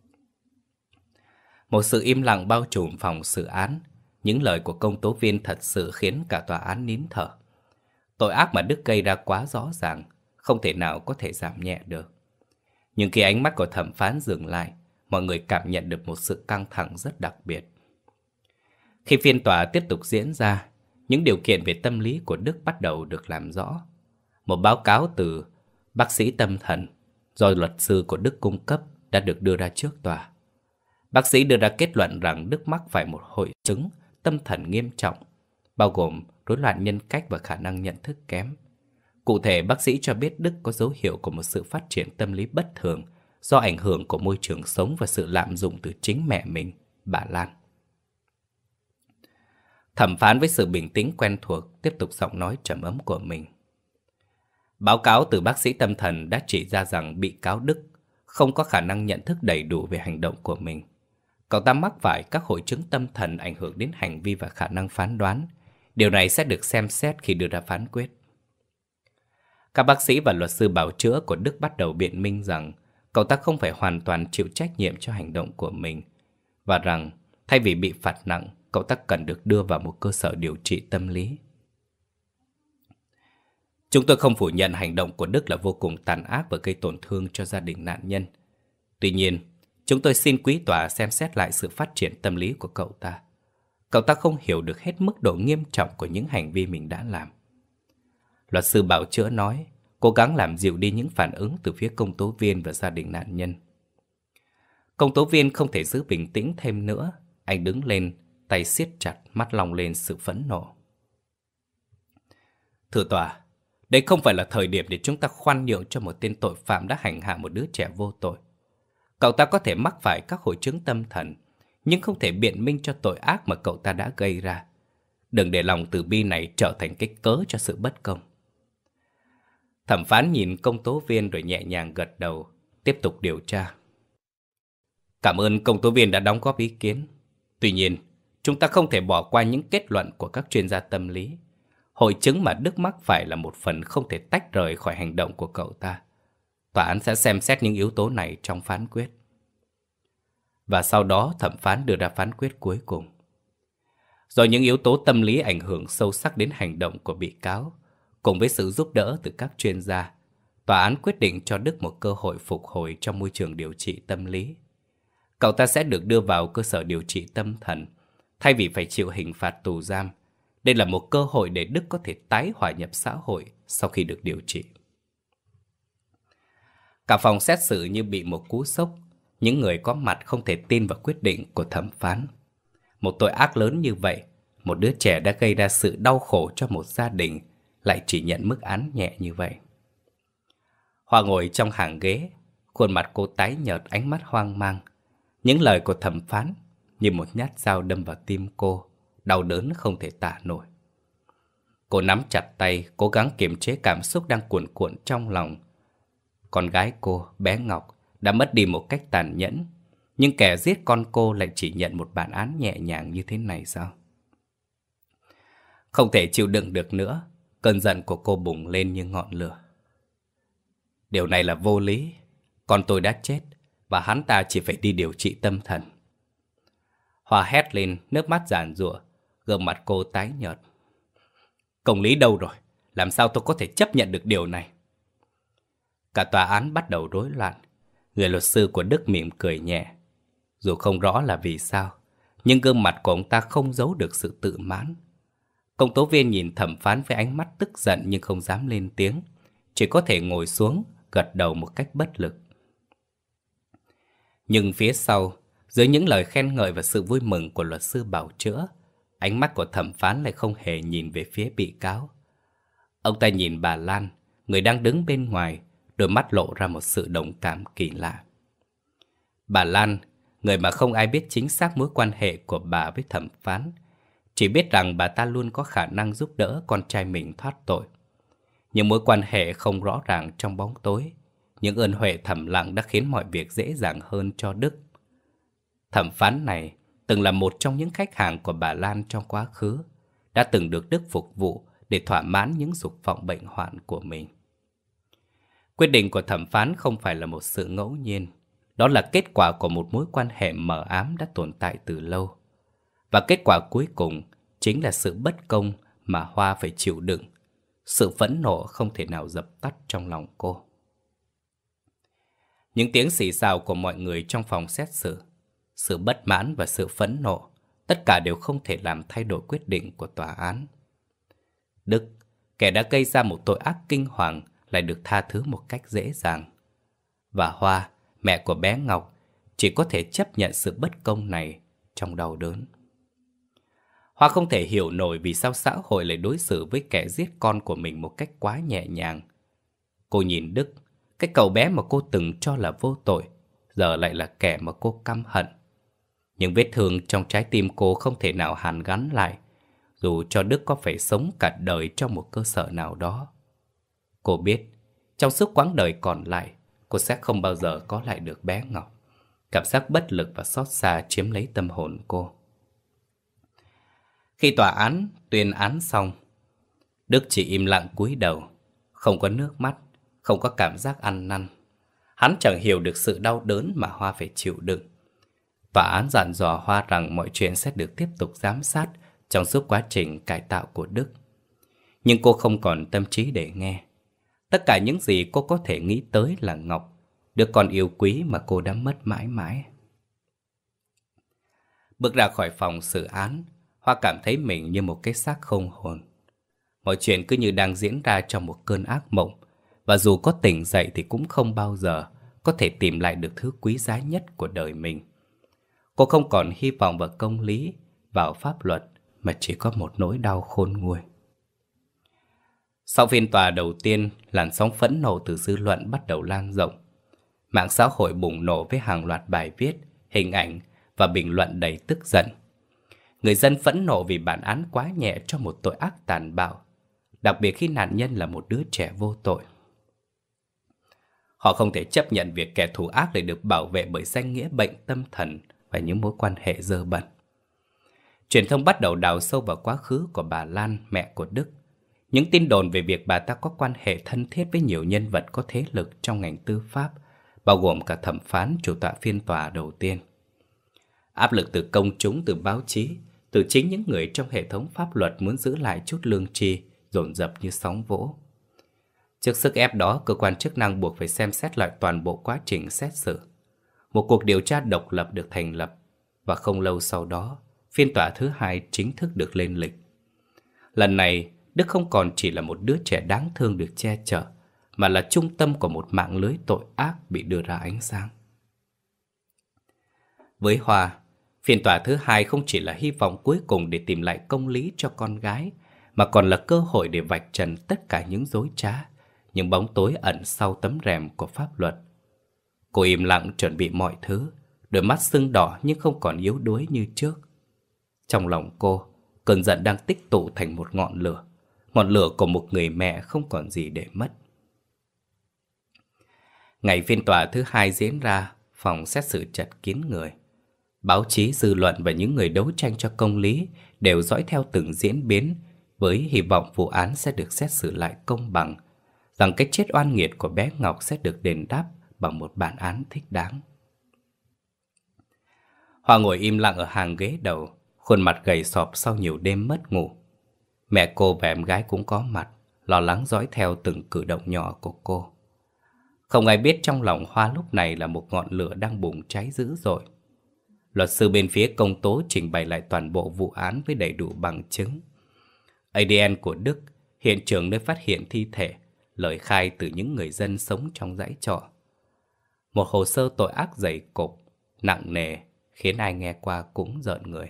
Một sự im lặng bao trùm phòng xử án. Những lời của công tố viên thật sự khiến cả tòa án nín thở. Tội ác mà Đức gây ra quá rõ ràng, không thể nào có thể giảm nhẹ được. Nhưng khi ánh mắt của thẩm phán dừng lại, mọi người cảm nhận được một sự căng thẳng rất đặc biệt. Khi phiên tòa tiếp tục diễn ra, những điều kiện về tâm lý của Đức bắt đầu được làm rõ. Một báo cáo từ bác sĩ tâm thần do luật sư của Đức cung cấp đã được đưa ra trước tòa. Bác sĩ đưa ra kết luận rằng Đức mắc phải một hội chứng tâm thần nghiêm trọng, bao gồm rối loạn nhân cách và khả năng nhận thức kém. Cụ thể, bác sĩ cho biết Đức có dấu hiệu của một sự phát triển tâm lý bất thường do ảnh hưởng của môi trường sống và sự lạm dụng từ chính mẹ mình, bà Lan. Thẩm phán với sự bình tĩnh quen thuộc tiếp tục giọng nói trầm ấm của mình. Báo cáo từ bác sĩ tâm thần đã chỉ ra rằng bị cáo Đức không có khả năng nhận thức đầy đủ về hành động của mình. Cậu ta mắc phải các hội chứng tâm thần ảnh hưởng đến hành vi và khả năng phán đoán. Điều này sẽ được xem xét khi đưa ra phán quyết. Các bác sĩ và luật sư bào chữa của Đức bắt đầu biện minh rằng cậu ta không phải hoàn toàn chịu trách nhiệm cho hành động của mình, và rằng thay vì bị phạt nặng, cậu ta cần được đưa vào một cơ sở điều trị tâm lý. Chúng tôi không phủ nhận hành động của Đức là vô cùng tàn ác và gây tổn thương cho gia đình nạn nhân. Tuy nhiên, chúng tôi xin quý tòa xem xét lại sự phát triển tâm lý của cậu ta. Cậu ta không hiểu được hết mức độ nghiêm trọng của những hành vi mình đã làm. Luật sư bào chữa nói, cố gắng làm dịu đi những phản ứng từ phía công tố viên và gia đình nạn nhân. Công tố viên không thể giữ bình tĩnh thêm nữa. Anh đứng lên, tay siết chặt, mắt long lên sự phẫn nộ. Thưa tòa, đây không phải là thời điểm để chúng ta khoan nhượng cho một tên tội phạm đã hành hạ một đứa trẻ vô tội. Cậu ta có thể mắc phải các hội chứng tâm thần, nhưng không thể biện minh cho tội ác mà cậu ta đã gây ra. Đừng để lòng từ bi này trở thành cái cớ cho sự bất công. Thẩm phán nhìn công tố viên rồi nhẹ nhàng gật đầu, tiếp tục điều tra. Cảm ơn công tố viên đã đóng góp ý kiến. Tuy nhiên, chúng ta không thể bỏ qua những kết luận của các chuyên gia tâm lý. Hội chứng mà Đức mắc phải là một phần không thể tách rời khỏi hành động của cậu ta. Tòa án sẽ xem xét những yếu tố này trong phán quyết. Và sau đó thẩm phán đưa ra phán quyết cuối cùng. Do những yếu tố tâm lý ảnh hưởng sâu sắc đến hành động của bị cáo, cùng với sự giúp đỡ từ các chuyên gia, tòa án quyết định cho Đức một cơ hội phục hồi trong môi trường điều trị tâm lý. Cậu ta sẽ được đưa vào cơ sở điều trị tâm thần, thay vì phải chịu hình phạt tù giam. Đây là một cơ hội để Đức có thể tái hòa nhập xã hội sau khi được điều trị. Cả phòng xét xử như bị một cú sốc. Những người có mặt không thể tin vào quyết định của thẩm phán. Một tội ác lớn như vậy, một đứa trẻ đã gây ra sự đau khổ cho một gia đình, lại chỉ nhận mức án nhẹ như vậy. Hoa ngồi trong hàng ghế, khuôn mặt cô tái nhợt, ánh mắt hoang mang. Những lời của thẩm phán như một nhát dao đâm vào tim cô, đau đớn không thể tả nổi. Cô nắm chặt tay, cố gắng kiềm chế cảm xúc đang cuồn cuộn trong lòng. Con gái cô, bé Ngọc, đã mất đi một cách tàn nhẫn, nhưng kẻ giết con cô lại chỉ nhận một bản án nhẹ nhàng như thế này sao? Không thể chịu đựng được nữa, cơn giận của cô bùng lên như ngọn lửa. Điều này là vô lý. Con tôi đã chết, và hắn ta chỉ phải đi điều trị tâm thần. Hoa hét lên, nước mắt giàn giụa, gương mặt cô tái nhợt. Công lý đâu rồi? Làm sao tôi có thể chấp nhận được điều này? Cả tòa án bắt đầu rối loạn. Người luật sư của Đức mỉm cười nhẹ. Dù không rõ là vì sao, nhưng gương mặt của ông ta không giấu được sự tự mãn. Công tố viên nhìn thẩm phán với ánh mắt tức giận nhưng không dám lên tiếng, chỉ có thể ngồi xuống, gật đầu một cách bất lực. Nhưng phía sau, dưới những lời khen ngợi và sự vui mừng của luật sư bào chữa, ánh mắt của thẩm phán lại không hề nhìn về phía bị cáo. Ông ta nhìn bà Lan, người đang đứng bên ngoài, đôi mắt lộ ra một sự đồng cảm kỳ lạ. Bà Lan, người mà không ai biết chính xác mối quan hệ của bà với thẩm phán, chỉ biết rằng bà ta luôn có khả năng giúp đỡ con trai mình thoát tội. Những mối quan hệ không rõ ràng trong bóng tối, những ơn huệ thầm lặng đã khiến mọi việc dễ dàng hơn cho Đức. Thẩm phán này từng là một trong những khách hàng của bà Lan trong quá khứ, đã từng được Đức phục vụ để thỏa mãn những dục vọng bệnh hoạn của mình. Quyết định của thẩm phán không phải là một sự ngẫu nhiên, đó là kết quả của một mối quan hệ mờ ám đã tồn tại từ lâu. Và kết quả cuối cùng chính là sự bất công mà Hoa phải chịu đựng, sự phẫn nộ không thể nào dập tắt trong lòng cô. Những tiếng xì xào của mọi người trong phòng xét xử, sự bất mãn và sự phẫn nộ, tất cả đều không thể làm thay đổi quyết định của tòa án. Đức, kẻ đã gây ra một tội ác kinh hoàng, lại được tha thứ một cách dễ dàng. Và Hoa, mẹ của bé Ngọc, chỉ có thể chấp nhận sự bất công này trong đau đớn. Hoa không thể hiểu nổi vì sao xã hội lại đối xử với kẻ giết con của mình một cách quá nhẹ nhàng. Cô nhìn Đức, cái cậu bé mà cô từng cho là vô tội, giờ lại là kẻ mà cô căm hận. Những vết thương trong trái tim cô không thể nào hàn gắn lại, dù cho Đức có phải sống cả đời trong một cơ sở nào đó. Cô biết, trong suốt quãng đời còn lại, cô sẽ không bao giờ có lại được bé Ngọc. Cảm giác bất lực và xót xa chiếm lấy tâm hồn cô. Khi tòa án tuyên án xong, Đức chỉ im lặng cúi đầu, không có nước mắt, không có cảm giác ăn năn. Hắn chẳng hiểu được sự đau đớn mà Hoa phải chịu đựng. Tòa án dặn dò Hoa rằng mọi chuyện sẽ được tiếp tục giám sát trong suốt quá trình cải tạo của Đức. Nhưng cô không còn tâm trí để nghe. Tất cả những gì cô có thể nghĩ tới là Ngọc, đứa con yêu quý mà cô đã mất mãi mãi. Bước ra khỏi phòng xử án, Hoa cảm thấy mình như một cái xác không hồn. Mọi chuyện cứ như đang diễn ra trong một cơn ác mộng, và dù có tỉnh dậy thì cũng không bao giờ có thể tìm lại được thứ quý giá nhất của đời mình. Cô không còn hy vọng vào công lý, vào pháp luật, mà chỉ có một nỗi đau khôn nguôi. Sau phiên tòa đầu tiên, làn sóng phẫn nộ từ dư luận bắt đầu lan rộng. Mạng xã hội bùng nổ với hàng loạt bài viết, hình ảnh và bình luận đầy tức giận. Người dân phẫn nộ vì bản án quá nhẹ cho một tội ác tàn bạo, đặc biệt khi nạn nhân là một đứa trẻ vô tội. Họ không thể chấp nhận việc kẻ thù ác lại được bảo vệ bởi danh nghĩa bệnh tâm thần và những mối quan hệ dơ bẩn. Truyền thông bắt đầu đào sâu vào quá khứ của bà Lan, mẹ của Đức. Những tin đồn về việc bà ta có quan hệ thân thiết với nhiều nhân vật có thế lực trong ngành tư pháp, bao gồm cả thẩm phán chủ tọa phiên tòa đầu tiên. Áp lực từ công chúng, từ báo chí, từ chính những người trong hệ thống pháp luật muốn giữ lại chút lương tri dồn dập như sóng vỗ. Trước sức ép đó, cơ quan chức năng buộc phải xem xét lại toàn bộ quá trình xét xử. Một cuộc điều tra độc lập được thành lập, và không lâu sau đó, phiên tòa thứ hai chính thức được lên lịch. Lần này, Đức không còn chỉ là một đứa trẻ đáng thương được che chở, mà là trung tâm của một mạng lưới tội ác bị đưa ra ánh sáng. Với Hoa, phiên tòa thứ hai không chỉ là hy vọng cuối cùng để tìm lại công lý cho con gái, mà còn là cơ hội để vạch trần tất cả những dối trá, những bóng tối ẩn sau tấm rèm của pháp luật. Cô im lặng chuẩn bị mọi thứ, đôi mắt sưng đỏ nhưng không còn yếu đuối như trước. Trong lòng cô, cơn giận đang tích tụ thành một ngọn lửa, ngọn lửa của một người mẹ không còn gì để mất. Ngày phiên tòa thứ hai diễn ra, phòng xét xử chật kín người. Báo chí, dư luận và những người đấu tranh cho công lý đều dõi theo từng diễn biến, với hy vọng vụ án sẽ được xét xử lại công bằng, rằng cái chết oan nghiệt của bé Ngọc sẽ được đền đáp bằng một bản án thích đáng. Hoa ngồi im lặng ở hàng ghế đầu, khuôn mặt gầy sọp sau nhiều đêm mất ngủ. Mẹ cô và em gái cũng có mặt, lo lắng dõi theo từng cử động nhỏ của cô. Không ai biết trong lòng Hoa lúc này là một ngọn lửa đang bùng cháy dữ dội. Luật sư bên phía công tố trình bày lại toàn bộ vụ án với đầy đủ bằng chứng. a đê en của Đức, hiện trường nơi phát hiện thi thể, lời khai từ những người dân sống trong dãy trọ. Một hồ sơ tội ác dày cộp, nặng nề, khiến ai nghe qua cũng rợn người.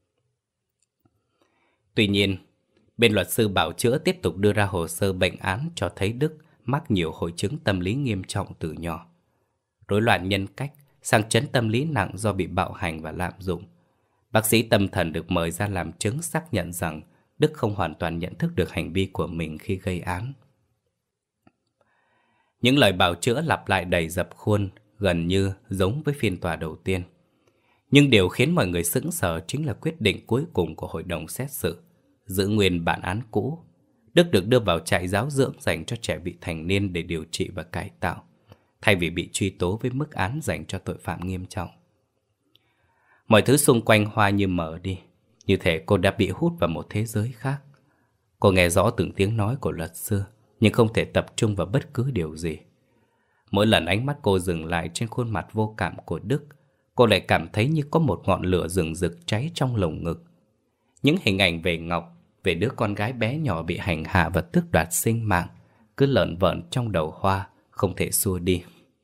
Tuy nhiên, bên luật sư bảo chữa tiếp tục đưa ra hồ sơ bệnh án cho thấy Đức mắc nhiều hội chứng tâm lý nghiêm trọng từ nhỏ. Rối loạn nhân cách, sang chấn tâm lý nặng do bị bạo hành và lạm dụng. Bác sĩ tâm thần được mời ra làm chứng xác nhận rằng Đức không hoàn toàn nhận thức được hành vi của mình khi gây án. Những lời bào chữa lặp lại đầy dập khuôn, gần như giống với phiên tòa đầu tiên. Nhưng điều khiến mọi người sững sờ chính là quyết định cuối cùng của hội đồng xét xử, giữ nguyên bản án cũ. Đức được đưa vào trại giáo dưỡng dành cho trẻ vị thành niên để điều trị và cải tạo, thay vì bị truy tố với mức án dành cho tội phạm nghiêm trọng. Mọi thứ xung quanh Hoa như mở đi, như thể cô đã bị hút vào một thế giới khác. Cô nghe rõ từng tiếng nói của luật sư, nhưng không thể tập trung vào bất cứ điều gì. Mỗi lần ánh mắt cô dừng lại trên khuôn mặt vô cảm của Đức, cô lại cảm thấy như có một ngọn lửa rừng rực cháy trong lồng ngực. Những hình ảnh về Ngọc, về đứa con gái bé nhỏ bị hành hạ và tước đoạt sinh mạng, cứ lởn vởn trong đầu Hoa, không thể xua đi.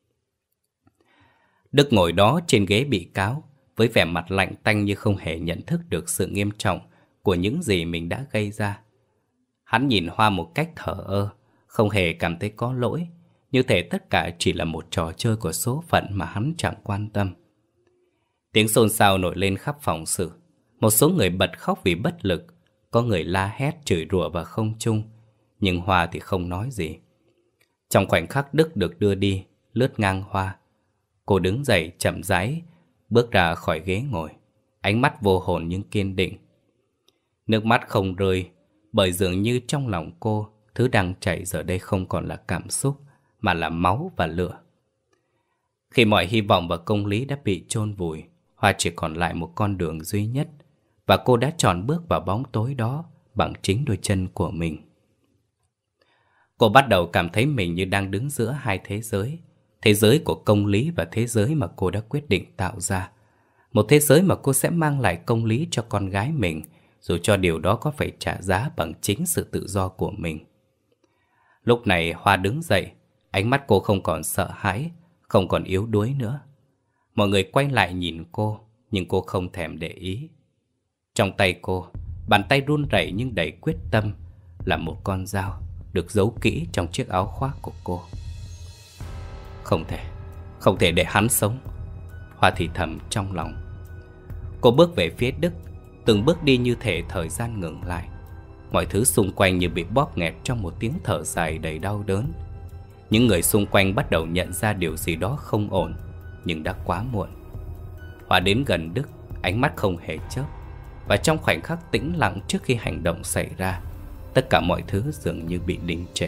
Đức ngồi đó trên ghế bị cáo, với vẻ mặt lạnh tanh như không hề nhận thức được sự nghiêm trọng của những gì mình đã gây ra. Hắn nhìn Hoa một cách thờ ơ, không hề cảm thấy có lỗi, như thể tất cả chỉ là một trò chơi của số phận mà hắn chẳng quan tâm. Tiếng xôn xao nổi lên khắp phòng xử. Một số người bật khóc vì bất lực, có người la hét chửi rủa vào không trung, nhưng Hoa thì không nói gì. Trong khoảnh khắc Đức được đưa đi, lướt ngang Hoa. Cô đứng dậy chậm rãi, bước ra khỏi ghế ngồi, ánh mắt vô hồn nhưng kiên định. Nước mắt không rơi, bởi dường như trong lòng cô, thứ đang chảy giờ đây không còn là cảm xúc, mà là máu và lửa. Khi mọi hy vọng và công lý đã bị chôn vùi, Hoa chỉ còn lại một con đường duy nhất, và cô đã chọn bước vào bóng tối đó bằng chính đôi chân của mình. Cô bắt đầu cảm thấy mình như đang đứng giữa hai thế giới. Thế giới của công lý và thế giới mà cô đã quyết định tạo ra. Một thế giới mà cô sẽ mang lại công lý cho con gái mình, dù cho điều đó có phải trả giá bằng chính sự tự do của mình. Lúc này Hoa đứng dậy, ánh mắt cô không còn sợ hãi, không còn yếu đuối nữa. Mọi người quay lại nhìn cô, nhưng cô không thèm để ý. Trong tay cô, bàn tay run rẩy nhưng đầy quyết tâm, là một con dao được giấu kỹ trong chiếc áo khoác của cô. Không thể, không thể để hắn sống, Hoa thì thầm trong lòng. Cô bước về phía Đức, từng bước đi như thể thời gian ngừng lại. Mọi thứ xung quanh như bị bóp nghẹt trong một tiếng thở dài đầy đau đớn. Những người xung quanh bắt đầu nhận ra điều gì đó không ổn, nhưng đã quá muộn. Hoa đến gần Đức, ánh mắt không hề chớp. Và trong khoảnh khắc tĩnh lặng trước khi hành động xảy ra, tất cả mọi thứ dường như bị đình trệ.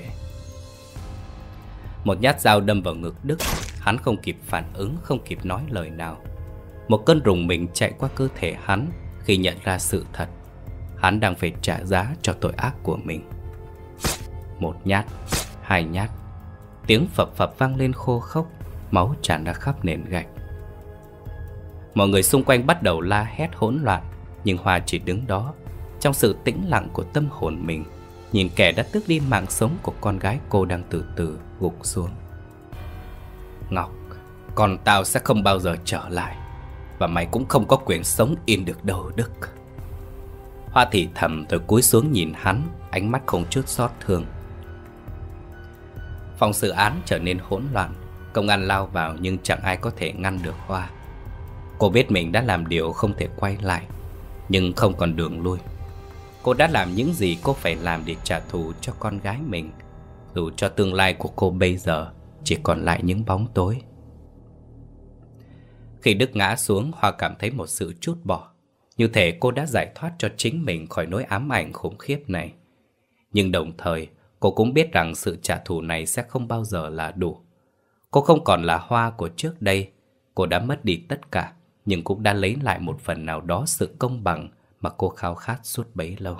Một nhát dao đâm vào ngực Đức. Hắn không kịp phản ứng, không kịp nói lời nào. Một cơn rùng mình chạy qua cơ thể hắn khi nhận ra sự thật. Hắn đang phải trả giá cho tội ác của mình. Một nhát, hai nhát. Tiếng phập phập vang lên khô khốc, máu tràn ra khắp nền gạch. Mọi người xung quanh bắt đầu la hét hỗn loạn, nhưng Hoa chỉ đứng đó, trong sự tĩnh lặng của tâm hồn mình, nhìn kẻ đã tước đi mạng sống của con gái cô đang từ từ gục xuống. Ngọc, con tao sẽ không bao giờ trở lại, và mày cũng không có quyền sống yên được đâu Đức. Hoa thì thầm rồi cúi xuống nhìn hắn, ánh mắt không chút xót thương. Phòng xử án trở nên hỗn loạn. Công an lao vào nhưng chẳng ai có thể ngăn được Hoa. Cô biết mình đã làm điều không thể quay lại, nhưng không còn đường lui. Cô đã làm những gì cô phải làm để trả thù cho con gái mình, dù cho tương lai của cô bây giờ chỉ còn lại những bóng tối. Khi Đức ngã xuống, Hoa cảm thấy một sự trút bỏ, như thể cô đã giải thoát cho chính mình khỏi nỗi ám ảnh khủng khiếp này. Nhưng đồng thời, cô cũng biết rằng sự trả thù này sẽ không bao giờ là đủ. Cô không còn là Hoa của trước đây. Cô đã mất đi tất cả, nhưng cũng đã lấy lại một phần nào đó sự công bằng mà cô khao khát suốt bấy lâu.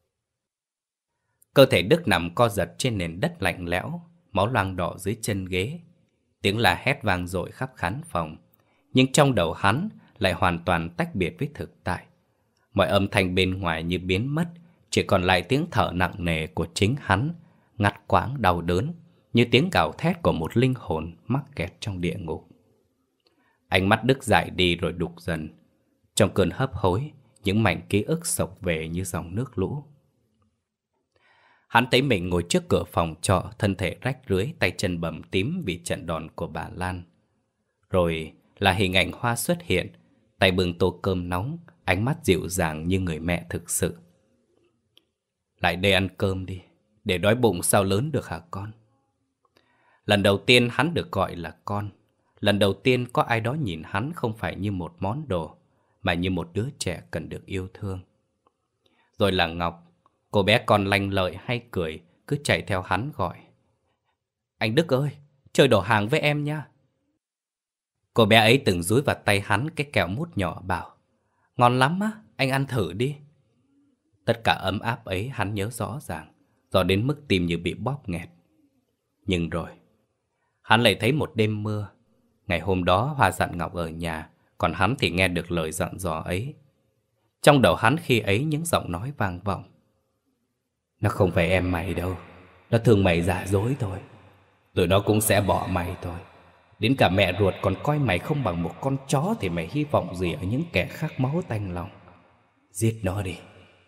Cơ thể Đức nằm co giật trên nền đất lạnh lẽo, máu loang đỏ dưới chân ghế. Tiếng la hét vang dội khắp khán phòng, nhưng trong đầu hắn lại hoàn toàn tách biệt với thực tại. Mọi âm thanh bên ngoài như biến mất, chỉ còn lại tiếng thở nặng nề của chính hắn, ngắt quãng đau đớn, như tiếng gào thét của một linh hồn mắc kẹt trong địa ngục. Ánh mắt Đức dại đi rồi đục dần. Trong cơn hấp hối, những mảnh ký ức xộc về như dòng nước lũ. Hắn thấy mình ngồi trước cửa phòng trọ, thân thể rách rưới, tay chân bầm tím vì trận đòn của bà Lan. Rồi là hình ảnh Hoa xuất hiện, tay bưng tô cơm nóng, ánh mắt dịu dàng như người mẹ thực sự. Lại đây ăn cơm đi, để đói bụng sao lớn được hả con? Lần đầu tiên hắn được gọi là con. Lần đầu tiên có ai đó nhìn hắn không phải như một món đồ, mà như một đứa trẻ cần được yêu thương. Rồi là Ngọc, cô bé con lanh lợi hay cười, cứ chạy theo hắn gọi. Anh Đức ơi, chơi đổ hàng với em nha. Cô bé ấy từng dúi vào tay hắn cái kẹo mút nhỏ bảo, ngon lắm á, anh ăn thử đi. Tất cả ấm áp ấy hắn nhớ rõ ràng, rõ đến mức tim như bị bóp nghẹt. Nhưng rồi, hắn lại thấy một đêm mưa. Ngày hôm đó Hoa dặn Ngọc ở nhà, còn hắn thì nghe được lời dặn dò ấy. Trong đầu hắn khi ấy những giọng nói vang vọng. Nó không phải em mày đâu, nó thương mày giả dối thôi. Rồi nó cũng sẽ bỏ mày thôi. Đến cả mẹ ruột còn coi mày không bằng một con chó, thì mày hy vọng gì ở những kẻ khát máu tanh lòng? Giết nó đi.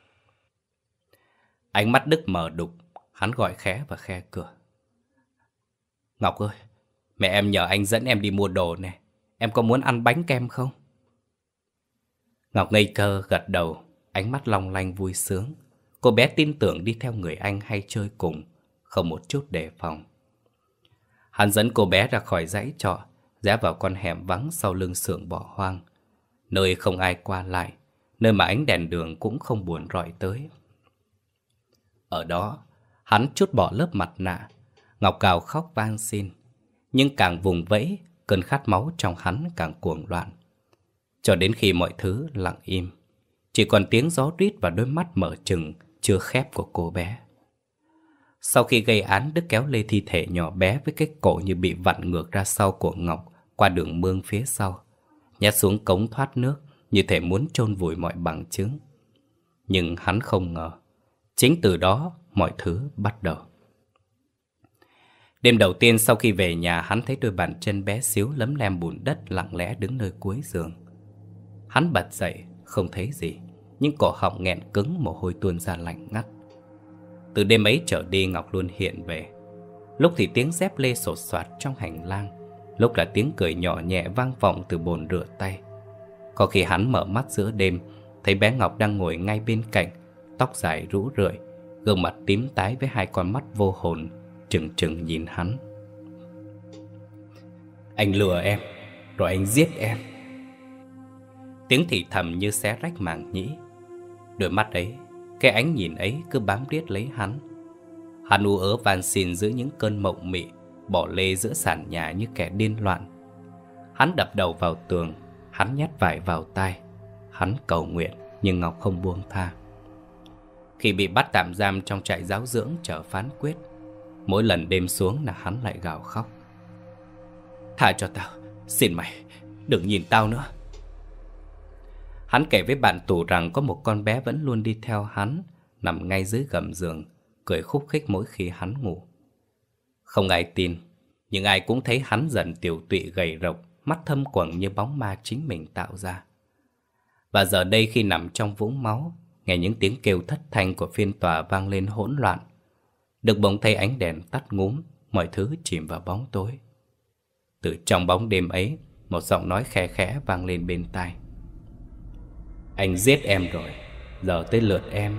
Ánh mắt Đức mở đục, hắn gọi khẽ và khe cửa. Ngọc ơi, mẹ em nhờ anh dẫn em đi mua đồ nè. Em có muốn ăn bánh kem không? Ngọc ngây thơ gật đầu, ánh mắt long lanh vui sướng. Cô bé tin tưởng đi theo người anh hay chơi cùng, không một chút đề phòng. Hắn dẫn cô bé ra khỏi dãy trọ, rẽ vào con hẻm vắng sau lưng xưởng bỏ hoang, nơi không ai qua lại, nơi mà ánh đèn đường cũng không buồn rọi tới. Ở đó, hắn trút bỏ lớp mặt nạ, Ngọc gào khóc van xin, nhưng càng vùng vẫy, cơn khát máu trong hắn càng cuồng loạn. Cho đến khi mọi thứ lặng im, chỉ còn tiếng gió rít và đôi mắt mở trừng chưa khép của cô bé. Sau khi gây án, Đức kéo lê thi thể nhỏ bé với cái cổ như bị vặn ngược ra sau của Ngọc qua đường mương phía sau, nhét xuống cống thoát nước như thể muốn chôn vùi mọi bằng chứng. Nhưng hắn không ngờ, chính từ đó mọi thứ bắt đầu. Đêm đầu tiên sau khi về nhà, hắn thấy đôi bàn chân bé xíu lấm lem bùn đất lặng lẽ đứng nơi cuối giường. Hắn bật dậy, không thấy gì, nhưng cổ họng nghẹn cứng, mồ hôi tuôn ra lạnh ngắt. Từ đêm ấy trở đi, Ngọc luôn hiện về. Lúc thì tiếng dép lê sột soạt trong hành lang, lúc là tiếng cười nhỏ nhẹ vang vọng từ bồn rửa tay. Có khi hắn mở mắt giữa đêm, thấy bé Ngọc đang ngồi ngay bên cạnh, tóc dài rũ rượi, gương mặt tím tái với hai con mắt vô hồn trừng trừng nhìn hắn. Anh lừa em, rồi anh giết em. Tiếng thì thầm như xé rách màng nhĩ. Đôi mắt ấy, cái ánh nhìn ấy cứ bám riết lấy hắn. Hắn u ớ van xin giữa những cơn mộng mị, bỏ lê giữa sàn nhà như kẻ điên loạn. Hắn đập đầu vào tường, hắn nhét vải vào tai, hắn cầu nguyện, nhưng Ngọc không buông tha. Khi bị bắt tạm giam trong trại giáo dưỡng chờ phán quyết, mỗi lần đêm xuống là hắn lại gào khóc. Tha cho tao, xin mày, đừng nhìn tao nữa. Hắn kể với bạn tù rằng có một con bé vẫn luôn đi theo hắn, nằm ngay dưới gầm giường, cười khúc khích mỗi khi hắn ngủ. Không ai tin, nhưng ai cũng thấy hắn dần tiều tụy gầy rộc, mắt thâm quầng như bóng ma chính mình tạo ra. Và giờ đây khi nằm trong vũng máu, nghe những tiếng kêu thất thanh của phiên tòa vang lên hỗn loạn, được bỗng thấy ánh đèn tắt ngúm, mọi thứ chìm vào bóng tối. Từ trong bóng đêm ấy, một giọng nói khe khẽ vang lên bên tai. Anh giết em rồi, giờ tới lượt em.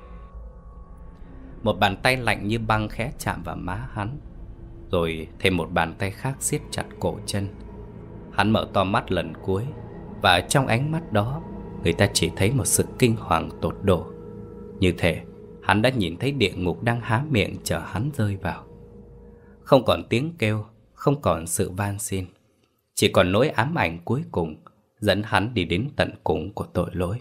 Một bàn tay lạnh như băng khẽ chạm vào má hắn, rồi thêm một bàn tay khác siết chặt cổ chân. Hắn mở to mắt lần cuối, và trong ánh mắt đó, người ta chỉ thấy một sự kinh hoàng tột độ. Như thể hắn đã nhìn thấy địa ngục đang há miệng chờ hắn rơi vào. Không còn tiếng kêu, không còn sự van xin, chỉ còn nỗi ám ảnh cuối cùng dẫn hắn đi đến tận cùng của tội lỗi.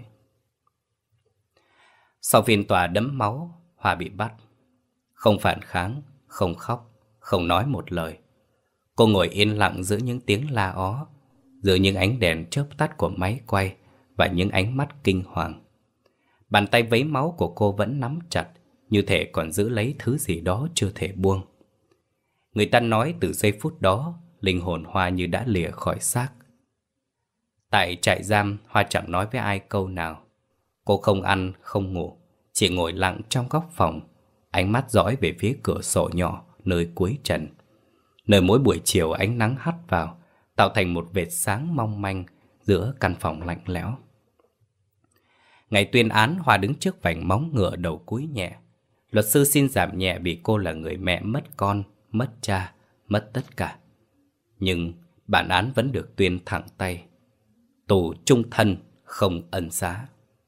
Sau phiên tòa đẫm máu, Hoa bị bắt. Không phản kháng, không khóc, không nói một lời. Cô ngồi yên lặng giữa những tiếng la ó, giữa những ánh đèn chớp tắt của máy quay và những ánh mắt kinh hoàng. Bàn tay vấy máu của cô vẫn nắm chặt, như thể còn giữ lấy thứ gì đó chưa thể buông. Người ta nói từ giây phút đó, linh hồn Hoa như đã lìa khỏi xác. Tại trại giam, Hoa chẳng nói với ai câu nào. Cô không ăn, không ngủ, chỉ ngồi lặng trong góc phòng, ánh mắt dõi về phía cửa sổ nhỏ nơi cuối trần, nơi mỗi buổi chiều ánh nắng hắt vào, tạo thành một vệt sáng mong manh giữa căn phòng lạnh lẽo. Ngày tuyên án, Hoa đứng trước vành móng ngựa, đầu cúi nhẹ. Luật sư xin giảm nhẹ vì cô là người mẹ mất con, mất cha, mất tất cả. Nhưng bản án vẫn được tuyên thẳng tay: tù chung thân, không ân xá.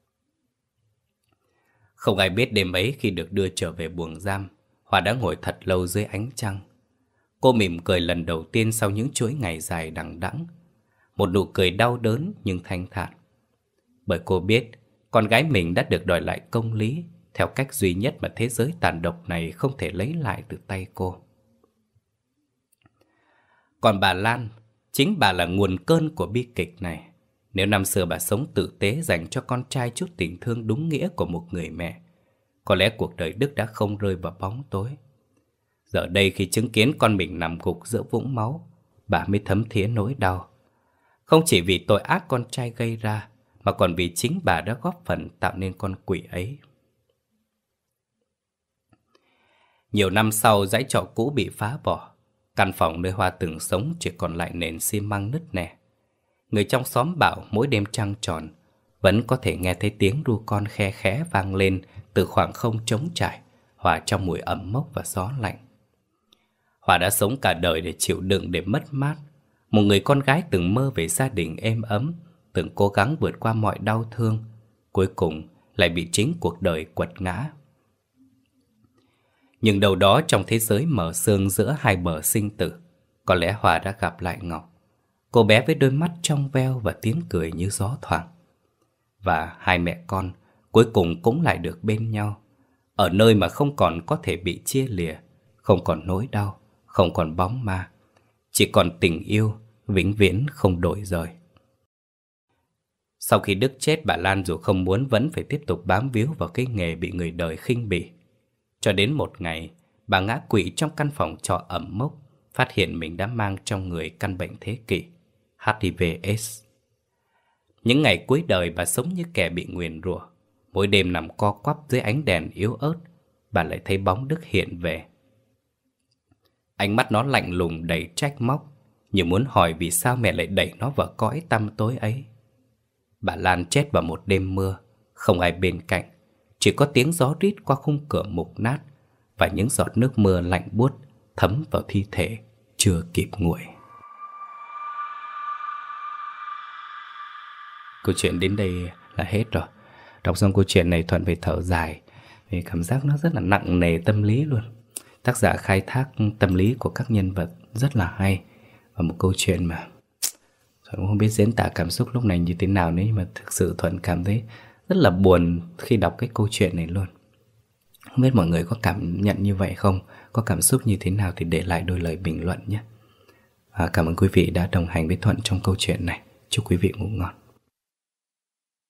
Không ai biết đêm ấy khi được đưa trở về buồng giam, Hoa đã ngồi thật lâu dưới ánh trăng. Cô mỉm cười lần đầu tiên sau những chuỗi ngày dài đằng đẵng, một nụ cười đau đớn nhưng thanh thản. Bởi cô biết con gái mình đã được đòi lại công lý theo cách duy nhất mà thế giới tàn độc này không thể lấy lại từ tay cô. Còn bà Lan, chính bà là nguồn cơn của bi kịch này. Nếu năm xưa bà sống tử tế dành cho con trai chút tình thương đúng nghĩa của một người mẹ, có lẽ cuộc đời Đức đã không rơi vào bóng tối. Giờ đây khi chứng kiến con mình nằm gục giữa vũng máu, bà mới thấm thía nỗi đau. Không chỉ vì tội ác con trai gây ra, mà còn vì chính bà đã góp phần tạo nên con quỷ ấy. Nhiều năm sau, dãy trọ cũ bị phá bỏ. Căn phòng nơi Hoa từng sống chỉ còn lại nền xi măng nứt nẻ. Người trong xóm bảo mỗi đêm trăng tròn vẫn có thể nghe thấy tiếng ru con khe khẽ vang lên từ khoảng không trống trải, hòa trong mùi ẩm mốc và gió lạnh. Hòa đã sống cả đời để chịu đựng, để mất mát. Một người con gái từng mơ về gia đình êm ấm, từng cố gắng vượt qua mọi đau thương, cuối cùng lại bị chính cuộc đời quật ngã. Nhưng đâu đó trong thế giới mở sương giữa hai bờ sinh tử, có lẽ Hòa đã gặp lại Ngọc, cô bé với đôi mắt trong veo và tiếng cười như gió thoảng. Và hai mẹ con cuối cùng cũng lại được bên nhau, ở nơi mà không còn có thể bị chia lìa, không còn nỗi đau, không còn bóng ma, chỉ còn tình yêu vĩnh viễn không đổi rời. Sau khi Đức chết, bà Lan dù không muốn vẫn phải tiếp tục bám víu vào cái nghề bị người đời khinh bỉ. Cho đến một ngày, bà ngã quỵ trong căn phòng trọ ẩm mốc, phát hiện mình đã mang trong người căn bệnh thế kỷ, hát i vê AIDS. Những ngày cuối đời bà sống như kẻ bị nguyền rủa. Mỗi đêm nằm co quắp dưới ánh đèn yếu ớt, bà lại thấy bóng Đức hiện về. Ánh mắt nó lạnh lùng đầy trách móc, như muốn hỏi vì sao mẹ lại đẩy nó vào cõi tăm tối ấy. Bà Lan chết vào một đêm mưa, không ai bên cạnh, chỉ có tiếng gió rít qua khung cửa mục nát và những giọt nước mưa lạnh buốt thấm vào thi thể chưa kịp nguội. Câu chuyện đến đây là hết rồi. Đọc xong câu chuyện này Thuận phải thở dài, vì cảm giác nó rất là nặng nề tâm lý luôn. Tác giả khai thác tâm lý của các nhân vật rất là hay, và một câu chuyện mà Thuận cũng không biết diễn tả cảm xúc lúc này như thế nào nữa, nhưng mà thực sự Thuận cảm thấy rất là buồn khi đọc cái câu chuyện này luôn. Không biết mọi người có cảm nhận như vậy không? Có cảm xúc như thế nào thì để lại đôi lời bình luận nhé. À, cảm ơn quý vị đã đồng hành với Thuận trong câu chuyện này. Chúc quý vị ngủ ngon.